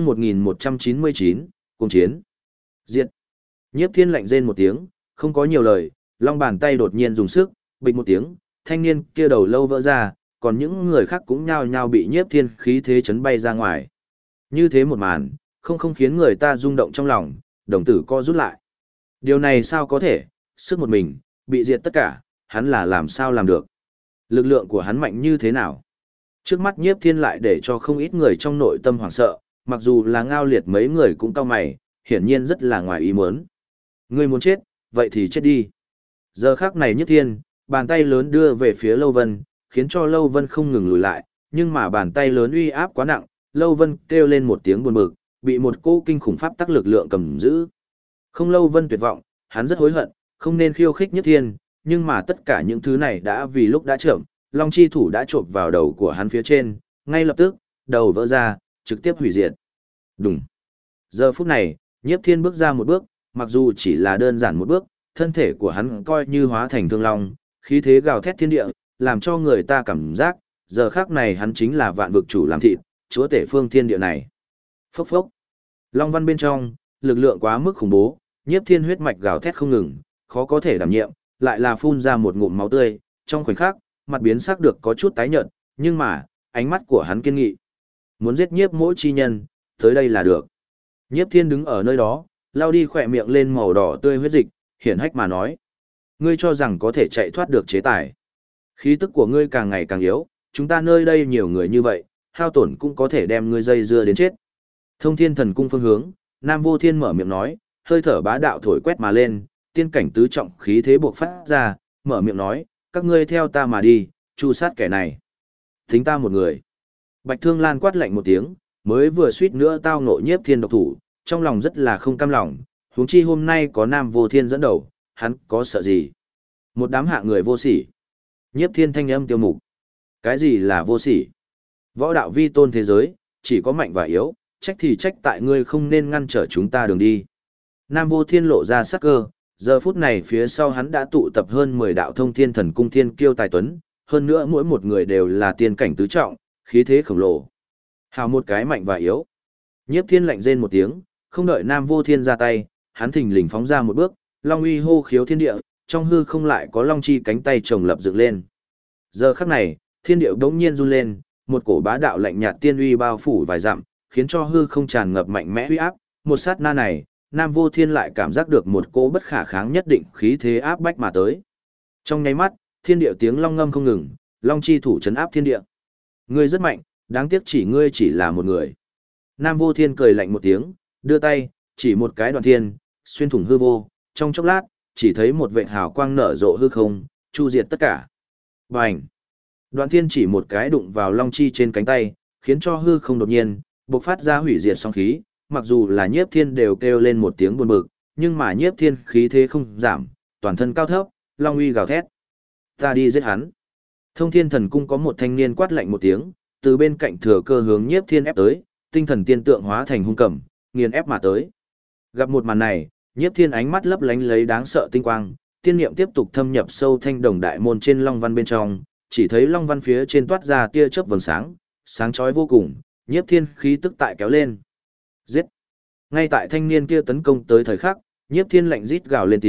A: 1199, cùng chiến. Diệt. Nhiếp thiên lạnh rên một tiếng, không có nhiều lời, long bàn tay đột nhiên dùng sức, bịch một tiếng, thanh niên kia đầu lâu vỡ ra, còn những người khác cũng nhao nhao bị nhiếp thiên khí thế chấn bay ra ngoài. Như thế một màn, không khiến người ta rung động trong lòng, đồng tử co rút lại. Điều này sao có thể, sức một mình, bị diệt tất cả, hắn là làm sao làm được. Lực lượng của hắn mạnh như thế nào? Trước mắt nhiếp thiên lại để cho không ít người trong nội tâm hoảng sợ, mặc dù là Ngao Liệt mấy người cũng cau mày, hiển nhiên rất là ngoài ý muốn. Ngươi muốn chết, vậy thì chết đi. Giờ khắc này nhiếp thiên, bàn tay lớn đưa về phía Lâu Vân, khiến cho Lâu Vân không ngừng lùi lại, nhưng mà bàn tay lớn uy áp quá nặng, Lâu Vân kêu lên một tiếng buồn bực, bị một cỗ kinh khủng pháp tắc lực lượng cầm giữ. Không Lâu Vân tuyệt vọng, hắn rất hối hận, không nên khiêu khích nhiếp thiên, nhưng mà tất cả những thứ này đã vì lúc đã chậm, Long chi thủ đã chộp vào đầu của hắn phía trên, ngay lập tức, đầu vỡ ra, trực tiếp hủy diệt. Đùng. Giờ phút này, nhiếp thiên bước ra một bước, mặc dù chỉ là đơn giản một bước, thân thể của hắn coi như hóa thành thương long, khí thế gào thét thiên địa, làm cho người ta cảm giác, giờ khắc này hắn chính là vạn vực chủ làm thịt, chúa tể phương thiên địa này. Phốc phốc. Long văn bên trong, lực lượng quá mức khủng bố, nhiếp thiên huyết mạch gào thét không ngừng, khó có thể đảm nhiệm, lại là phun ra một ngụm máu tươi, trong khoảnh khắc, mặt biến sắc được có chút tái nhợt, nhưng mà, ánh mắt của hắn kiên nghị. Muốn giết nhiếp mỗi chi nhân, tới đây là được. Nhiếp thiên đứng ở nơi đó, lao đi khỏe miệng lên màu đỏ tươi huyết dịch, hiển hách mà nói. Ngươi cho rằng có thể chạy thoát được chế tài. Khí tức của ngươi càng ngày càng yếu, chúng ta nơi đây nhiều người như vậy, hao tổn cũng có thể đem ngươi dây dưa đến chết. Thông Thiên Thần Cung phương hướng, Nam Vô Thiên mở miệng nói, hơi thở bá đạo thổi quét mà lên, tiên cảnh tứ trọng khí thế buộc phát ra, mở miệng nói, các ngươi theo ta mà đi, chu sát kẻ này. Thính ta một người. Bạch Thương Lan quát lạnh một tiếng, mới vừa suýt nữa tao ngộ nhiếp thiên độc thủ, trong lòng rất là không cam lòng, huống chi hôm nay có Nam Vô Thiên dẫn đầu, hắn có sợ gì? Một đám hạ người vô sỉ. Nhiếp thiên thanh âm tiêu mục. Cái gì là vô sỉ? Võ đạo vi tôn thế giới, chỉ có mạnh và yếu, trách thì trách tại ngươi không nên ngăn trở chúng ta đường đi. Nam Vô Thiên lộ ra sắc cơ, giờ phút này phía sau hắn đã tụ tập hơn 10 đạo Thông Thiên Thần Cung thiên kiêu tài tuấn, hơn nữa mỗi một người đều là tiên cảnh tứ trọng, khí thế khổng lồ. Hào một cái mạnh và yếu. Nhiếp thiên lạnh rên một tiếng, không đợi Nam Vô Thiên ra tay, hắn thình lình phóng ra một bước, long uy hô khiếu thiên địa, trong hư không lại có long chi cánh tay chồng lập dựng lên. Giờ khắc này, thiên địa đống nhiên run lên, một cổ bá đạo lạnh nhạt tiên uy bao phủ vài dặm, khiến cho hư không tràn ngập mạnh mẽ uy áp, một sát na này, Nam Vô Thiên lại cảm giác được một cỗ bất khả kháng nhất định khí thế áp bách mà tới. Trong nháy mắt, thiên địa tiếng long ngâm không ngừng, long chi thủ trấn áp thiên địa. Ngươi rất mạnh, đáng tiếc chỉ ngươi chỉ là một người. Nam Vô Thiên cười lạnh một tiếng, đưa tay, chỉ một cái đoạn thiên, xuyên thủng hư vô, trong chốc lát, chỉ thấy một vệt hào quang nở rộ hư không, chu diệt tất cả. Bành! Đoạn thiên chỉ một cái đụng vào long chi trên cánh tay, khiến cho hư không đột nhiên, bộc phát ra hủy diệt song khí, mặc dù là nhiếp thiên đều kêu lên một tiếng buồn bực, nhưng mà nhiếp thiên khí thế không giảm, toàn thân cao thấp, long uy gào thét. Ta đi giết hắn. Thông Thiên Thần Cung có một thanh niên quát lạnh một tiếng, từ bên cạnh thừa cơ hướng nhiếp thiên ép tới, tinh thần tiên tượng hóa thành hung cầm, nghiền ép mà tới. Gặp một màn này, nhiếp thiên ánh mắt lấp lánh lấy đáng sợ tinh quang, tiên niệm tiếp tục thâm nhập sâu thanh đồng đại môn trên long văn bên trong, chỉ thấy long văn phía trên toát ra tia chớp vầng sáng, sáng chói vô cùng, nhiếp thiên khí tức tại kéo lên. Giết! Ngay tại thanh niên kia tấn công tới thời khắc, nhiếp thiên lạnh rít gào lên tiếng,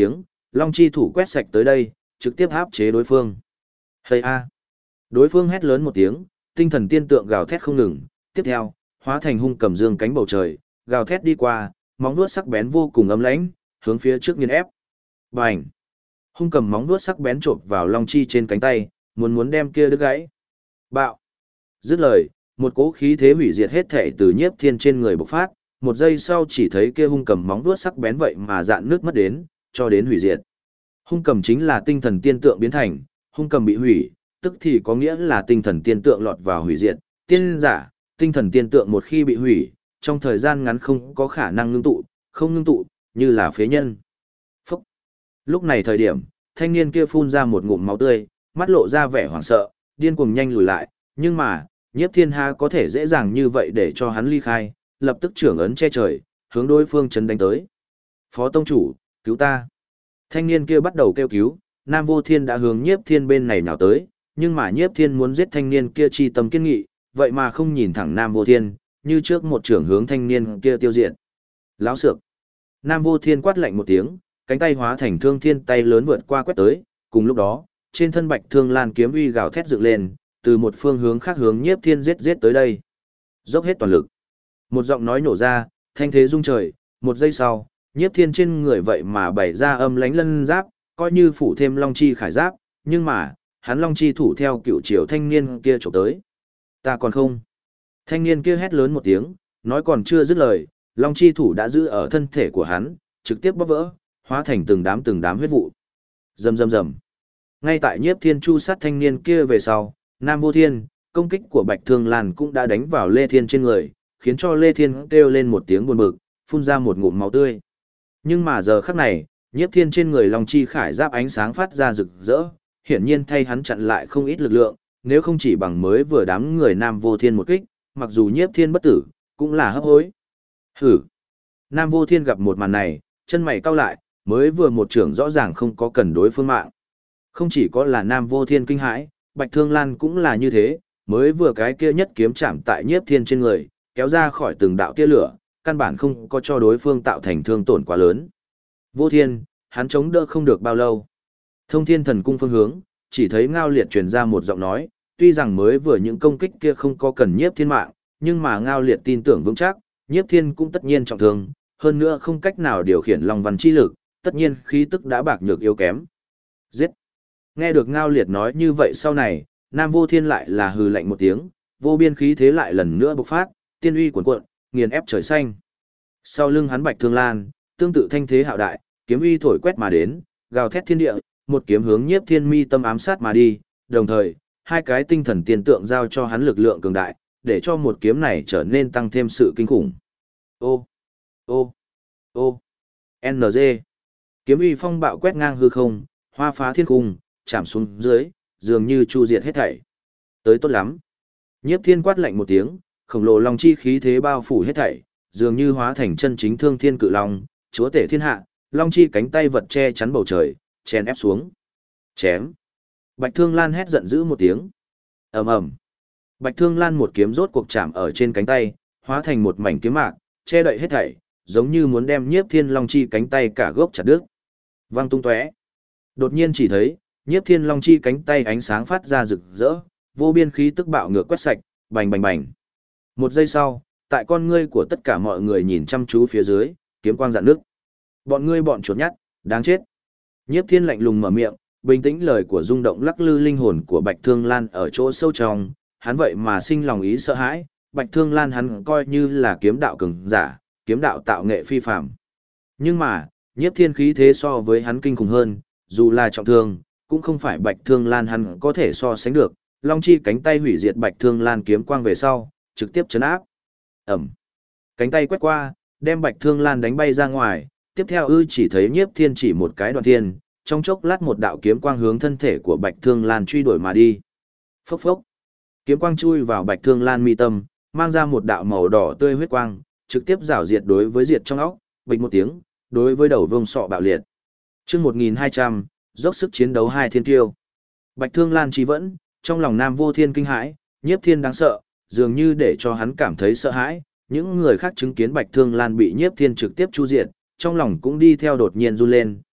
A: Long chi thủ quét sạch tới đây, trực tiếp áp chế đối phương. Hây a! Đối phương hét lớn một tiếng, tinh thần tiên tượng gào thét không ngừng, tiếp theo, hóa thành hung cầm dương cánh bầu trời, gào thét đi qua, móng vuốt sắc bén vô cùng ấm lãnh, hướng phía trước nghiền ép. Bành! Hung cầm móng vuốt sắc bén chộp vào long chi trên cánh tay, muốn đem kia đứt gãy. Bạo! Dứt lời, một cỗ khí thế hủy diệt hết thảy từ Nhiếp Thiên trên người bộc phát, một giây sau chỉ thấy kia hung cầm móng vuốt sắc bén vậy mà dạn nước mất đến, cho đến hủy diệt. Hung cầm chính là tinh thần tiên tượng biến thành, hung cầm bị hủy, tức thì có nghĩa là tinh thần tiên tượng lọt vào hủy diệt. Tiên giả, tinh thần tiên tượng một khi bị hủy, trong thời gian ngắn không có khả năng ngưng tụ, không ngưng tụ, như là phế nhân. Phúc! Lúc này thời điểm, thanh niên kia phun ra một ngụm máu tươi, mắt lộ ra vẻ hoảng sợ, điên cuồng nhanh lùi lại, nhưng mà, Nhiếp Thiên Ha có thể dễ dàng như vậy để cho hắn ly khai, lập tức trưởng ấn che trời, hướng đối phương chấn đánh tới. Phó tông chủ, cứu ta! Thanh niên kia bắt đầu kêu cứu, Nam Vô Thiên đã hướng Nhiếp Thiên bên này nhào tới, nhưng mà Nhiếp Thiên muốn giết thanh niên kia chi tâm kiên nghị, vậy mà không nhìn thẳng Nam Vô Thiên, như trước một trưởng hướng thanh niên kia tiêu diệt. Láo xược! Nam Vô Thiên quát lạnh một tiếng, cánh tay hóa thành thương thiên tay lớn vượt qua quét tới, cùng lúc đó, trên thân Bạch Thương Lan kiếm uy gào thét dựng lên, từ một phương hướng khác hướng Nhiếp Thiên giết tới đây. Dốc hết toàn lực. Một giọng nói nổ ra, thanh thế rung trời, một giây sau, Nhiếp Thiên trên người vậy mà bày ra âm lánh lân giáp, coi như phủ thêm long chi khải giáp, nhưng mà, hắn long chi thủ theo cựu triều thanh niên kia chụp tới. Ta còn không. Thanh niên kia hét lớn một tiếng, nói còn chưa dứt lời, long chi thủ đã giữ ở thân thể của hắn, trực tiếp bóp vỡ, hóa thành từng đám huyết vụ. Rầm rầm rầm. Ngay tại Nhiếp Thiên chu sát thanh niên kia về sau, Nam Vô Thiên, công kích của Bạch Thương Lan cũng đã đánh vào Lê Thiên trên người, khiến cho Lê Thiên kêu lên một tiếng buồn bực, phun ra một ngụm máu tươi. Nhưng mà giờ khắc này, Nhiếp Thiên trên người long chi khải giáp ánh sáng phát ra rực rỡ, hiển nhiên thay hắn chặn lại không ít lực lượng, nếu không chỉ bằng mới vừa đám người Nam Vô Thiên một kích, mặc dù Nhiếp Thiên bất tử, cũng là hấp hối. Hử! Nam Vô Thiên gặp một màn này, chân mày cau lại, mới vừa một trưởng rõ ràng không có cần đối phương mạng. Không chỉ có là Nam Vô Thiên kinh hãi, Bạch Thương Lan cũng là như thế, mới vừa cái kia nhất kiếm chạm tại Nhiếp Thiên trên người, kéo ra khỏi từng đạo tia lửa, căn bản không có cho đối phương tạo thành thương tổn quá lớn. Vô Thiên, hắn chống đỡ không được bao lâu. Thông Thiên Thần Cung phương hướng, chỉ thấy Ngao Liệt truyền ra một giọng nói, tuy rằng mới vừa những công kích kia không có cần Nhiếp Thiên mạng, nhưng mà Ngao Liệt tin tưởng vững chắc, Nhiếp Thiên cũng tất nhiên trọng thương, hơn nữa không cách nào điều khiển Long Văn chi lực, tất nhiên khí tức đã bạc nhược yếu kém. Giết! Nghe được Ngao Liệt nói như vậy sau này, Nam Vô Thiên lại là hừ lạnh một tiếng, vô biên khí thế lại lần nữa bộc phát, tiên uy cuồn cuộn, nghiền ép trời xanh. Sau lưng hắn Bạch Thương Lan, tương tự thanh thế hạo đại, kiếm uy thổi quét mà đến, gào thét thiên địa, một kiếm hướng Nhiếp Thiên mi tâm ám sát mà đi, đồng thời, hai cái tinh thần tiên tượng giao cho hắn lực lượng cường đại, để cho một kiếm này trở nên tăng thêm sự kinh khủng. Ô, ô, ô, NG. Kiếm uy phong bạo quét ngang hư không, hoa phá thiên cung, chạm xuống dưới, dường như chu diệt hết thảy. Tới tốt lắm. Nhiếp Thiên quát lạnh một tiếng, khổng lồ long chi khí thế bao phủ hết thảy, dường như hóa thành chân chính thương thiên cự long, chúa tể thiên hạ, long chi cánh tay vật che chắn bầu trời, chèn ép xuống. Chém. Bạch Thương Lan hét giận dữ một tiếng. Ầm ầm. Bạch Thương Lan một kiếm rốt cuộc chạm ở trên cánh tay, hóa thành một mảnh kiếm mạc, che đậy hết thảy, giống như muốn đem Nhiếp Thiên long chi cánh tay cả gốc chặt đứt. Vang tung tóe. Đột nhiên chỉ thấy, Nhiếp Thiên long chi cánh tay ánh sáng phát ra rực rỡ, vô biên khí tức bạo ngược quét sạch, bành bành bành. Một giây sau, tại con ngươi của tất cả mọi người nhìn chăm chú phía dưới, kiếm quang rạn nước. Bọn ngươi bọn chuột nhắt, đáng chết. Nhiếp Thiên lạnh lùng mở miệng, bình tĩnh lời của rung động lắc lư linh hồn của Bạch Thương Lan ở chỗ sâu trong, hắn vậy mà sinh lòng ý sợ hãi, Bạch Thương Lan hắn coi như là kiếm đạo cường giả, kiếm đạo tạo nghệ phi phàm. Nhưng mà, Nhiếp Thiên khí thế so với hắn kinh khủng hơn, dù là trọng thương, cũng không phải Bạch Thương Lan hắn có thể so sánh được. Long chi cánh tay hủy diệt Bạch Thương Lan kiếm quang về sau, trực tiếp chấn áp. Ẩm. Cánh tay quét qua, đem Bạch Thương Lan đánh bay ra ngoài, tiếp theo chỉ thấy Nhiếp Thiên chỉ một cái đoạn thiên, trong chốc lát một đạo kiếm quang hướng thân thể của Bạch Thương Lan truy đuổi mà đi. Phốc phốc. Kiếm quang chui vào Bạch Thương Lan mi tâm, mang ra một đạo màu đỏ tươi huyết quang, trực tiếp rảo diệt đối với diệt trong óc, bịch một tiếng, đối với đầu vương sọ bạo liệt. Chương 1200, dốc sức chiến đấu hai thiên kiêu. Bạch Thương Lan trí vẫn, trong lòng Nam Vô Thiên kinh hãi, Nhiếp Thiên đáng sợ, dường như để cho hắn cảm thấy sợ hãi, những người khác chứng kiến Bạch Thương Lan bị Nhiếp Thiên trực tiếp chu diệt, trong lòng cũng đi theo đột nhiên run lên,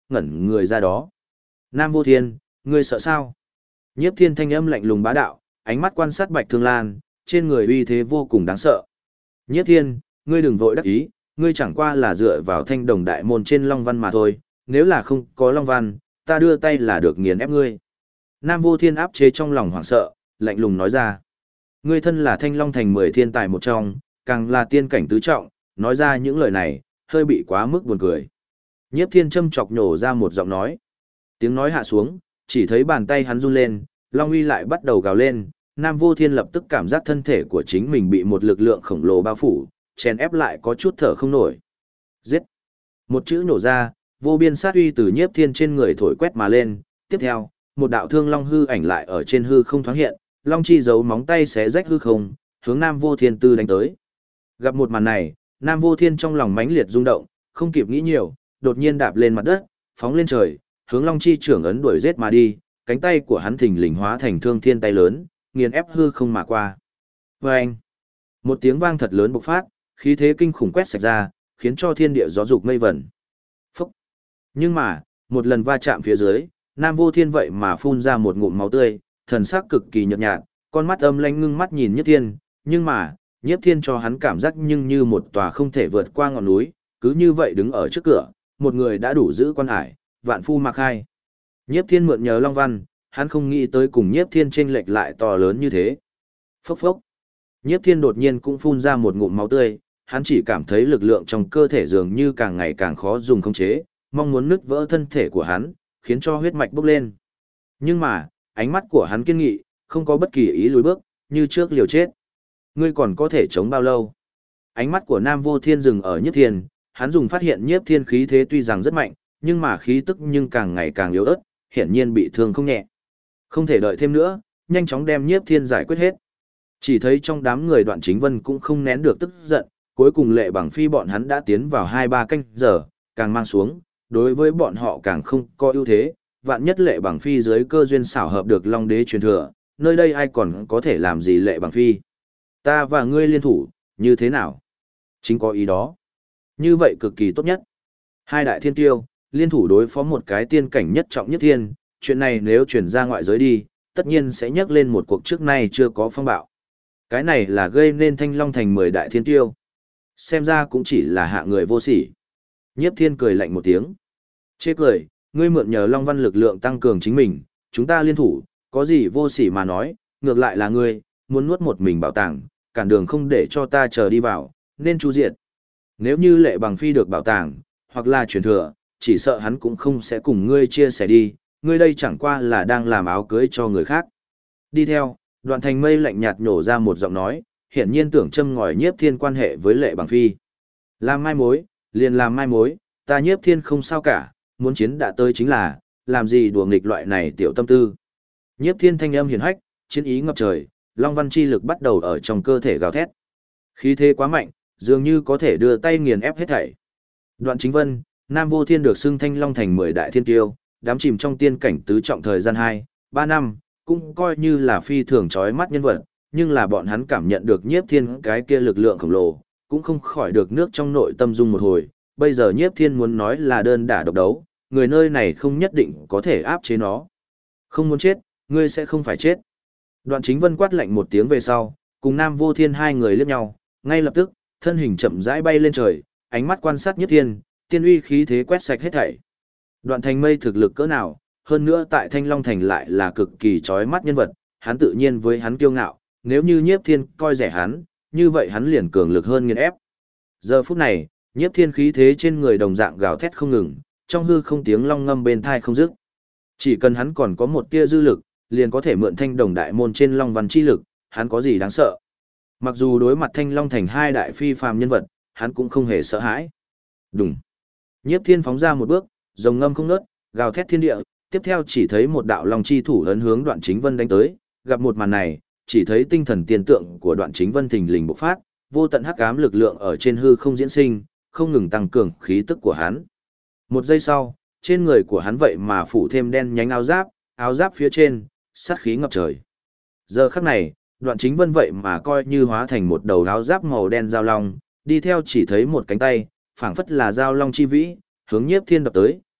A: ngẩn người ra đó. Nam Vô Thiên, ngươi sợ sao? Nhiếp Thiên thanh âm lạnh lùng bá đạo, ánh mắt quan sát Bạch Thương Lan, trên người uy thế vô cùng đáng sợ. Nhiếp Thiên, ngươi đừng vội đắc ý, ngươi chẳng qua là dựa vào thanh đồng đại môn trên Long Văn mà thôi, nếu là không có Long Văn, ta đưa tay là được nghiền ép ngươi. Nam Vô Thiên áp chế trong lòng hoảng sợ, lạnh lùng nói ra. Ngươi thân là Thanh Long Thành 10 thiên tài một trong, càng là tiên cảnh tứ trọng, nói ra những lời này, hơi bị quá mức buồn cười. Nhiếp Thiên châm chọc nhổ ra một giọng nói. Tiếng nói hạ xuống, chỉ thấy bàn tay hắn run lên, Long uy lại bắt đầu gào lên, Nam Vô Thiên lập tức cảm giác thân thể của chính mình bị một lực lượng khổng lồ bao phủ, chèn ép lại có chút thở không nổi. Giết! Một chữ nổ ra, vô biên sát uy từ Nhiếp Thiên trên người thổi quét mà lên, tiếp theo, một đạo thương long hư ảnh lại ở trên hư không thoáng hiện, long chi giấu móng tay xé rách hư không, hướng Nam Vô Thiên tư đánh tới. Gặp một màn này, Nam Vô Thiên trong lòng mãnh liệt rung động, không kịp nghĩ nhiều, đột nhiên đạp lên mặt đất, phóng lên trời, hướng long chi trưởng ấn đuổi giết mà đi, cánh tay của hắn thình lình hóa thành thương thiên tay lớn, nghiền ép hư không mà qua. Vâng! Một tiếng vang thật lớn bộc phát, khí thế kinh khủng quét sạch ra, khiến cho thiên địa gió dục mây vẩn. Phúc! Nhưng mà, một lần va chạm phía dưới, Nam Vô Thiên vậy mà phun ra một ngụm máu tươi, thần sắc cực kỳ nhợt nhạt, con mắt âm lãnh ngưng mắt nhìn Nhiếp Thiên, nhưng mà, Nhiếp Thiên cho hắn cảm giác nhưng như một tòa không thể vượt qua ngọn núi, cứ như vậy đứng ở trước cửa, một người đã đủ giữ quan hải, vạn phu mặc hai. Nhiếp Thiên mượn nhờ Long Văn, hắn không nghĩ tới cùng Nhiếp Thiên chênh lệch lại to lớn như thế. Phốc phốc. Nhiếp Thiên đột nhiên cũng phun ra một ngụm máu tươi, hắn chỉ cảm thấy lực lượng trong cơ thể dường như càng ngày càng khó dùng khống chế, mong muốn nứt vỡ thân thể của hắn, khiến cho huyết mạch bốc lên. Nhưng mà, ánh mắt của hắn kiên nghị, không có bất kỳ ý lùi bước, như trước liều chết. Ngươi còn có thể chống bao lâu? Ánh mắt của Nam Vô Thiên dừng ở Nhiếp Thiên, hắn dùng phát hiện Nhiếp Thiên khí thế tuy rằng rất mạnh, nhưng mà khí tức nhưng càng ngày càng yếu ớt, hiển nhiên bị thương không nhẹ. Không thể đợi thêm nữa, nhanh chóng đem Nhiếp Thiên giải quyết hết. Chỉ thấy trong đám người Đoạn Chính Vân cũng không nén được tức giận, cuối cùng Lệ Bằng Phi bọn hắn đã tiến vào 2-3 canh giờ, càng mang xuống, đối với bọn họ càng không có ưu thế, vạn nhất Lệ Bằng Phi dưới cơ duyên xảo hợp được Long Đế truyền thừa, nơi đây ai còn có thể làm gì Lệ Bằng Phi. Ta và ngươi liên thủ, như thế nào? Chính có ý đó. Như vậy cực kỳ tốt nhất. Hai đại thiên tiêu, liên thủ đối phó một cái tiên cảnh nhất trọng nhất thiên, chuyện này nếu truyền ra ngoại giới đi, tất nhiên sẽ nhắc lên một cuộc trước nay chưa có phong bạo. Cái này là gây nên Thanh Long Thành 10 đại thiên tiêu. Xem ra cũng chỉ là hạ người vô sỉ. Nhiếp Thiên cười lạnh một tiếng. Chê cười, ngươi mượn nhờ Long Văn lực lượng tăng cường chính mình, chúng ta liên thủ, có gì vô sỉ mà nói, ngược lại là ngươi, muốn nuốt một mình bảo tàng, cản đường không để cho ta chờ đi vào, nên chu diệt. Nếu như Lệ Bằng Phi được bảo tàng, hoặc là truyền thừa, chỉ sợ hắn cũng không sẽ cùng ngươi chia sẻ đi, ngươi đây chẳng qua là đang làm áo cưới cho người khác. Đi theo, Đoạn Thành Mây lạnh nhạt nhổ ra một giọng nói, hiển nhiên tưởng châm ngòi Nhiếp Thiên quan hệ với Lệ Bằng Phi. Làm mai mối, liền làm mai mối, ta Nhiếp Thiên không sao cả, muốn chiến đã tới chính là, làm gì đùa nghịch loại này tiểu tâm tư. Nhiếp Thiên thanh âm hiển hách, chiến ý ngập trời, Long Văn chi lực bắt đầu ở trong cơ thể gào thét. Khí thế quá mạnh, dường như có thể đưa tay nghiền ép hết thảy. Đoạn Chính Vân, Nam Vô Thiên được xưng Thanh Long Thành 10 đại thiên tiêu, đám chìm trong tiên cảnh tứ trọng thời gian 2-3 năm, cũng coi như là phi thường chói mắt nhân vật, nhưng là bọn hắn cảm nhận được Nhiếp Thiên cái kia lực lượng khổng lồ, cũng không khỏi được nước trong nội tâm rung một hồi. Bây giờ Nhiếp Thiên muốn nói là đơn đả độc đấu, người nơi này không nhất định có thể áp chế nó. Không muốn chết, ngươi sẽ không phải chết. Đoạn Chính Vân quát lạnh một tiếng về sau, cùng Nam Vô Thiên hai người liếc nhau, ngay lập tức, thân hình chậm rãi bay lên trời, ánh mắt quan sát Nhiếp Thiên, tiên uy khí thế quét sạch hết thảy. Đoạn Thành Mây thực lực cỡ nào, hơn nữa tại Thanh Long Thành lại là cực kỳ chói mắt nhân vật, hắn tự nhiên với hắn kiêu ngạo, nếu như Nhiếp Thiên coi rẻ hắn, như vậy hắn liền cường lực hơn nghiền ép. Giờ phút này, Nhiếp Thiên khí thế trên người đồng dạng gào thét không ngừng, trong hư không tiếng long ngâm bên thai không dứt. Chỉ cần hắn còn có một tia dư lực, liền có thể mượn Thanh Đồng đại môn trên Long Văn chi lực, hắn có gì đáng sợ. Mặc dù đối mặt Thanh Long Thành hai đại phi phàm nhân vật, hắn cũng không hề sợ hãi. Đùng. Nhiếp Thiên phóng ra một bước, rồng ngâm không ngớt, gào thét thiên địa, tiếp theo chỉ thấy một đạo long chi thủ ấn hướng Đoạn Chính Vân đánh tới, gặp một màn này, chỉ thấy tinh thần tiên tượng của Đoạn Chính Vân thình lình bộc phát, vô tận hắc ám lực lượng ở trên hư không diễn sinh, không ngừng tăng cường khí tức của hắn. Một giây sau, trên người của hắn vậy mà phủ thêm đen nhánh áo giáp phía trên, sát khí ngập trời. Giờ khắc này, Đoạn Chính Vân vậy mà coi như hóa thành một đầu áo giáp màu đen giao long, đi theo chỉ thấy một cánh tay, phảng phất là giao long chi vĩ, hướng Nhiếp Thiên đập tới,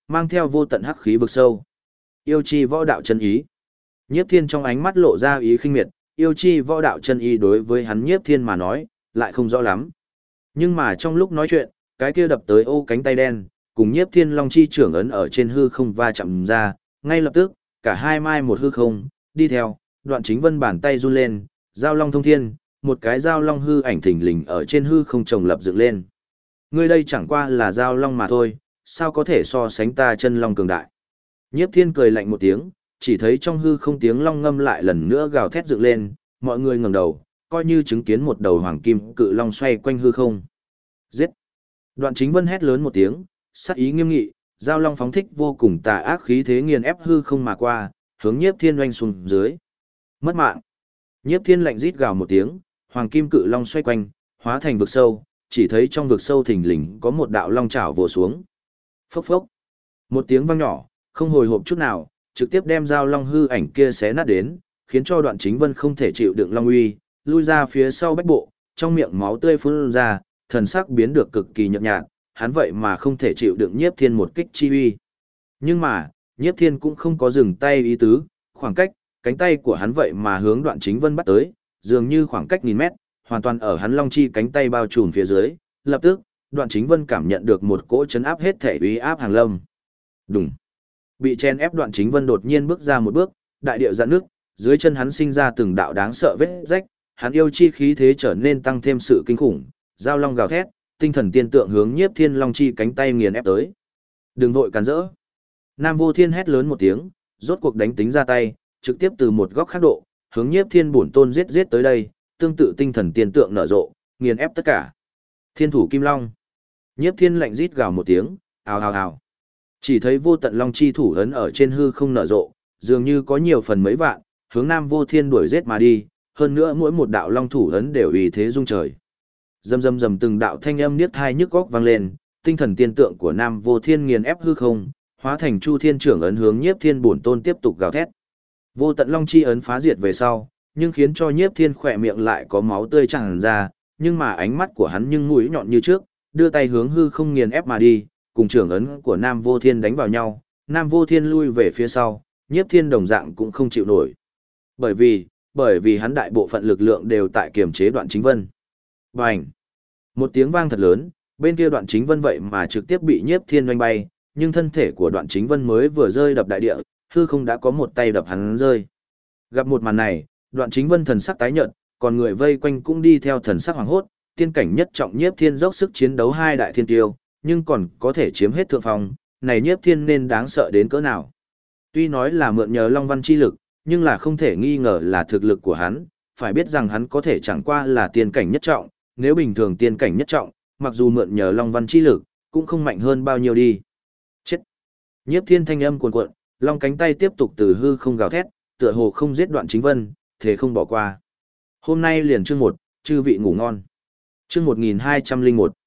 A: mang theo vô tận hắc khí vực sâu. Yêu chi võ đạo chân ý. Nhiếp Thiên trong ánh mắt lộ ra ý khinh miệt, yêu chi võ đạo chân ý đối với hắn Nhiếp Thiên mà nói, lại không rõ lắm. Nhưng mà trong lúc nói chuyện, cái kia đập tới ô cánh tay đen, cùng Nhiếp Thiên Long chi trưởng ấn ở trên hư không va chạm ra, ngay lập tức, cả hai mai một hư không, đi theo, Đoạn Chính Vân bàn tay run lên, giao long thông thiên, một cái giao long hư ảnh thình lình ở trên hư không trồng lập dựng lên. Ngươi đây chẳng qua là giao long mà thôi, sao có thể so sánh ta chân long cường đại. Nhiếp Thiên cười lạnh một tiếng, chỉ thấy trong hư không tiếng long ngâm lại lần nữa gào thét dựng lên, mọi người ngẩng đầu, coi như chứng kiến một đầu hoàng kim cự long xoay quanh hư không. Giết! Đoạn Chính Vân hét lớn một tiếng, sắc ý nghiêm nghị, giao long phóng thích vô cùng tà ác khí thế nghiền ép hư không mà qua, hướng Nhiếp Thiên oanh xuống dưới. Mất mạng! Nhiếp Thiên lạnh rít gào một tiếng, hoàng kim cự long xoay quanh, hóa thành vực sâu, chỉ thấy trong vực sâu thình lình có một đạo long chảo vồ xuống. Phốc phốc! Một tiếng vang nhỏ, không hồi hộp chút nào, trực tiếp đem giao long hư ảnh kia xé nát đến, khiến cho Đoạn Chính Vân không thể chịu đựng long uy, lui ra phía sau bách bộ, trong miệng máu tươi phun ra, thần sắc biến được cực kỳ nhợt nhạt, hắn vậy mà không thể chịu đựng Nhiếp Thiên một kích chi uy. Nhưng mà, Nhiếp Thiên cũng không có dừng tay ý tứ, khoảng cách, cánh tay của hắn vậy mà hướng Đoạn Chính Vân bắt tới, dường như khoảng cách nghìn mét, hoàn toàn ở hắn long chi cánh tay bao trùm phía dưới, lập tức, Đoạn Chính Vân cảm nhận được một cỗ chấn áp hết thể uy áp hàng lâm. Đùng. Bị chen ép Đoạn Chính Vân đột nhiên bước ra một bước, đại địa giãn nước, dưới chân hắn sinh ra từng đạo đáng sợ vết rách, hắn yêu chi khí thế trở nên tăng thêm sự kinh khủng, giao long gào thét, tinh thần tiên tượng hướng Nhiếp Thiên long chi cánh tay nghiền ép tới. Đừng vội cản rỡ. Nam Vô Thiên hét lớn một tiếng, rốt cuộc đánh tính ra tay, trực tiếp từ một góc khác độ, hướng Nhiếp Thiên bổn tôn giết tới đây, tương tự tinh thần tiên tượng nở rộ, nghiền ép tất cả. Thiên thủ Kim Long. Nhiếp Thiên lạnh rít gào một tiếng, ào ào ào. Chỉ thấy vô tận long chi thủ ấn ở trên hư không nở rộ, dường như có nhiều phần mấy vạn, hướng Nam Vô Thiên đuổi giết mà đi, hơn nữa mỗi một đạo long thủ ấn đều uy thế rung trời. Rầm rầm rầm từng đạo thanh âm niết tai nhức óc vang lên, tinh thần tiên tượng của Nam Vô Thiên nghiền ép hư không, hóa thành Chu Thiên trưởng ấn hướng Nhiếp Thiên bổn tôn tiếp tục gào thét. Vô tận long chi ấn phá diệt về sau, nhưng khiến cho Nhiếp Thiên khỏe miệng lại có máu tươi tràn ra, nhưng mà ánh mắt của hắn nhưng mũi nhọn như trước, đưa tay hướng hư không nghiền ép mà đi, cùng trưởng ấn của Nam Vô Thiên đánh vào nhau, Nam Vô Thiên lui về phía sau, Nhiếp Thiên đồng dạng cũng không chịu nổi. Bởi vì hắn đại bộ phận lực lượng đều tại kiềm chế Đoạn Chính Vân. Bành! Một tiếng vang thật lớn, bên kia Đoạn Chính Vân vậy mà trực tiếp bị Nhiếp Thiên oanh bay, nhưng thân thể của Đoạn Chính Vân mới vừa rơi đập đại địa, hư không đã có một tay đập hắn rơi. Gặp một màn này, Đoạn Chính Vân thần sắc tái nhợt, còn người vây quanh cũng đi theo thần sắc hoảng hốt, tiên cảnh nhất trọng Nhiếp Thiên dốc sức chiến đấu hai đại thiên tiêu, nhưng còn có thể chiếm hết thượng phong, này Nhiếp Thiên nên đáng sợ đến cỡ nào. Tuy nói là mượn nhờ Long Văn chi lực, nhưng là không thể nghi ngờ là thực lực của hắn, phải biết rằng hắn có thể chẳng qua là tiên cảnh nhất trọng, nếu bình thường tiên cảnh nhất trọng, mặc dù mượn nhờ Long Văn chi lực, cũng không mạnh hơn bao nhiêu đi. Chết! Nhiếp Thiên thanh âm cuồn cuộn, long cánh tay tiếp tục từ hư không gào thét, tựa hồ không giết Đoạn Chính Vân, thế không bỏ qua. Hôm nay liền chương 1, chư vị ngủ ngon. Chương 1201.